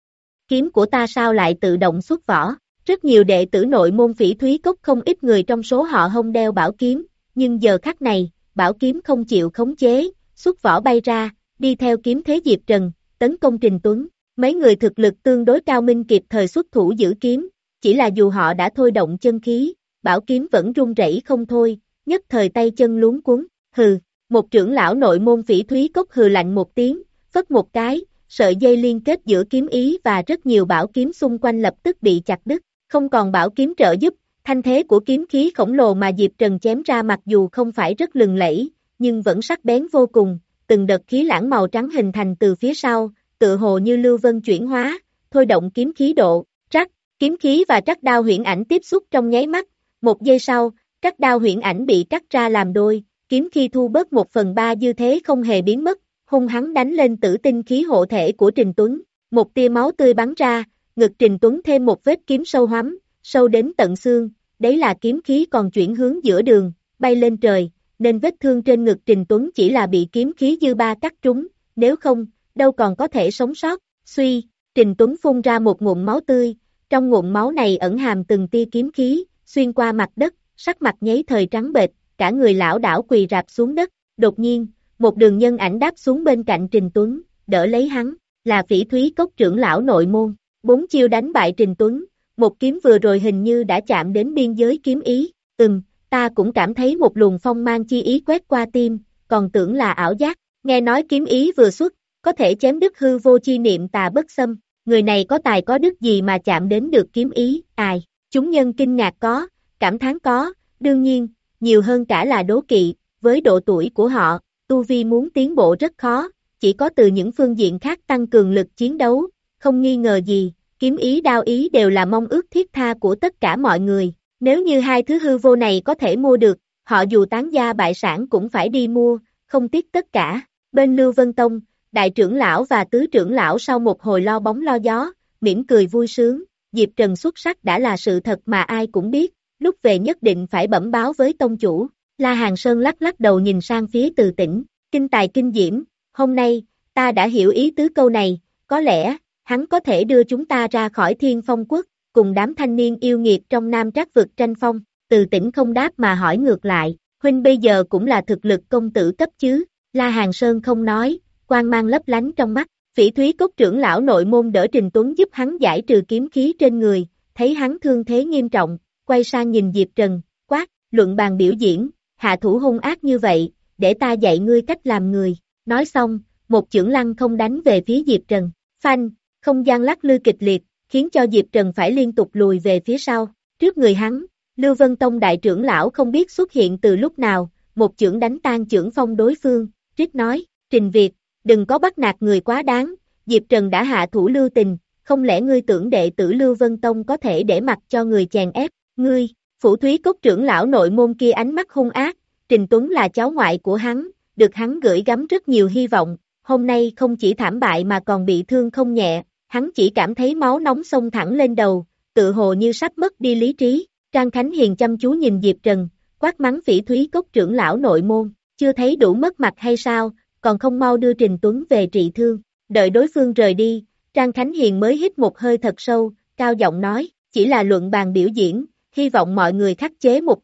Kiếm của ta sao lại tự động xuất vỏ? Rất nhiều đệ tử nội môn Phỉ Thúy Cốc không ít người trong số họ hông đeo bảo kiếm, nhưng giờ khắc này, bảo kiếm không chịu khống chế, xuất vỏ bay ra, đi theo kiếm thế Diệp Trần, tấn công Trình Tuấn. Mấy người thực lực tương đối cao minh kịp thời xuất thủ giữ kiếm, chỉ là dù họ đã thôi động chân khí, bảo kiếm vẫn run rẩy không thôi, nhất thời tay chân luống cuống, hừ, một trưởng lão nội môn Phỉ Thúy Cốc hừ lạnh một tiếng, phất một cái, sợi dây liên kết giữa kiếm ý và rất nhiều bảo kiếm xung quanh lập tức bị chặt đứt, không còn bảo kiếm trợ giúp, thanh thế của kiếm khí khổng lồ mà Diệp Trần chém ra mặc dù không phải rất lừng lẫy, nhưng vẫn sắc bén vô cùng, từng đợt khí lãng màu trắng hình thành từ phía sau, tự hồ như lưu vân chuyển hóa, thôi động kiếm khí độ, trắc, kiếm khí và trắc đao huyễn ảnh tiếp xúc trong nháy mắt, một giây sau, trắc đao huyễn ảnh bị cắt ra làm đôi, kiếm khi thu bớt một phần ba dư thế không hề biến mất, hung hăng đánh lên tử tinh khí hộ thể của Trình Tuấn, một tia máu tươi bắn ra, ngực Trình Tuấn thêm một vết kiếm sâu hoắm, sâu đến tận xương, đấy là kiếm khí còn chuyển hướng giữa đường, bay lên trời, nên vết thương trên ngực Trình Tuấn chỉ là bị kiếm khí dư ba cắt trúng, nếu không, đâu còn có thể sống sót, suy, Trình Tuấn phun ra một ngụm máu tươi, trong ngụm máu này ẩn hàm từng tia kiếm khí, xuyên qua mặt đất, sắc mặt nháy thời trắng bệch, cả người lão đảo quỳ rạp xuống đất, đột nhiên, một đường nhân ảnh đáp xuống bên cạnh Trình Tuấn, đỡ lấy hắn, là Phỉ Thúy Cốc trưởng lão nội môn, bốn chiêu đánh bại Trình Tuấn, một kiếm vừa rồi hình như đã chạm đến biên giới kiếm ý, ừm, ta cũng cảm thấy một luồng phong mang chi ý quét qua tim, còn tưởng là ảo giác, nghe nói kiếm ý vừa xuất, có thể chém đứt hư vô chi niệm tà bất xâm, người này có tài có đức gì mà chạm đến được kiếm ý, ai, chúng nhân kinh ngạc có, cảm thán có, đương nhiên, nhiều hơn cả là đố kỵ, với độ tuổi của họ, tu vi muốn tiến bộ rất khó, chỉ có từ những phương diện khác tăng cường lực chiến đấu, không nghi ngờ gì, kiếm ý đao ý đều là mong ước thiết tha của tất cả mọi người, nếu như hai thứ hư vô này có thể mua được, họ dù tán gia bại sản cũng phải đi mua, không tiếc tất cả, bên Lưu Vân Tông, đại trưởng lão và tứ trưởng lão sau một hồi lo bóng lo gió, mỉm cười vui sướng, Diệp Trần xuất sắc đã là sự thật mà ai cũng biết, lúc về nhất định phải bẩm báo với tông chủ, La Hàn Sơn lắc lắc đầu nhìn sang phía Từ Tĩnh, kinh tài kinh diễm, hôm nay, ta đã hiểu ý tứ câu này, có lẽ, hắn có thể đưa chúng ta ra khỏi Thiên Phong Quốc, cùng đám thanh niên yêu nghiệt trong Nam Trác vực tranh phong, Từ Tĩnh không đáp mà hỏi ngược lại, huynh bây giờ cũng là thực lực công tử cấp chứ, La Hàn Sơn không nói, quang mang lấp lánh trong mắt, Phỉ Thúy Cốc trưởng lão nội môn đỡ Trình Tuấn giúp hắn giải trừ kiếm khí trên người, thấy hắn thương thế nghiêm trọng, quay sang nhìn Diệp Trần, quát, luận bàn biểu diễn, hạ thủ hung ác như vậy, để ta dạy ngươi cách làm người, nói xong, một chưởng lăng không đánh về phía Diệp Trần, phanh, không gian lắc lư kịch liệt, khiến cho Diệp Trần phải liên tục lùi về phía sau, trước người hắn, Lưu Vân Tông đại trưởng lão không biết xuất hiện từ lúc nào, một chưởng đánh tan chưởng phong đối phương, trích nói, Trình Việt, đừng có bắt nạt người quá đáng, Diệp Trần đã hạ thủ lưu tình, không lẽ ngươi tưởng đệ tử Lưu Vân Tông có thể để mặc cho người chèn ép, ngươi, Phủ Thúy Cốc trưởng lão nội môn kia ánh mắt hung ác, Trình Tuấn là cháu ngoại của hắn, được hắn gửi gắm rất nhiều hy vọng, hôm nay không chỉ thảm bại mà còn bị thương không nhẹ, hắn chỉ cảm thấy máu nóng xông thẳng lên đầu, tự hồ như sắp mất đi lý trí, Trang Khánh Hiền chăm chú nhìn Diệp Trần, quát mắng Phỉ Thúy Cốc trưởng lão nội môn, chưa thấy đủ mất mặt hay sao, còn không mau đưa Trình Tuấn về trị thương, đợi đối phương rời đi, Trang Khánh Hiền mới hít một hơi thật sâu, cao giọng nói, chỉ là luận bàn biểu diễn, hy vọng mọi người khắc chế một chút,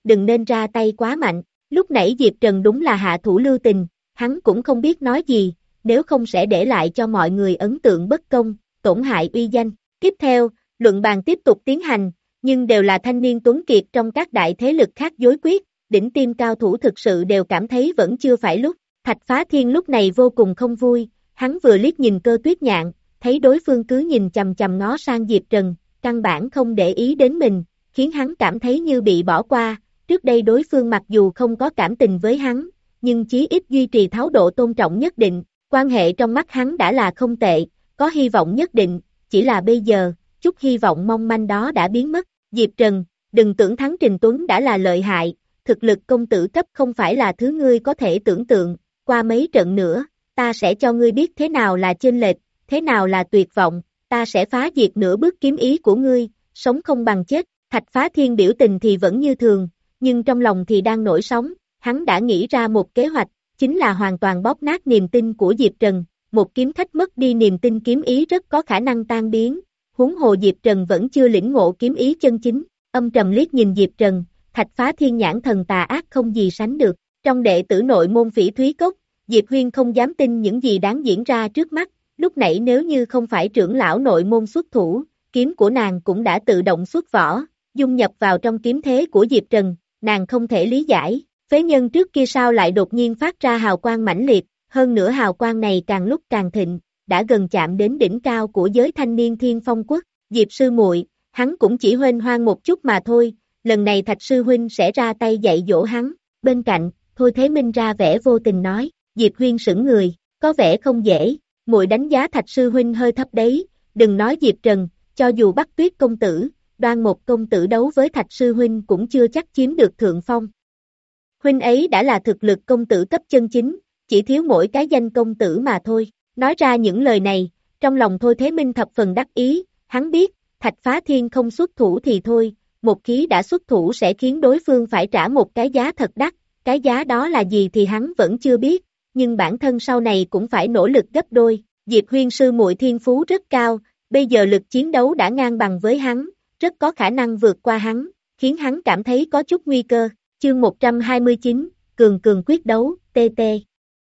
đừng nên ra tay quá mạnh. Lúc nãy Diệp Trần đúng là hạ thủ lưu tình, hắn cũng không biết nói gì, nếu không sẽ để lại cho mọi người ấn tượng bất công, tổn hại uy danh. Tiếp theo, luận bàn tiếp tục tiến hành, nhưng đều là thanh niên tuấn kiệt trong các đại thế lực khác đối quyết, đỉnh tiêm cao thủ thực sự đều cảm thấy vẫn chưa phải lúc. Thạch Phá Thiên lúc này vô cùng không vui, hắn vừa liếc nhìn Cơ Tuyết Nhạn, thấy đối phương cứ nhìn chằm chằm ngó sang Diệp Trần, căn bản không để ý đến mình, khiến hắn cảm thấy như bị bỏ qua. Trước đây đối phương mặc dù không có cảm tình với hắn, nhưng chí ít duy trì thái độ tôn trọng nhất định, quan hệ trong mắt hắn đã là không tệ, có hy vọng nhất định, chỉ là bây giờ, chút hy vọng mong manh đó đã biến mất. Diệp Trần, đừng tưởng thắng Trình Tuấn đã là lợi hại, thực lực công tử cấp không phải là thứ ngươi có thể tưởng tượng, qua mấy trận nữa, ta sẽ cho ngươi biết thế nào là chênh lệch, thế nào là tuyệt vọng, ta sẽ phá diệt nửa bước kiếm ý của ngươi, sống không bằng chết. Thạch Phá Thiên biểu tình thì vẫn như thường, nhưng trong lòng thì đang nổi sóng, hắn đã nghĩ ra một kế hoạch, chính là hoàn toàn bóp nát niềm tin của Diệp Trần, một kiếm khách mất đi niềm tin kiếm ý rất có khả năng tan biến, huống hồ Diệp Trần vẫn chưa lĩnh ngộ kiếm ý chân chính. Âm trầm liếc nhìn Diệp Trần, Thạch Phá Thiên nhãn thần tà ác không gì sánh được, trong đệ tử nội môn Phỉ Thúy Cốc, Diệp Huyên không dám tin những gì đáng diễn ra trước mắt, lúc nãy nếu như không phải trưởng lão nội môn xuất thủ, kiếm của nàng cũng đã tự động xuất vỏ, dung nhập vào trong kiếm thế của Diệp Trần, nàng không thể lý giải, phế nhân trước kia sao lại đột nhiên phát ra hào quang mãnh liệt, hơn nữa hào quang này càng lúc càng thịnh, đã gần chạm đến đỉnh cao của giới thanh niên Thiên Phong Quốc. Diệp sư muội, hắn cũng chỉ huênh hoang một chút mà thôi, lần này Thạch sư huynh sẽ ra tay dạy dỗ hắn. Bên cạnh, Thôi Thế Minh ra vẻ vô tình nói, Diệp Huyên sững người, có vẻ không dễ, muội đánh giá Thạch sư huynh hơi thấp đấy, đừng nói Diệp Trần, cho dù Bắc Tuyết công tử, Đoan một công tử đấu với Thạch sư huynh cũng chưa chắc chiếm được thượng phong. Huynh ấy đã là thực lực công tử cấp chân chính, chỉ thiếu mỗi cái danh công tử mà thôi. Nói ra những lời này, trong lòng Thôi Thế Minh thập phần đắc ý, hắn biết, Thạch Phá Thiên không xuất thủ thì thôi, một khi đã xuất thủ sẽ khiến đối phương phải trả một cái giá thật đắt, cái giá đó là gì thì hắn vẫn chưa biết, nhưng bản thân sau này cũng phải nỗ lực gấp đôi. Diệp Huyên sư muội thiên phú rất cao, bây giờ lực chiến đấu đã ngang bằng với hắn, rất có khả năng vượt qua hắn, khiến hắn cảm thấy có chút nguy cơ. Chương một trăm hai mươi chín, Cường Cường quyết đấu, tê tê.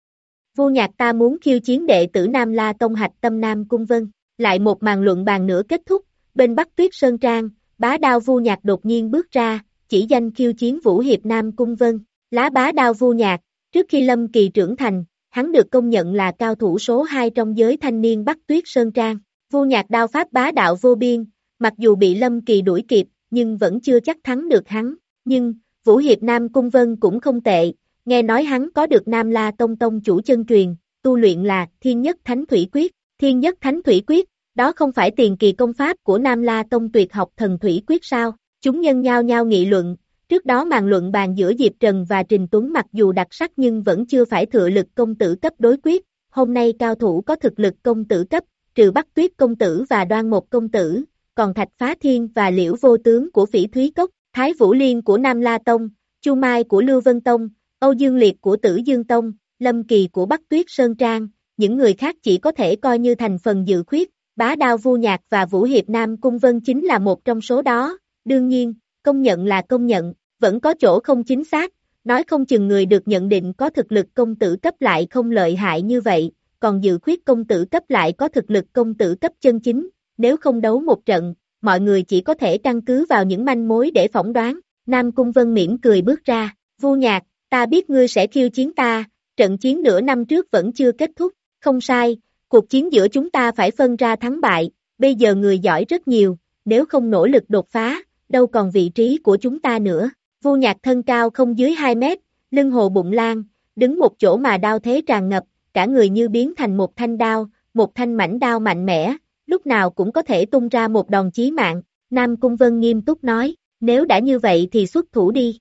Vô Nhạc ta muốn khiêu chiến đệ tử Nam La Tông hạch tâm Nam Cung Vân, lại một màn luận bàn nữa kết thúc, bên Bắc Tuyết Sơn Trang, bá đao Vô Nhạc đột nhiên bước ra, chỉ danh khiêu chiến Vũ Hiệp Nam Cung Vân. Lá bá đao Vô Nhạc, trước khi Lâm Kỳ trưởng thành, hắn được công nhận là cao thủ số hai trong giới thanh niên Bắc Tuyết Sơn Trang. Vô Nhạc đao pháp bá đạo vô biên, mặc dù bị Lâm Kỳ đuổi kịp, nhưng vẫn chưa chắc thắng được hắn. Nhưng, Vũ Hiệp Nam Cung Vân cũng không tệ, nghe nói hắn có được Nam La Tông tông chủ chân truyền, tu luyện là Thiên Nhất Thánh Thủy Quyết. Thiên Nhất Thánh Thủy Quyết, đó không phải tiền kỳ công pháp của Nam La Tông tuyệt học thần thủy quyết sao? Chúng nhân nhao nhao nghị luận, trước đó màn luận bàn giữa Diệp Trần và Trình Tuấn mặc dù đặc sắc nhưng vẫn chưa phải thừa lực công tử cấp đối quyết, hôm nay cao thủ có thực lực công tử cấp, trừ Bắc Tuyết công tử và Đoan một công tử, còn Thạch Phá Thiên và Liễu Vô Tướng của Phỉ Thúy Cốc, Thái Vũ Liên của Nam La Tông, Chu Mai của Lưu Vân Tông, Âu Dương Liệt của Tử Dương Tông, Lâm Kỳ của Bắc Tuyết Sơn Trang, những người khác chỉ có thể coi như thành phần dự khuyết, bá đao Vô Nhạc và Vũ Hiệp Nam Cung Vân chính là một trong số đó. Đương nhiên, công nhận là công nhận, vẫn có chỗ không chính xác, nói không chừng người được nhận định có thực lực công tử cấp lại không lợi hại như vậy, còn dự khuyết công tử cấp lại có thực lực công tử cấp chân chính, nếu không đấu một trận, mọi người chỉ có thể căn cứ vào những manh mối để phỏng đoán. Nam Cung Vân mỉm cười bước ra, Vô Nhạc, ta biết ngươi sẽ khiêu chiến ta, trận chiến nửa năm trước vẫn chưa kết thúc, không sai, cuộc chiến giữa chúng ta phải phân ra thắng bại, bây giờ người giỏi rất nhiều, nếu không nỗ lực đột phá, đâu còn vị trí của chúng ta nữa. Vô Nhạc thân cao không dưới hai mét, lưng hồ bụng lan, đứng một chỗ mà đao thế tràn ngập, cả người như biến thành một thanh đao, một thanh mảnh đao mạnh mẽ, lúc nào cũng có thể tung ra một đòn chí mạng. Nam Cung Vân nghiêm túc nói, nếu đã như vậy thì xuất thủ đi.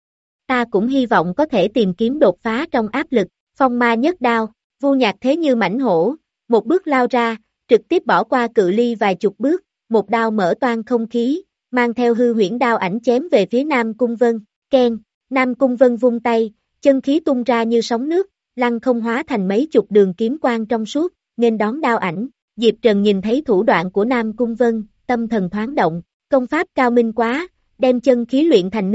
Ta cũng hy vọng có thể tìm kiếm đột phá trong áp lực. Phong ma nhất đao, Vô Nhạc thế như mãnh hổ, một bước lao ra, trực tiếp bỏ qua cự ly vài chục bước, một đao mở toang không khí, mang theo hư huyễn đao ảnh chém về phía Nam Cung Vân. Keng, Nam Cung Vân vung tay, chân khí tung ra như sóng nước, lăng không hóa thành mấy chục đường kiếm quang trong suốt, nghênh đón đao ảnh. Diệp Trần nhìn thấy thủ đoạn của Nam Cung Vân, tâm thần thoáng động, công pháp cao minh quá, đem chân khí luyện thành nước,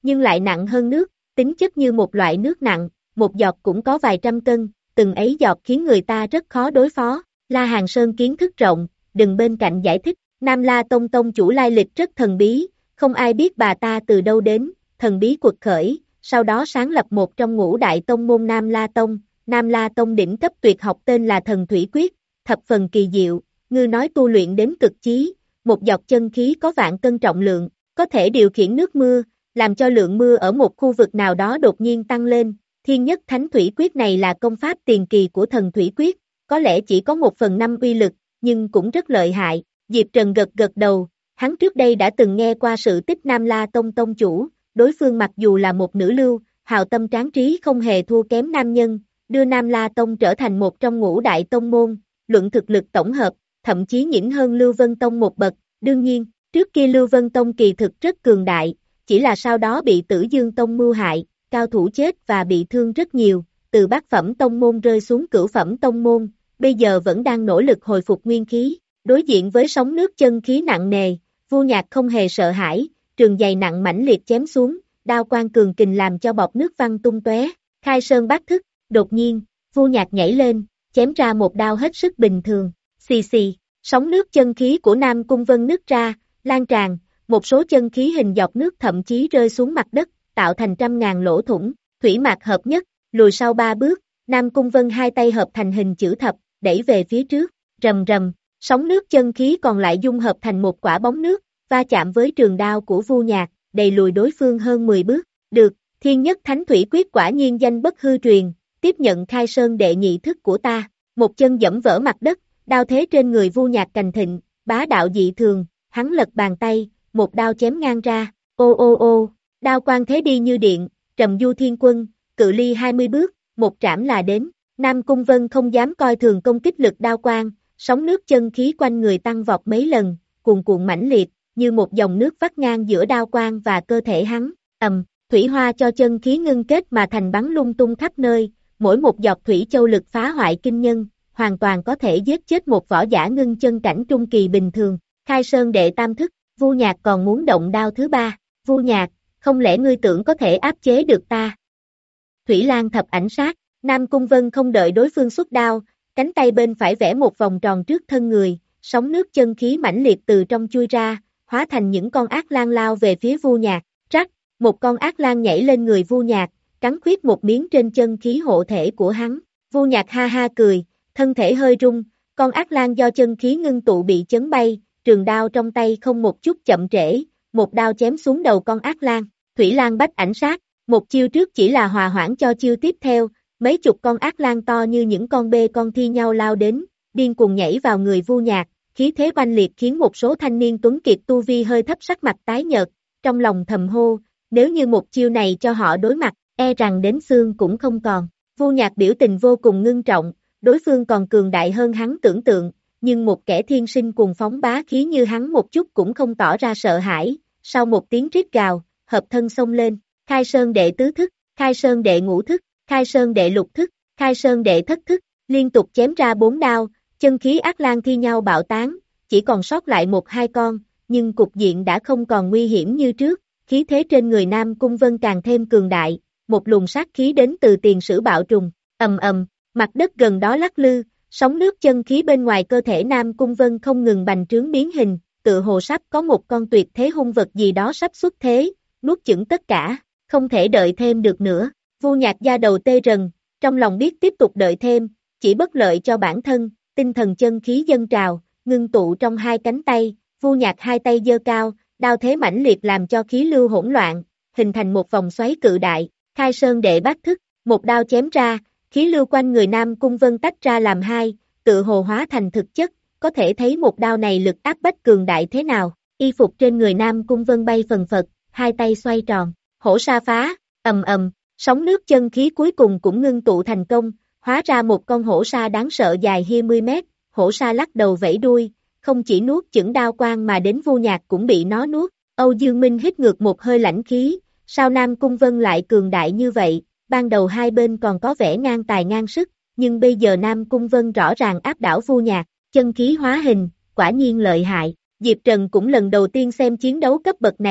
nhưng lại nặng hơn nước, tính chất như một loại nước nặng, một giọt cũng có vài trăm cân, từng ấy giọt khiến người ta rất khó đối phó. La Hàn Sơn kiến thức rộng, đừng bên cạnh giải thích, Nam La Tông tông chủ lai lịch rất thần bí, không ai biết bà ta từ đâu đến, thần bí quật khởi, sau đó sáng lập một trong ngũ đại tông môn Nam La Tông, Nam La Tông đỉnh cấp tuyệt học tên là Thần Thủy Quyết, thập phần kỳ diệu, ngư nói tu luyện đến cực chí, một giọt chân khí có vạn cân trọng lượng, có thể điều khiển nước mưa, làm cho lượng mưa ở một khu vực nào đó đột nhiên tăng lên, Thiên Nhất Thánh Thủy Quyết này là công pháp tiền kỳ của Thần Thủy Quyết, có lẽ chỉ có một phần năm uy lực, nhưng cũng rất lợi hại, Diệp Trần gật gật đầu, hắn trước đây đã từng nghe qua sự tích Nam La Tông tông chủ, đối phương mặc dù là một nữ lưu, hào tâm tráng trí không hề thua kém nam nhân, đưa Nam La Tông trở thành một trong ngũ đại tông môn, luận thực lực tổng hợp, thậm chí nhỉnh hơn Lưu Vân Tông một bậc, đương nhiên, trước kia Lưu Vân Tông kỳ thực rất cường đại, chỉ là sau đó bị Tử Dương Tông mưu hại, cao thủ chết và bị thương rất nhiều, từ bát phẩm tông môn rơi xuống cửu phẩm tông môn, bây giờ vẫn đang nỗ lực hồi phục nguyên khí, đối diện với sóng nước chân khí nặng nề, Vu Nhạc không hề sợ hãi, trường giày nặng mãnh liệt chém xuống, đao quang cường kình làm cho bọt nước văng tung tóe, khai sơn bát thức, đột nhiên, Vu Nhạc nhảy lên, chém ra một đao hết sức bình thường, xì xì, sóng nước chân khí của Nam Cung Vân nứt ra, lan tràn, một số chân khí hình giọt nước thậm chí rơi xuống mặt đất, tạo thành trăm ngàn lỗ thủng, thủy mạc hợp nhất, lùi sau ba bước, Nam Cung Vân hai tay hợp thành hình chữ thập, đẩy về phía trước, rầm rầm, sóng nước chân khí còn lại dung hợp thành một quả bóng nước, va chạm với trường đao của Vu Nhạc, đầy lùi đối phương hơn mười bước, được, Thiên Nhất Thánh Thủy Quyết quả nhiên danh bất hư truyền, tiếp nhận khai sơn đệ nhị thức của ta, một chân dẫm vỡ mặt đất, đao thế trên người Vu Nhạc cành thịnh, bá đạo dị thường, hắn lật bàn tay, một đao chém ngang ra, ô ô ô, đao quang thế đi như điện, trầm du thiên quân, cự ly hai mươi bước, một trảm là đến, Nam Cung Vân không dám coi thường công kích lực đao quang, sóng nước chân khí quanh người tăng vọt mấy lần, cuồn cuộn mãnh liệt, như một dòng nước vắt ngang giữa đao quang và cơ thể hắn, ầm, thủy hoa cho chân khí ngưng kết mà thành bắn lung tung khắp nơi, mỗi một giọt thủy châu lực phá hoại kinh nhân, hoàn toàn có thể giết chết một võ giả ngưng chân cảnh trung kỳ bình thường, khai sơn đệ tam thức, Vu Nhạc còn muốn động đao thứ ba, Vu Nhạc, không lẽ ngươi tưởng có thể áp chế được ta? Thủy Lan thập ảnh sát, Nam Cung Vân không đợi đối phương xuất đao, cánh tay bên phải vẽ một vòng tròn trước thân người, sóng nước chân khí mãnh liệt từ trong chui ra, hóa thành những con ác lan lao về phía Vu Nhạc, rắc, một con ác lan nhảy lên người Vu Nhạc, cắn khuyết một miếng trên chân khí hộ thể của hắn, Vu Nhạc ha ha cười, thân thể hơi rung, con ác lan do chân khí ngưng tụ bị chấn bay, trường đao trong tay không một chút chậm trễ, một đao chém xuống đầu con ác lan, Thủy Lan bách ảnh sát, một chiêu trước chỉ là hòa hoãn cho chiêu tiếp theo, mấy chục con ác lan to như những con bê con thi nhau lao đến, điên cuồng nhảy vào người Vu Nhạc, khí thế oanh liệt khiến một số thanh niên tuấn kiệt tu vi hơi thấp sắc mặt tái nhợt, trong lòng thầm hô, nếu như một chiêu này cho họ đối mặt, e rằng đến xương cũng không còn. Vu Nhạc biểu tình vô cùng ngưng trọng, đối phương còn cường đại hơn hắn tưởng tượng, nhưng một kẻ thiên sinh cùng phóng bá khí như hắn một chút cũng không tỏ ra sợ hãi, sau một tiếng rít gào, hợp thân xông lên, khai sơn đệ tứ thức, khai sơn đệ ngũ thức, khai sơn đệ lục thức, khai sơn đệ thất thức, liên tục chém ra bốn đao, chân khí ác lan thi nhau bạo tán, chỉ còn sót lại một hai con, nhưng cục diện đã không còn nguy hiểm như trước, khí thế trên người Nam Cung Vân càng thêm cường đại, một luồng sát khí đến từ tiền sử bạo trùng, ầm ầm, mặt đất gần đó lắc lư, sóng nước chân khí bên ngoài cơ thể Nam Cung Vân không ngừng bành trướng biến hình, tự hồ sắp có một con tuyệt thế hung vật gì đó sắp xuất thế, nuốt chửng tất cả, không thể đợi thêm được nữa, Vu Nhạc da đầu tê rần, trong lòng biết tiếp tục đợi thêm, chỉ bất lợi cho bản thân, tinh thần chân khí dâng trào, ngưng tụ trong hai cánh tay, Vu Nhạc hai tay giơ cao, đao thế mãnh liệt làm cho khí lưu hỗn loạn, hình thành một vòng xoáy cự đại, khai sơn đệ bát thức, một đao chém ra, khí lưu quanh người Nam Cung Vân tách ra làm hai, tự hồ hóa thành thực chất, có thể thấy một đao này lực áp bách cường đại thế nào, y phục trên người Nam Cung Vân bay phần phật, hai tay xoay tròn, hổ sa phá, ầm ầm, sóng nước chân khí cuối cùng cũng ngưng tụ thành công, hóa ra một con hổ sa đáng sợ dài hai mươi mét, hổ sa lắc đầu vẫy đuôi, không chỉ nuốt chửng đao quang mà đến Vu Nhạc cũng bị nó nuốt, Âu Dương Minh hít ngược một hơi lãnh khí, sao Nam Cung Vân lại cường đại như vậy, ban đầu hai bên còn có vẻ ngang tài ngang sức, nhưng bây giờ Nam Cung Vân rõ ràng áp đảo Vu Nhạc, chân khí hóa hình, quả nhiên lợi hại, Diệp Trần cũng lần đầu tiên xem chiến đấu cấp bậc này,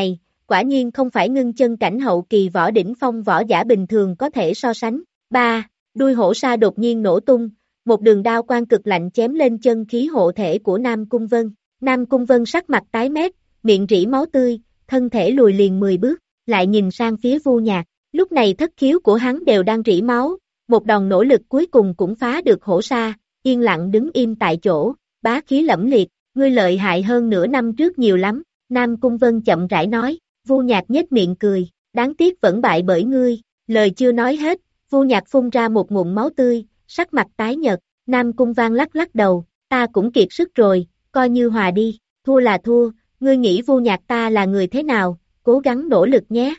quả nhiên không phải ngưng chân cảnh hậu kỳ võ đỉnh phong võ giả bình thường có thể so sánh. ba. Đuôi hổ sa đột nhiên nổ tung, một đường đao quang cực lạnh chém lên chân khí hộ thể của Nam Cung Vân. Nam Cung Vân sắc mặt tái mét, miệng rỉ máu tươi, thân thể lùi liền mười bước, lại nhìn sang phía Vu Nhạc. Lúc này thất khiếu của hắn đều đang rỉ máu, một đòn nỗ lực cuối cùng cũng phá được hổ sa, yên lặng đứng im tại chỗ, bá khí lẫm liệt, ngươi lợi hại hơn nửa năm trước nhiều lắm, Nam Cung Vân chậm rãi nói. Vu Nhạc nhếch miệng cười, đáng tiếc vẫn bại bởi ngươi, lời chưa nói hết, Vu Nhạc phun ra một ngụm máu tươi, sắc mặt tái nhợt, Nam Cung Văn lắc lắc đầu, ta cũng kiệt sức rồi, coi như hòa đi, thua là thua, ngươi nghĩ Vu Nhạc ta là người thế nào, cố gắng nỗ lực nhé.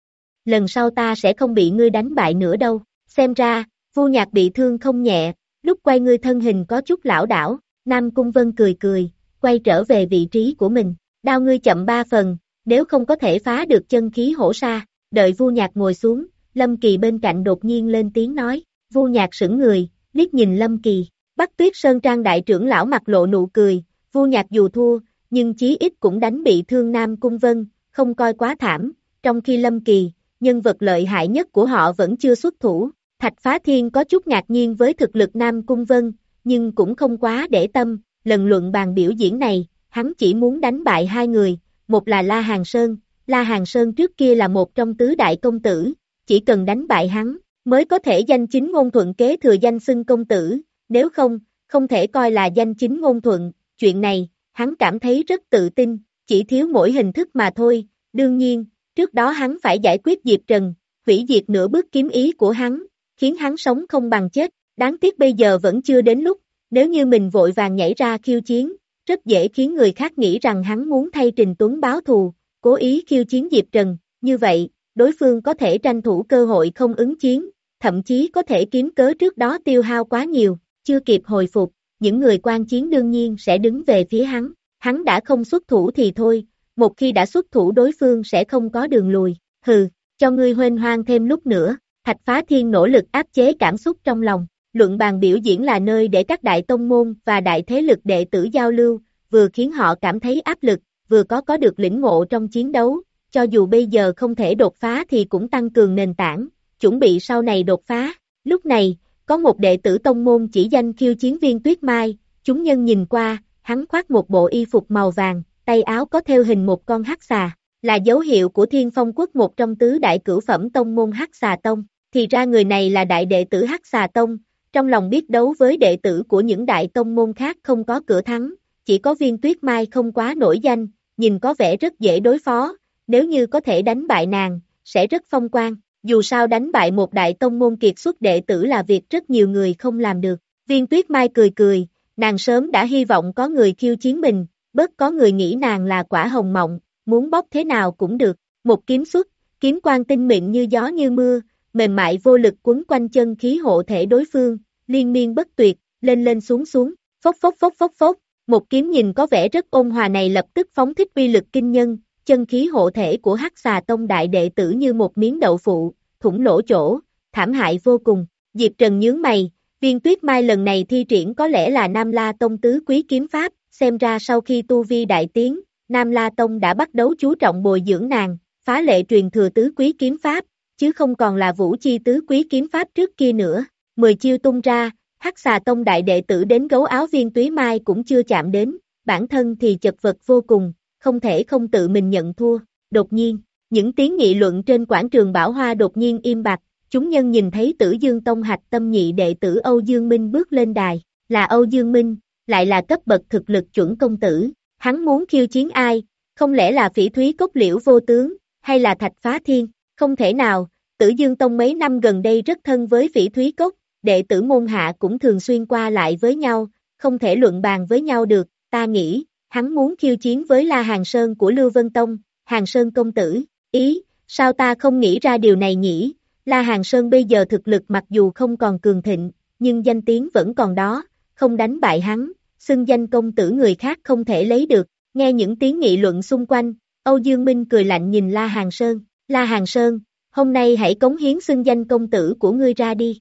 Lần sau ta sẽ không bị ngươi đánh bại nữa đâu, xem ra, Vu Nhạc bị thương không nhẹ, lúc quay ngươi thân hình có chút lảo đảo, Nam Cung Vân cười cười, quay trở về vị trí của mình, đao ngươi chậm ba phần, nếu không có thể phá được chân khí hổ sa, đợi Vu Nhạc ngồi xuống, Lâm Kỳ bên cạnh đột nhiên lên tiếng nói, Vu Nhạc sững người, liếc nhìn Lâm Kỳ, Bắc Tuyết Sơn Trang đại trưởng lão mặt lộ nụ cười, Vu Nhạc dù thua, nhưng chí ít cũng đánh bị thương Nam Cung Vân, không coi quá thảm, trong khi Lâm Kỳ, nhân vật lợi hại nhất của họ vẫn chưa xuất thủ, Thạch Phá Thiên có chút ngạc nhiên với thực lực Nam Cung Vân, nhưng cũng không quá để tâm, lần luận bàn biểu diễn này, hắn chỉ muốn đánh bại hai người, một là La Hàn Sơn, La Hàn Sơn trước kia là một trong tứ đại công tử, chỉ cần đánh bại hắn, mới có thể danh chính ngôn thuận kế thừa danh xưng công tử, nếu không, không thể coi là danh chính ngôn thuận, chuyện này, hắn cảm thấy rất tự tin, chỉ thiếu mỗi hình thức mà thôi, đương nhiên, trước đó hắn phải giải quyết Diệp Trần, hủy diệt nửa bước kiếm ý của hắn, khiến hắn sống không bằng chết, đáng tiếc bây giờ vẫn chưa đến lúc, nếu như mình vội vàng nhảy ra khiêu chiến, rất dễ khiến người khác nghĩ rằng hắn muốn thay Trình Tuấn báo thù, cố ý khiêu chiến Diệp Trần, như vậy, đối phương có thể tranh thủ cơ hội không ứng chiến, thậm chí có thể kiếm cớ trước đó tiêu hao quá nhiều, chưa kịp hồi phục, những người quan chiến đương nhiên sẽ đứng về phía hắn, hắn đã không xuất thủ thì thôi, một khi đã xuất thủ đối phương sẽ không có đường lùi, hừ, cho ngươi huênh hoang thêm lúc nữa, Thạch Phá Thiên nỗ lực áp chế cảm xúc trong lòng, luận bàn biểu diễn là nơi để các đại tông môn và đại thế lực đệ tử giao lưu, vừa khiến họ cảm thấy áp lực, vừa có có được lĩnh ngộ trong chiến đấu, cho dù bây giờ không thể đột phá thì cũng tăng cường nền tảng, chuẩn bị sau này đột phá. Lúc này, có một đệ tử tông môn chỉ danh khiêu chiến viên Tuyết Mai, chúng nhân nhìn qua, hắn khoác một bộ y phục màu vàng, tay áo có thêu hình một con hắc xà, là dấu hiệu của Thiên Phong Quốc một trong tứ đại cửu phẩm tông môn Hắc Xà Tông, thì ra người này là đại đệ tử Hắc Xà Tông, trong lòng biết đấu với đệ tử của những đại tông môn khác không có cửa thắng, chỉ có viên Tuyết Mai không quá nổi danh, nhìn có vẻ rất dễ đối phó, nếu như có thể đánh bại nàng, sẽ rất phong quang, dù sao đánh bại một đại tông môn kiệt xuất đệ tử là việc rất nhiều người không làm được, viên Tuyết Mai cười cười, nàng sớm đã hy vọng có người khiêu chiến mình, bớt có người nghĩ nàng là quả hồng mộng, muốn bóc thế nào cũng được, một kiếm xuất, kiếm quang tinh mịn như gió như mưa, mềm mại vô lực quấn quanh chân khí hộ thể đối phương, liên miên bất tuyệt, lên lên xuống xuống, phốc phốc phốc phốc phốc, một kiếm nhìn có vẻ rất ôn hòa này lập tức phóng thích uy lực kinh nhân, chân khí hộ thể của Hắc Xà Tông đại đệ tử như một miếng đậu phụ, thủng lỗ chỗ, thảm hại vô cùng, Diệp Trần nhướng mày, viên Tuyết Mai lần này thi triển có lẽ là Nam La Tông tứ quý kiếm pháp, xem ra sau khi tu vi đại tiến, Nam La Tông đã bắt đầu chú trọng bồi dưỡng nàng, phá lệ truyền thừa tứ quý kiếm pháp, chứ không còn là Vũ Chi tứ quý kiếm pháp trước kia nữa. Mười chiêu tung ra, Hắc Xà Tông đại đệ tử đến gấu áo viên Túy Mai cũng chưa chạm đến, bản thân thì chật vật vô cùng, không thể không tự mình nhận thua. Đột nhiên, những tiếng nghị luận trên quảng trường Bảo Hoa đột nhiên im bặt, chúng nhân nhìn thấy Tử Dương Tông hạch tâm nhị đệ tử Âu Dương Minh bước lên đài, là Âu Dương Minh, lại là cấp bậc thực lực chuẩn công tử. Hắn muốn khiêu chiến ai, không lẽ là Phỉ Thúy Cốc Liễu Vô Tướng, hay là Thạch Phá Thiên, không thể nào, Tử Dương Tông mấy năm gần đây rất thân với Phỉ Thúy Cốc, đệ tử môn hạ cũng thường xuyên qua lại với nhau, không thể luận bàn với nhau được, ta nghĩ, hắn muốn khiêu chiến với La Hàn Sơn của Lưu Vân Tông, Hàn Sơn công tử, ý, sao ta không nghĩ ra điều này nhỉ, La Hàn Sơn bây giờ thực lực mặc dù không còn cường thịnh, nhưng danh tiếng vẫn còn đó, không đánh bại hắn. Xưng danh công tử người khác không thể lấy được, nghe những tiếng nghị luận xung quanh, Âu Dương Minh cười lạnh nhìn La Hàn Sơn, La Hàn Sơn, hôm nay hãy cống hiến xưng danh công tử của ngươi ra đi.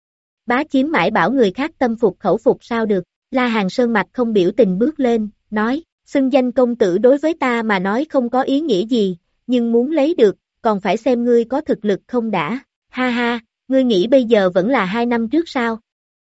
Bá Chiếm mãi bảo người khác tâm phục khẩu phục sao được, La Hàn Sơn mặt không biểu tình bước lên, nói, xưng danh công tử đối với ta mà nói không có ý nghĩa gì, nhưng muốn lấy được, còn phải xem ngươi có thực lực không đã. Ha ha, ngươi nghĩ bây giờ vẫn là hai năm trước sao?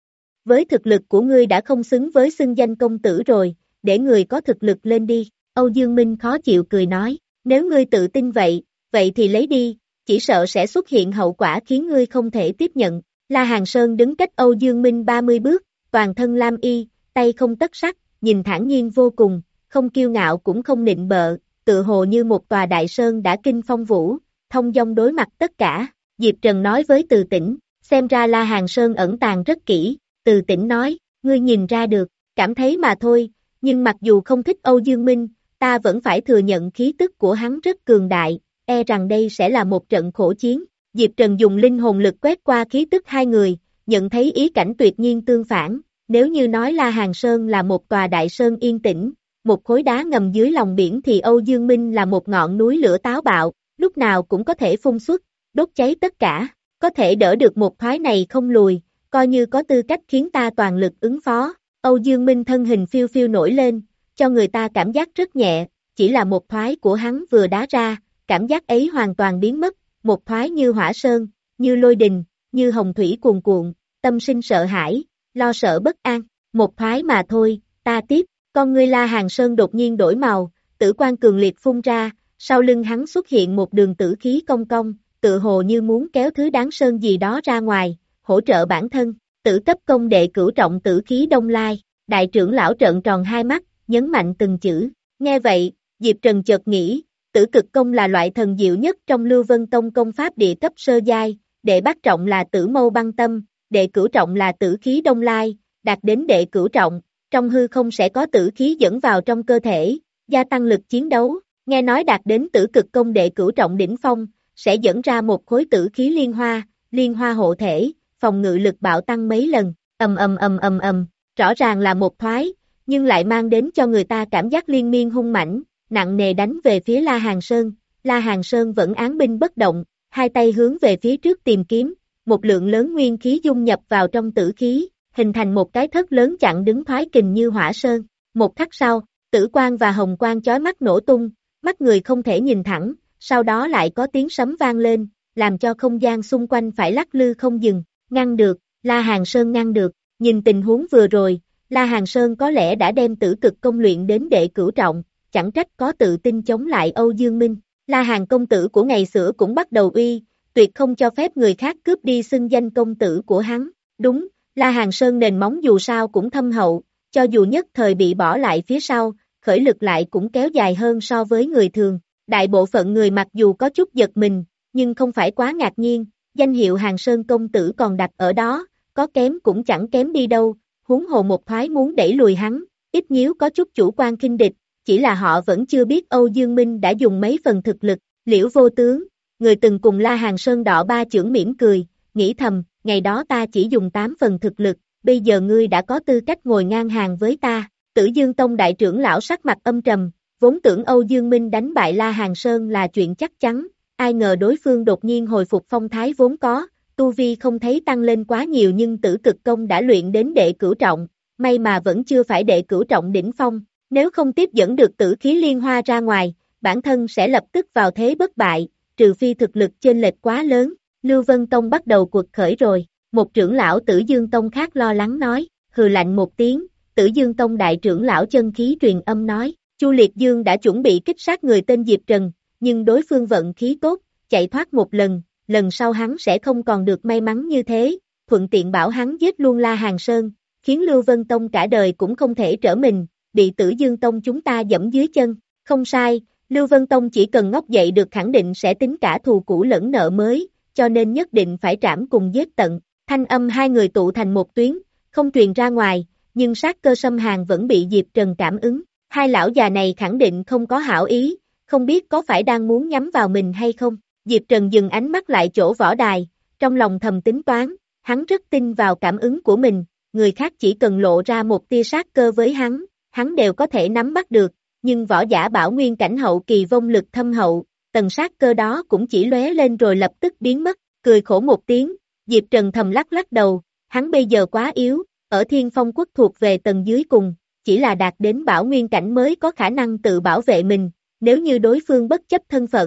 Với thực lực của ngươi đã không xứng với xưng danh công tử rồi, để người có thực lực lên đi. Âu Dương Minh khó chịu cười nói, nếu ngươi tự tin vậy, vậy thì lấy đi, chỉ sợ sẽ xuất hiện hậu quả khiến ngươi không thể tiếp nhận. La Hàn Sơn đứng cách Âu Dương Minh ba mươi bước, toàn thân lam y, tay không tất sắt, nhìn thản nhiên vô cùng, không kiêu ngạo cũng không nịnh bợ, tự hồ như một tòa đại sơn đã kinh phong vũ, thông dong đối mặt tất cả. Diệp Trần nói với Từ Tĩnh, xem ra La Hàn Sơn ẩn tàng rất kỹ. Từ Tĩnh nói, ngươi nhìn ra được, cảm thấy mà thôi, nhưng mặc dù không thích Âu Dương Minh, ta vẫn phải thừa nhận khí tức của hắn rất cường đại, e rằng đây sẽ là một trận khổ chiến. Diệp Trần dùng linh hồn lực quét qua khí tức hai người, nhận thấy ý cảnh tuyệt nhiên tương phản, nếu như nói La Hàn Sơn là một tòa đại sơn yên tĩnh, một khối đá ngầm dưới lòng biển thì Âu Dương Minh là một ngọn núi lửa táo bạo, lúc nào cũng có thể phun xuất, đốt cháy tất cả, có thể đỡ được một thoái này không lùi, coi như có tư cách khiến ta toàn lực ứng phó. Âu Dương Minh thân hình phiêu phiêu nổi lên, cho người ta cảm giác rất nhẹ, chỉ là một thoái của hắn vừa đá ra, cảm giác ấy hoàn toàn biến mất, một thoái như hỏa sơn, như lôi đình, như hồng thủy cuồn cuộn, tâm sinh sợ hãi, lo sợ bất an, một thoái mà thôi, ta tiếp, con ngươi La Hàn Sơn đột nhiên đổi màu, tử quang cường liệt phun ra, sau lưng hắn xuất hiện một đường tử khí cong cong, tự hồ như muốn kéo thứ đáng sơn gì đó ra ngoài, hỗ trợ bản thân, tử cấp công đệ cửu trọng tử khí đông lai, đại trưởng lão trợn tròn hai mắt, nhấn mạnh từng chữ, nghe vậy, Diệp Trần chợt nghĩ, tử cực công là loại thần diệu nhất trong Lưu Vân Tông công pháp địa cấp sơ giai, đệ bát trọng là tử mâu băng tâm, đệ cửu trọng là tử khí đông lai, đạt đến đệ cửu trọng, trong hư không sẽ có tử khí dẫn vào trong cơ thể, gia tăng lực chiến đấu, nghe nói đạt đến tử cực công đệ cửu trọng đỉnh phong, sẽ dẫn ra một khối tử khí liên hoa, liên hoa hộ thể, phòng ngự lực bạo tăng mấy lần, ầm ầm ầm ầm ầm, rõ ràng là một thoái, nhưng lại mang đến cho người ta cảm giác liên miên hung mãnh, nặng nề đánh về phía La Hàn Sơn. La Hàn Sơn vẫn án binh bất động, hai tay hướng về phía trước tìm kiếm, một lượng lớn nguyên khí dung nhập vào trong tử khí, hình thành một cái thất lớn chặn đứng thoái kình như hỏa sơn. Một khắc sau, tử quang và hồng quang chói mắt nổ tung, mắt người không thể nhìn thẳng, sau đó lại có tiếng sấm vang lên, làm cho không gian xung quanh phải lắc lư không dừng, ngăn được, La Hàn Sơn ngăn được, nhìn tình huống vừa rồi, La Hàn Sơn có lẽ đã đem tử cực công luyện đến đệ cửu trọng, chẳng trách có tự tin chống lại Âu Dương Minh. La Hàn công tử của ngày xưa cũng bắt đầu uy, tuyệt không cho phép người khác cướp đi xưng danh công tử của hắn. Đúng, La Hàn Sơn nền móng dù sao cũng thâm hậu, cho dù nhất thời bị bỏ lại phía sau, khởi lực lại cũng kéo dài hơn so với người thường. Đại bộ phận người mặc dù có chút giật mình, nhưng không phải quá ngạc nhiên, danh hiệu Hàn Sơn công tử còn đặt ở đó, có kém cũng chẳng kém đi đâu, huống hồ một thoái muốn đẩy lùi hắn, ít nhiêu có chút chủ quan khinh địch, chỉ là họ vẫn chưa biết Âu Dương Minh đã dùng mấy phần thực lực. Liễu Vô Tướng, người từng cùng La Hàn Sơn đọ ba chưởng mỉm cười, nghĩ thầm, ngày đó ta chỉ dùng tám phần thực lực, bây giờ ngươi đã có tư cách ngồi ngang hàng với ta. Tử Dương Tông đại trưởng lão sắc mặt âm trầm, vốn tưởng Âu Dương Minh đánh bại La Hàn Sơn là chuyện chắc chắn, ai ngờ đối phương đột nhiên hồi phục phong thái vốn có, tu vi không thấy tăng lên quá nhiều nhưng tử cực công đã luyện đến đệ cửu trọng, may mà vẫn chưa phải đệ cửu trọng đỉnh phong, nếu không tiếp dẫn được tử khí liên hoa ra ngoài, bản thân sẽ lập tức vào thế bất bại, trừ phi thực lực chênh lệch quá lớn. Lưu Vân Tông bắt đầu cuộc khởi rồi, một trưởng lão Tử Dương Tông khác lo lắng nói, hừ lạnh một tiếng, Tử Dương Tông đại trưởng lão chân khí truyền âm nói, Chu Liệt Dương đã chuẩn bị kích sát người tên Diệp Trần, nhưng đối phương vận khí tốt, chạy thoát một lần, lần sau hắn sẽ không còn được may mắn như thế, thuận tiện bảo hắn giết luôn La Hàn Sơn, khiến Lưu Vân Tông cả đời cũng không thể trở mình, bị Tử Dương Tông chúng ta dẫm dưới chân. Không sai, Lưu Vân Tông chỉ cần ngóc dậy được khẳng định sẽ tính cả thù cũ lẫn nợ mới, cho nên nhất định phải trảm cùng giết tận. Thanh âm hai người tụ thành một tuyến, không truyền ra ngoài, nhưng sát cơ xâm hàn vẫn bị Diệp Trần cảm ứng. Hai lão già này khẳng định không có hảo ý, không biết có phải đang muốn nhắm vào mình hay không. Diệp Trần dừng ánh mắt lại chỗ võ đài, trong lòng thầm tính toán, hắn rất tin vào cảm ứng của mình, người khác chỉ cần lộ ra một tia sát cơ với hắn, hắn đều có thể nắm bắt được, nhưng võ giả bảo nguyên cảnh hậu kỳ vong lực thâm hậu, tầng sát cơ đó cũng chỉ lóe lên rồi lập tức biến mất, cười khổ một tiếng, Diệp Trần thầm lắc lắc đầu, hắn bây giờ quá yếu, ở Thiên Phong Quốc thuộc về tầng dưới cùng, chỉ là đạt đến bảo nguyên cảnh mới có khả năng tự bảo vệ mình, nếu như đối phương bất chấp thân phận,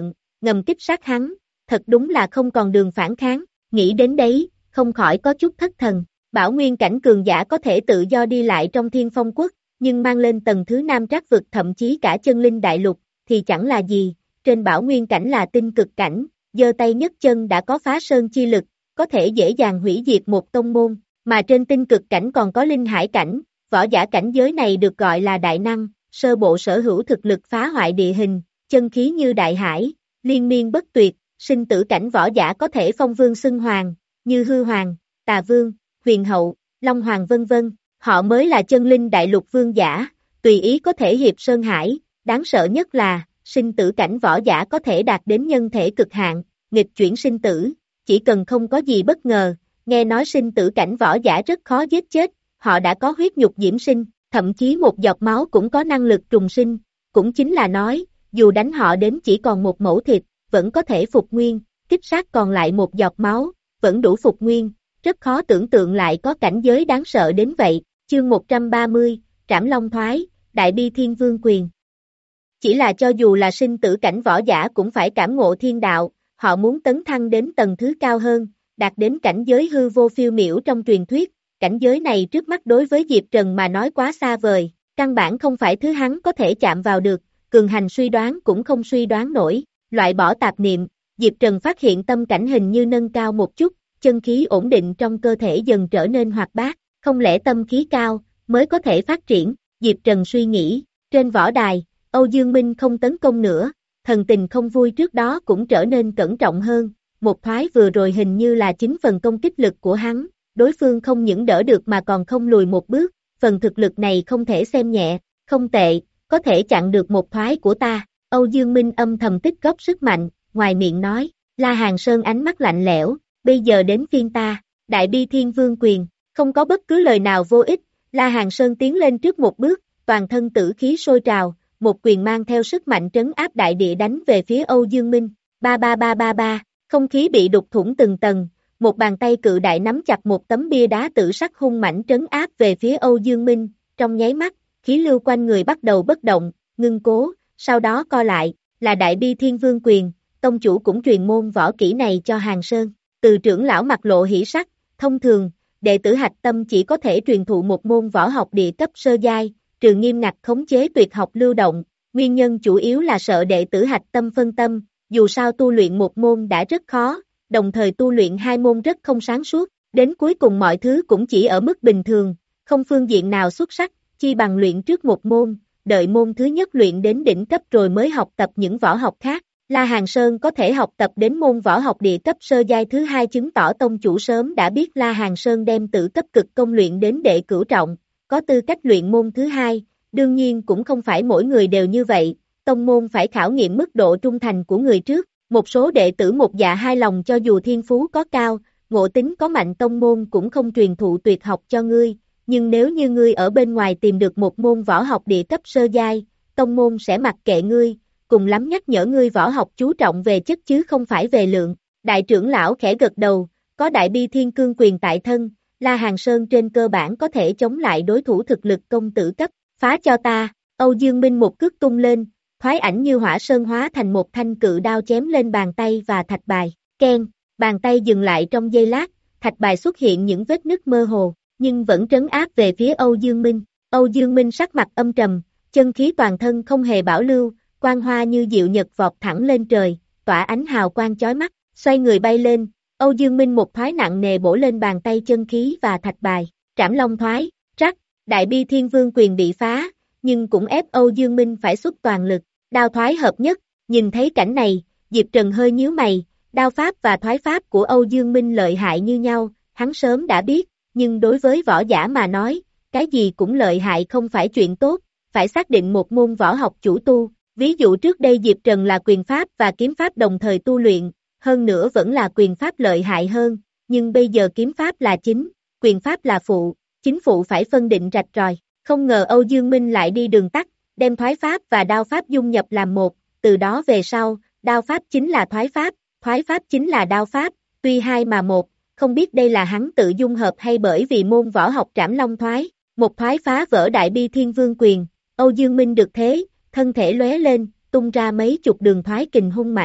ngầm kích sát hắn, thật đúng là không còn đường phản kháng, nghĩ đến đấy, không khỏi có chút thất thần. Bảo nguyên cảnh cường giả có thể tự do đi lại trong Thiên Phong quốc, nhưng mang lên tầng thứ Nam Trác vực thậm chí cả chân linh đại lục, thì chẳng là gì, trên bảo nguyên cảnh là tinh cực cảnh, giơ tay nhấc chân đã có phá sơn chi lực, có thể dễ dàng hủy diệt một tông môn, mà trên tinh cực cảnh còn có linh hải cảnh, võ giả cảnh giới này được gọi là đại năng, sơ bộ sở hữu thực lực phá hoại địa hình, chân khí như đại hải, liên miên bất tuyệt, sinh tử cảnh võ giả có thể phong vương xưng hoàng, như hư hoàng, tà vương, huyền hậu, long hoàng vân vân, họ mới là chân linh đại lục vương giả, tùy ý có thể hiệp sơn hải, đáng sợ nhất là, sinh tử cảnh võ giả có thể đạt đến nhân thể cực hạn, nghịch chuyển sinh tử, chỉ cần không có gì bất ngờ, nghe nói sinh tử cảnh võ giả rất khó giết chết, họ đã có huyết nhục diễm sinh, thậm chí một giọt máu cũng có năng lực trùng sinh, cũng chính là nói, dù đánh họ đến chỉ còn một mẩu thịt, vẫn có thể phục nguyên, kích sát còn lại một giọt máu, vẫn đủ phục nguyên, rất khó tưởng tượng lại có cảnh giới đáng sợ đến vậy. Chương một trăm ba mươi, Trảm Long Thoái, Đại Bi Thiên Vương Quyền. Chỉ là cho dù là sinh tử cảnh võ giả cũng phải cảm ngộ thiên đạo, họ muốn tấn thăng đến tầng thứ cao hơn, đạt đến cảnh giới hư vô phiêu miểu trong truyền thuyết, cảnh giới này trước mắt đối với Diệp Trần mà nói quá xa vời, căn bản không phải thứ hắn có thể chạm vào được, cường hành suy đoán cũng không suy đoán nổi, loại bỏ tạp niệm, Diệp Trần phát hiện tâm cảnh hình như nâng cao một chút, chân khí ổn định trong cơ thể dần trở nên hoạt bát, không lẽ tâm khí cao, mới có thể phát triển, Diệp Trần suy nghĩ, trên võ đài, Âu Dương Minh không tấn công nữa, thần tình không vui trước đó cũng trở nên cẩn trọng hơn, một thoái vừa rồi hình như là chính phần công kích lực của hắn, đối phương không những đỡ được mà còn không lùi một bước, phần thực lực này không thể xem nhẹ, không tệ, có thể chặn được một thoái của ta, Âu Dương Minh âm thầm tích góp sức mạnh, ngoài miệng nói, La Hàn Sơn ánh mắt lạnh lẽo, bây giờ đến phiên ta, Đại Bi Thiên Vương Quyền, không có bất cứ lời nào vô ích, La Hàn Sơn tiến lên trước một bước, toàn thân tử khí sôi trào, một quyền mang theo sức mạnh trấn áp đại địa đánh về phía Âu Dương Minh, ba ba ba ba ba, không khí bị đục thủng từng tầng, một bàn tay cự đại nắm chặt một tấm bia đá tử sắc hung mãnh trấn áp về phía Âu Dương Minh, trong nháy mắt, khí lưu quanh người bắt đầu bất động, ngưng cố, sau đó co lại, là Đại Bi Thiên Vương Quyền, tông chủ cũng truyền môn võ kỹ này cho Hàn Sơn, từ trưởng lão mặt lộ hỉ sắc, thông thường, đệ tử hạch tâm chỉ có thể truyền thụ một môn võ học địa cấp sơ giai, trừ nghiêm ngặt khống chế tuyệt học lưu động, nguyên nhân chủ yếu là sợ đệ tử hạch tâm phân tâm, dù sao tu luyện một môn đã rất khó, đồng thời tu luyện hai môn rất không sáng suốt, đến cuối cùng mọi thứ cũng chỉ ở mức bình thường, không phương diện nào xuất sắc, chi bằng luyện trước một môn, đợi môn thứ nhất luyện đến đỉnh cấp rồi mới học tập những võ học khác. La Hàn Sơn có thể học tập đến môn võ học địa cấp sơ giai thứ hai chứng tỏ tông chủ sớm đã biết La Hàn Sơn đem tự cấp cực công luyện đến đệ cửu trọng, có tư cách luyện môn thứ hai, đương nhiên cũng không phải mỗi người đều như vậy, tông môn phải khảo nghiệm mức độ trung thành của người trước, một số đệ tử một dạ hai lòng cho dù thiên phú có cao, ngộ tính có mạnh tông môn cũng không truyền thụ tuyệt học cho ngươi, nhưng nếu như ngươi ở bên ngoài tìm được một môn võ học địa cấp sơ giai, tông môn sẽ mặc kệ ngươi, cùng lắm nhắc nhở ngươi võ học chú trọng về chất chứ không phải về lượng. Đại trưởng lão khẽ gật đầu, có Đại Bi Thiên Cương Quyền tại thân, La Hàn Sơn trên cơ bản có thể chống lại đối thủ thực lực công tử cấp, phá cho ta, Âu Dương Minh một cước tung lên, thoái ảnh như hỏa sơn hóa thành một thanh cự đao chém lên bàn tay và thạch bài, keng, bàn tay dừng lại trong giây lát, thạch bài xuất hiện những vết nứt mơ hồ, nhưng vẫn trấn áp về phía Âu Dương Minh, Âu Dương Minh sắc mặt âm trầm, chân khí toàn thân không hề bảo lưu, quang hoa như diệu nhật vọt thẳng lên trời, tỏa ánh hào quang chói mắt, xoay người bay lên, Âu Dương Minh một thoái nặng nề bổ lên bàn tay chân khí và thạch bài, Trảm Long Thoái, rắc, Đại Bi Thiên Vương Quyền bị phá, nhưng cũng ép Âu Dương Minh phải xuất toàn lực, đao thoái hợp nhất, nhìn thấy cảnh này, Diệp Trần hơi nhíu mày, đao pháp và thoái pháp của Âu Dương Minh lợi hại như nhau, hắn sớm đã biết, nhưng đối với võ giả mà nói, cái gì cũng lợi hại không phải chuyện tốt, phải xác định một môn võ học chủ tu. Ví dụ trước đây Diệp Trần là quyền pháp và kiếm pháp đồng thời tu luyện, hơn nữa vẫn là quyền pháp lợi hại hơn, nhưng bây giờ kiếm pháp là chính, quyền pháp là phụ, chính phụ phải phân định rạch ròi. Không ngờ Âu Dương Minh lại đi đường tắt, đem thoái pháp và đao pháp dung nhập làm một, từ đó về sau, đao pháp chính là thoái pháp, thoái pháp chính là đao pháp, tuy hai mà một, không biết đây là hắn tự dung hợp hay bởi vì môn võ học Trảm Long Thoái, một thoái phá vỡ Đại Bi Thiên Vương Quyền, Âu Dương Minh được thế, thân thể lóe lên, tung ra mấy chục đường thoái kình hung mãnh,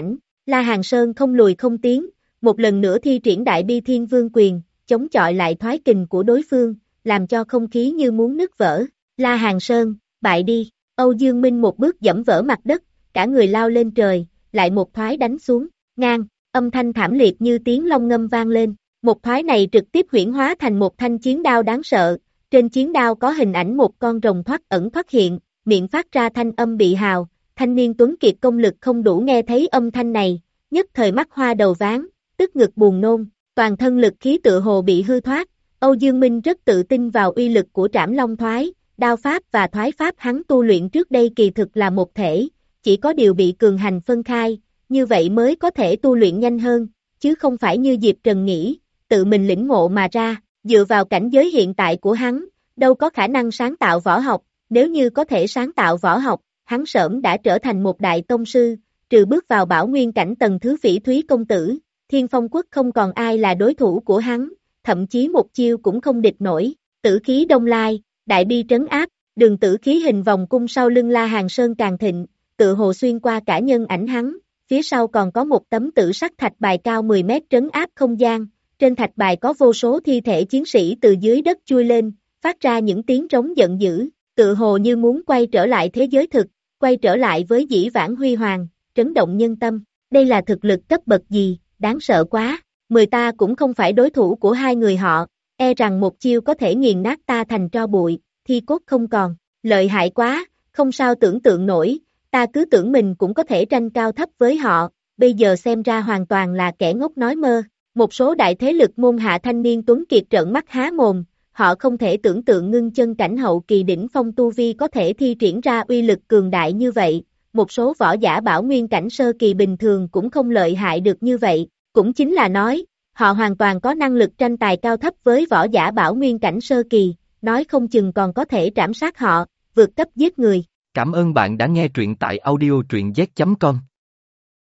La Hàn Sơn không lùi không tiến, một lần nữa thi triển đại bi thiên vương quyền, chống chọi lại thoái kình của đối phương, làm cho không khí như muốn nứt vỡ. La Hàn Sơn, bại đi. Âu Dương Minh một bước dẫm vỡ mặt đất, cả người lao lên trời, lại một thoái đánh xuống, ngang, âm thanh thảm liệt như tiếng long ngâm vang lên. Một thoái này trực tiếp huyễn hóa thành một thanh chiến đao đáng sợ, trên chiến đao có hình ảnh một con rồng thoát ẩn thoát hiện, miệng phát ra thanh âm bị hào, thanh niên tuấn kiệt công lực không đủ nghe thấy âm thanh này, nhất thời mắt hoa đầu váng, tức ngực buồn nôn, toàn thân lực khí tự hồ bị hư thoát. Âu Dương Minh rất tự tin vào uy lực của trảm long thoái, đao pháp và thoái pháp hắn tu luyện trước đây kỳ thực là một thể, chỉ có điều bị cường hành phân khai, như vậy mới có thể tu luyện nhanh hơn, chứ không phải như Diệp Trần nghĩ, tự mình lĩnh ngộ mà ra, dựa vào cảnh giới hiện tại của hắn, đâu có khả năng sáng tạo võ học, nếu như có thể sáng tạo võ học, hắn sớm đã trở thành một đại tông sư, trừ bước vào bảo nguyên cảnh tầng thứ Phỉ Thúy công tử, Thiên Phong quốc không còn ai là đối thủ của hắn, thậm chí một chiêu cũng không địch nổi. Tử khí đông lai, đại bi trấn áp, đường tử khí hình vòng cung sau lưng La Hàn Sơn càng thịnh, tự hồ xuyên qua cả nhân ảnh hắn, phía sau còn có một tấm tử sắc thạch bài cao mười mét trấn áp không gian, trên thạch bài có vô số thi thể chiến sĩ từ dưới đất chui lên, phát ra những tiếng trống giận dữ, tự hồ như muốn quay trở lại thế giới thực, quay trở lại với dĩ vãng huy hoàng, trấn động nhân tâm. Đây là thực lực cấp bậc gì, đáng sợ quá, mười ta cũng không phải đối thủ của hai người họ, e rằng một chiêu có thể nghiền nát ta thành tro bụi, thi cốt không còn, lợi hại quá, không sao tưởng tượng nổi, ta cứ tưởng mình cũng có thể tranh cao thấp với họ, bây giờ xem ra hoàn toàn là kẻ ngốc nói mơ. Một số đại thế lực môn hạ thanh niên tuấn kiệt trợn mắt há mồm, họ không thể tưởng tượng ngưng chân cảnh hậu kỳ đỉnh phong tu vi có thể thi triển ra uy lực cường đại như vậy, một số võ giả bảo nguyên cảnh sơ kỳ bình thường cũng không lợi hại được như vậy, cũng chính là nói, họ hoàn toàn có năng lực tranh tài cao thấp với võ giả bảo nguyên cảnh sơ kỳ, nói không chừng còn có thể trảm sát họ, vượt cấp giết người. Cảm ơn bạn đã nghe truyện tại audio truyện z chấm com.